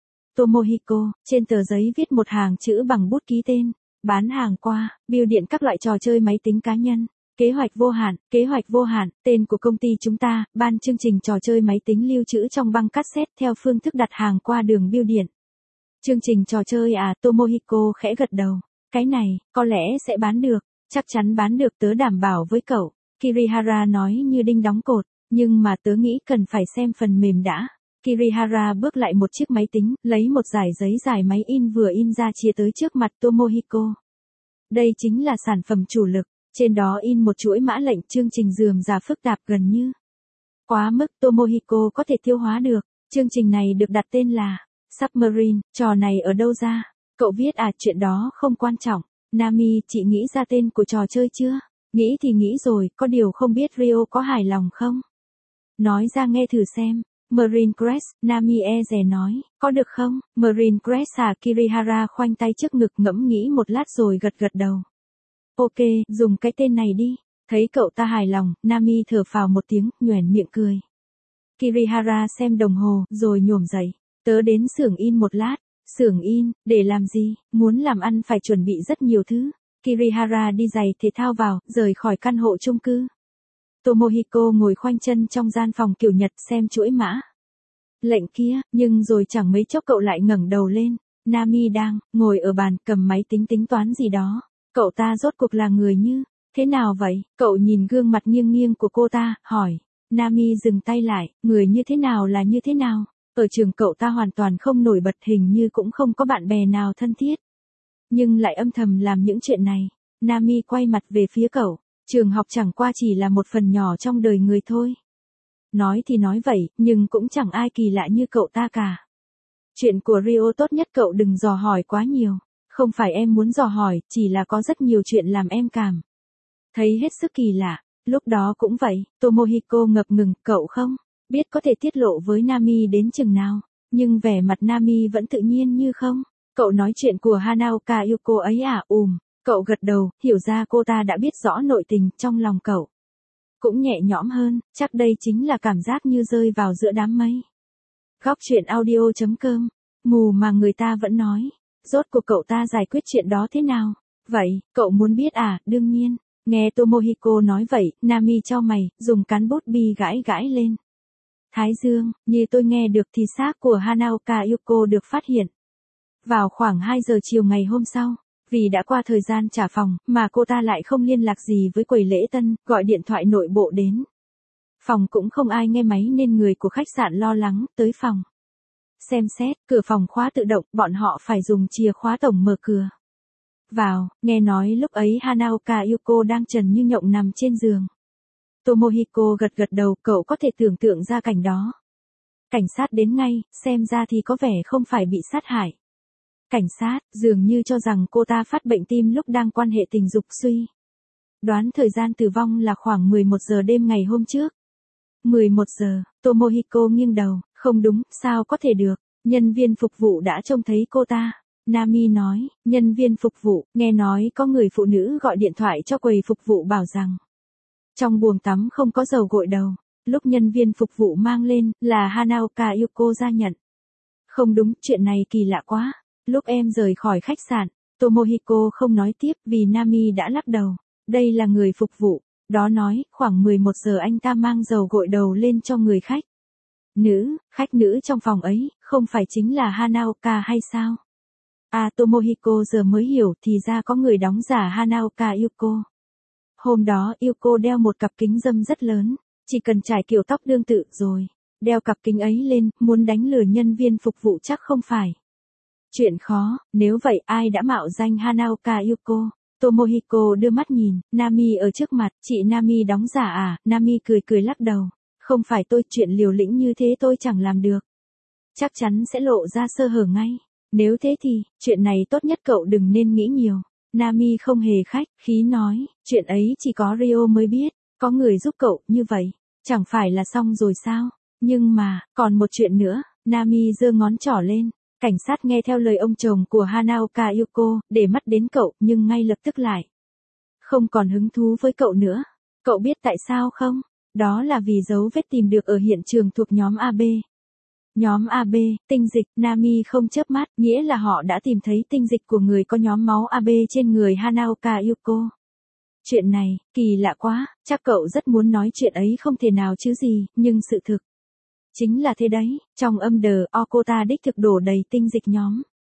S1: Tomohiko. Trên tờ giấy viết một hàng chữ bằng bút ký tên. Bán hàng qua, bưu điện các loại trò chơi máy tính cá nhân. Kế hoạch vô hạn, tên của công ty chúng ta, ban chương trình trò chơi máy tính lưu trữ trong băng cassette theo phương thức đặt hàng qua đường bưu điện. Chương trình trò chơi à, Tomohiko khẽ gật đầu. Cái này, có lẽ sẽ bán được, chắc chắn bán được, tớ đảm bảo với cậu. Kirihara nói như đinh đóng cột, nhưng mà tớ nghĩ cần phải xem phần mềm đã. Kirihara bước lại một chiếc máy tính, lấy một dải giấy dài máy in vừa in ra chia tới trước mặt Tomohiko. Đây chính là sản phẩm chủ lực, trên đó in một chuỗi mã lệnh chương trình rườm rà phức tạp gần như quá mức Tomohiko có thể tiêu hóa được. Chương trình này được đặt tên là Submarine, trò này ở đâu ra? Cậu viết à, chuyện đó không quan trọng. Nami, chị nghĩ ra tên của trò chơi chưa? Nghĩ thì nghĩ rồi, có điều không biết Rio có hài lòng không? Nói ra nghe thử xem. Marine Crest, Nami e dè nói, có được không? Marine Crest à, Kirihara khoanh tay trước ngực ngẫm nghĩ một lát rồi gật gật đầu. Ok, dùng cái tên này đi. Thấy cậu ta hài lòng, Nami thở phào một tiếng, nhoẻn miệng cười. Kirihara xem đồng hồ, rồi nhổm dậy. Tớ đến xưởng in một lát. Xưởng in, để làm gì? Muốn làm ăn phải chuẩn bị rất nhiều thứ. Kirihara đi giày thể thao vào, rời khỏi căn hộ chung cư. Tomohiko ngồi khoanh chân trong gian phòng kiểu Nhật xem chuỗi mã lệnh kia, nhưng rồi chẳng mấy chốc cậu lại ngẩng đầu lên. Nami đang ngồi ở bàn cầm máy tính tính toán gì đó. Cậu ta rốt cuộc là người như thế nào vậy? Cậu nhìn gương mặt nghiêng nghiêng của cô ta, hỏi. Nami dừng tay lại, người như thế nào là như thế nào? Ở trường cậu ta hoàn toàn không nổi bật, hình như cũng không có bạn bè nào thân thiết. Nhưng lại âm thầm làm những chuyện này. Nami quay mặt về phía cậu. Trường học chẳng qua chỉ là một phần nhỏ trong đời người thôi. Nói thì nói vậy, nhưng cũng chẳng ai kỳ lạ như cậu ta cả. Chuyện của Rio tốt nhất cậu đừng dò hỏi quá nhiều. Không phải em muốn dò hỏi, chỉ là có rất nhiều chuyện làm em cảm thấy hết sức kỳ lạ. Lúc đó cũng vậy, Tomohiko ngập ngừng, cậu không biết có thể tiết lộ với Nami đến chừng nào. Nhưng vẻ mặt Nami vẫn tự nhiên như không. Cậu nói chuyện của Hanaoka Yuko ấy à? Cậu gật đầu, hiểu ra cô ta đã biết rõ nội tình. Trong lòng cậu cũng nhẹ nhõm hơn, chắc đây chính là cảm giác như rơi vào giữa đám mây. Góc chuyện audio.com, mù mà người ta vẫn nói. Rốt cuộc cậu ta giải quyết chuyện đó thế nào? Vậy, cậu muốn biết à? Đương nhiên. Nghe Tomohiko nói vậy, Nami chau mày, dùng cán bút bi gãi gãi lên thái dương. Như tôi nghe được thì xác của Hanaoka Yuko được phát hiện vào khoảng 2 giờ chiều ngày hôm sau. Vì đã qua thời gian trả phòng, mà cô ta lại không liên lạc gì với quầy lễ tân, gọi điện thoại nội bộ đến phòng cũng không ai nghe máy nên người của khách sạn lo lắng, tới phòng xem xét, cửa phòng khóa tự động, bọn họ phải dùng chìa khóa tổng mở cửa vào. Nghe nói lúc ấy Hanaoka Yuko đang trần như nhộng nằm trên giường. Tomohiko gật gật đầu, cậu có thể tưởng tượng ra cảnh đó. Cảnh sát đến ngay, xem ra thì có vẻ không phải bị sát hại. Cảnh sát dường như cho rằng cô ta phát bệnh tim lúc đang quan hệ tình dục, suy đoán thời gian tử vong là khoảng 11 giờ đêm ngày hôm trước. 11 giờ, Tomohiko nghiêng đầu, không đúng, sao có thể được, nhân viên phục vụ đã trông thấy cô ta. Nami nói, nhân viên phục vụ, nghe nói có người phụ nữ gọi điện thoại cho quầy phục vụ bảo rằng trong buồng tắm không có dầu gội đầu. Lúc nhân viên phục vụ mang lên, là Hanaoka Yuko ra nhận. Không đúng, chuyện này kỳ lạ quá. Lúc em rời khỏi khách sạn, Tomohiko không nói tiếp vì Nami đã lắc đầu. Đây là người phục vụ. Đó nói, khoảng 11 giờ anh ta mang dầu gội đầu lên cho người khách nữ trong phòng ấy, không phải chính là Hanaoka hay sao? À, Tomohiko giờ mới hiểu, thì ra có người đóng giả Hanaoka Yuko. Hôm đó Yuko đeo một cặp kính râm rất lớn, chỉ cần trải kiểu tóc tương tự rồi đeo cặp kính ấy lên, muốn đánh lừa nhân viên phục vụ chắc không phải chuyện khó. Nếu vậy ai đã mạo danh Hanaoka Yuko? Tomohiko đưa mắt nhìn, Nami ở trước mặt, chị Nami đóng giả à? Nami cười cười lắc đầu. Không phải tôi, chuyện liều lĩnh như thế tôi chẳng làm được. Chắc chắn sẽ lộ ra sơ hở ngay. Nếu thế thì, chuyện này tốt nhất cậu đừng nên nghĩ nhiều. Nami không hề khách khí nói, chuyện ấy chỉ có Rio mới biết, có người giúp cậu, như vậy, chẳng phải là xong rồi sao? Nhưng mà, còn một chuyện nữa, Nami giơ ngón trỏ lên. Cảnh sát nghe theo lời ông chồng của Hanaoka Yuko, để mắt đến cậu, nhưng ngay lập tức lại không còn hứng thú với cậu nữa. Cậu biết tại sao không? Đó là vì dấu vết tìm được ở hiện trường thuộc nhóm AB. Nhóm AB, tinh dịch, Nami không chớp mắt, nghĩa là họ đã tìm thấy tinh dịch của người có nhóm máu AB trên người Hanaoka Yuko. Chuyện này, kỳ lạ quá, chắc cậu rất muốn nói chuyện ấy không thể nào chứ gì, nhưng sự thực chính là thế đấy, trong âm đờ, cô ta đích thực đổ đầy tinh dịch nhóm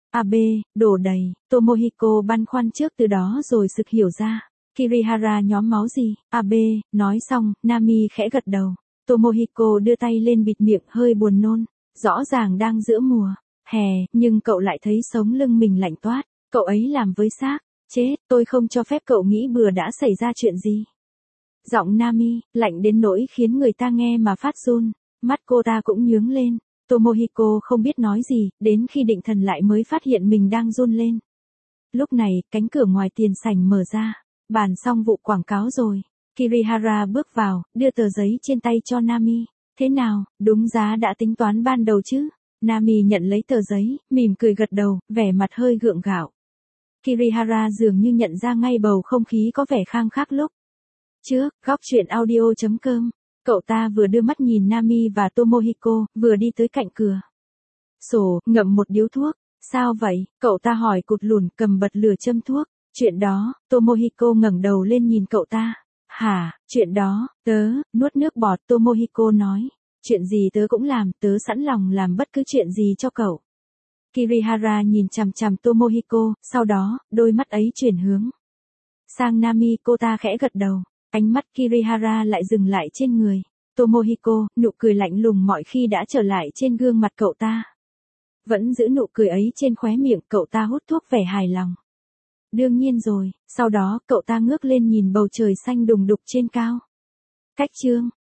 S1: AB, đổ đầy, Tomohiko băn khoăn trước từ đó rồi sực hiểu ra. Kirihara nhóm máu gì, AB, nói xong, Nami khẽ gật đầu. Tomohiko đưa tay lên bịt miệng hơi buồn nôn. Rõ ràng đang giữa mùa hè, nhưng cậu lại thấy sống lưng mình lạnh toát. Cậu ấy làm với xác. Chết, tôi không cho phép cậu nghĩ bừa đã xảy ra chuyện gì. Giọng Nami, lạnh đến nỗi khiến người ta nghe mà phát run. Mắt cô ta cũng nhướng lên. Tomohiko không biết nói gì, đến khi định thần lại mới phát hiện mình đang run lên. Lúc này, cánh cửa ngoài tiền sảnh mở ra. Bàn xong vụ quảng cáo rồi. Kirihara bước vào, đưa tờ giấy trên tay cho Nami. Thế nào, đúng giá đã tính toán ban đầu chứ? Nami nhận lấy tờ giấy, mỉm cười gật đầu, vẻ mặt hơi gượng gạo. Kirihara dường như nhận ra ngay bầu không khí có vẻ khang khác lúc trước. Góc truyện audio.com. Cậu ta vừa đưa mắt nhìn Nami và Tomohiko, vừa đi tới cạnh cửa sổ, ngậm một điếu thuốc. Sao vậy? Cậu ta hỏi cụt lùn, cầm bật lửa châm thuốc. Chuyện đó, Tomohiko ngẩng đầu lên nhìn cậu ta. Hả, chuyện đó, nuốt nước bọt. Tomohiko nói. Chuyện gì tớ cũng làm, tớ sẵn lòng làm bất cứ chuyện gì cho cậu. Kirihara nhìn chằm chằm Tomohiko, sau đó, đôi mắt ấy chuyển hướng sang Nami. Cô ta khẽ gật đầu. Ánh mắt Kirihara lại dừng lại trên người Tomohiko, nụ cười lạnh lùng mọi khi đã trở lại trên gương mặt cậu ta. Vẫn giữ nụ cười ấy trên khóe miệng, cậu ta hút thuốc vẻ hài lòng. Đương nhiên rồi, sau đó cậu ta ngước lên nhìn bầu trời xanh đùng đục trên cao. Cách chương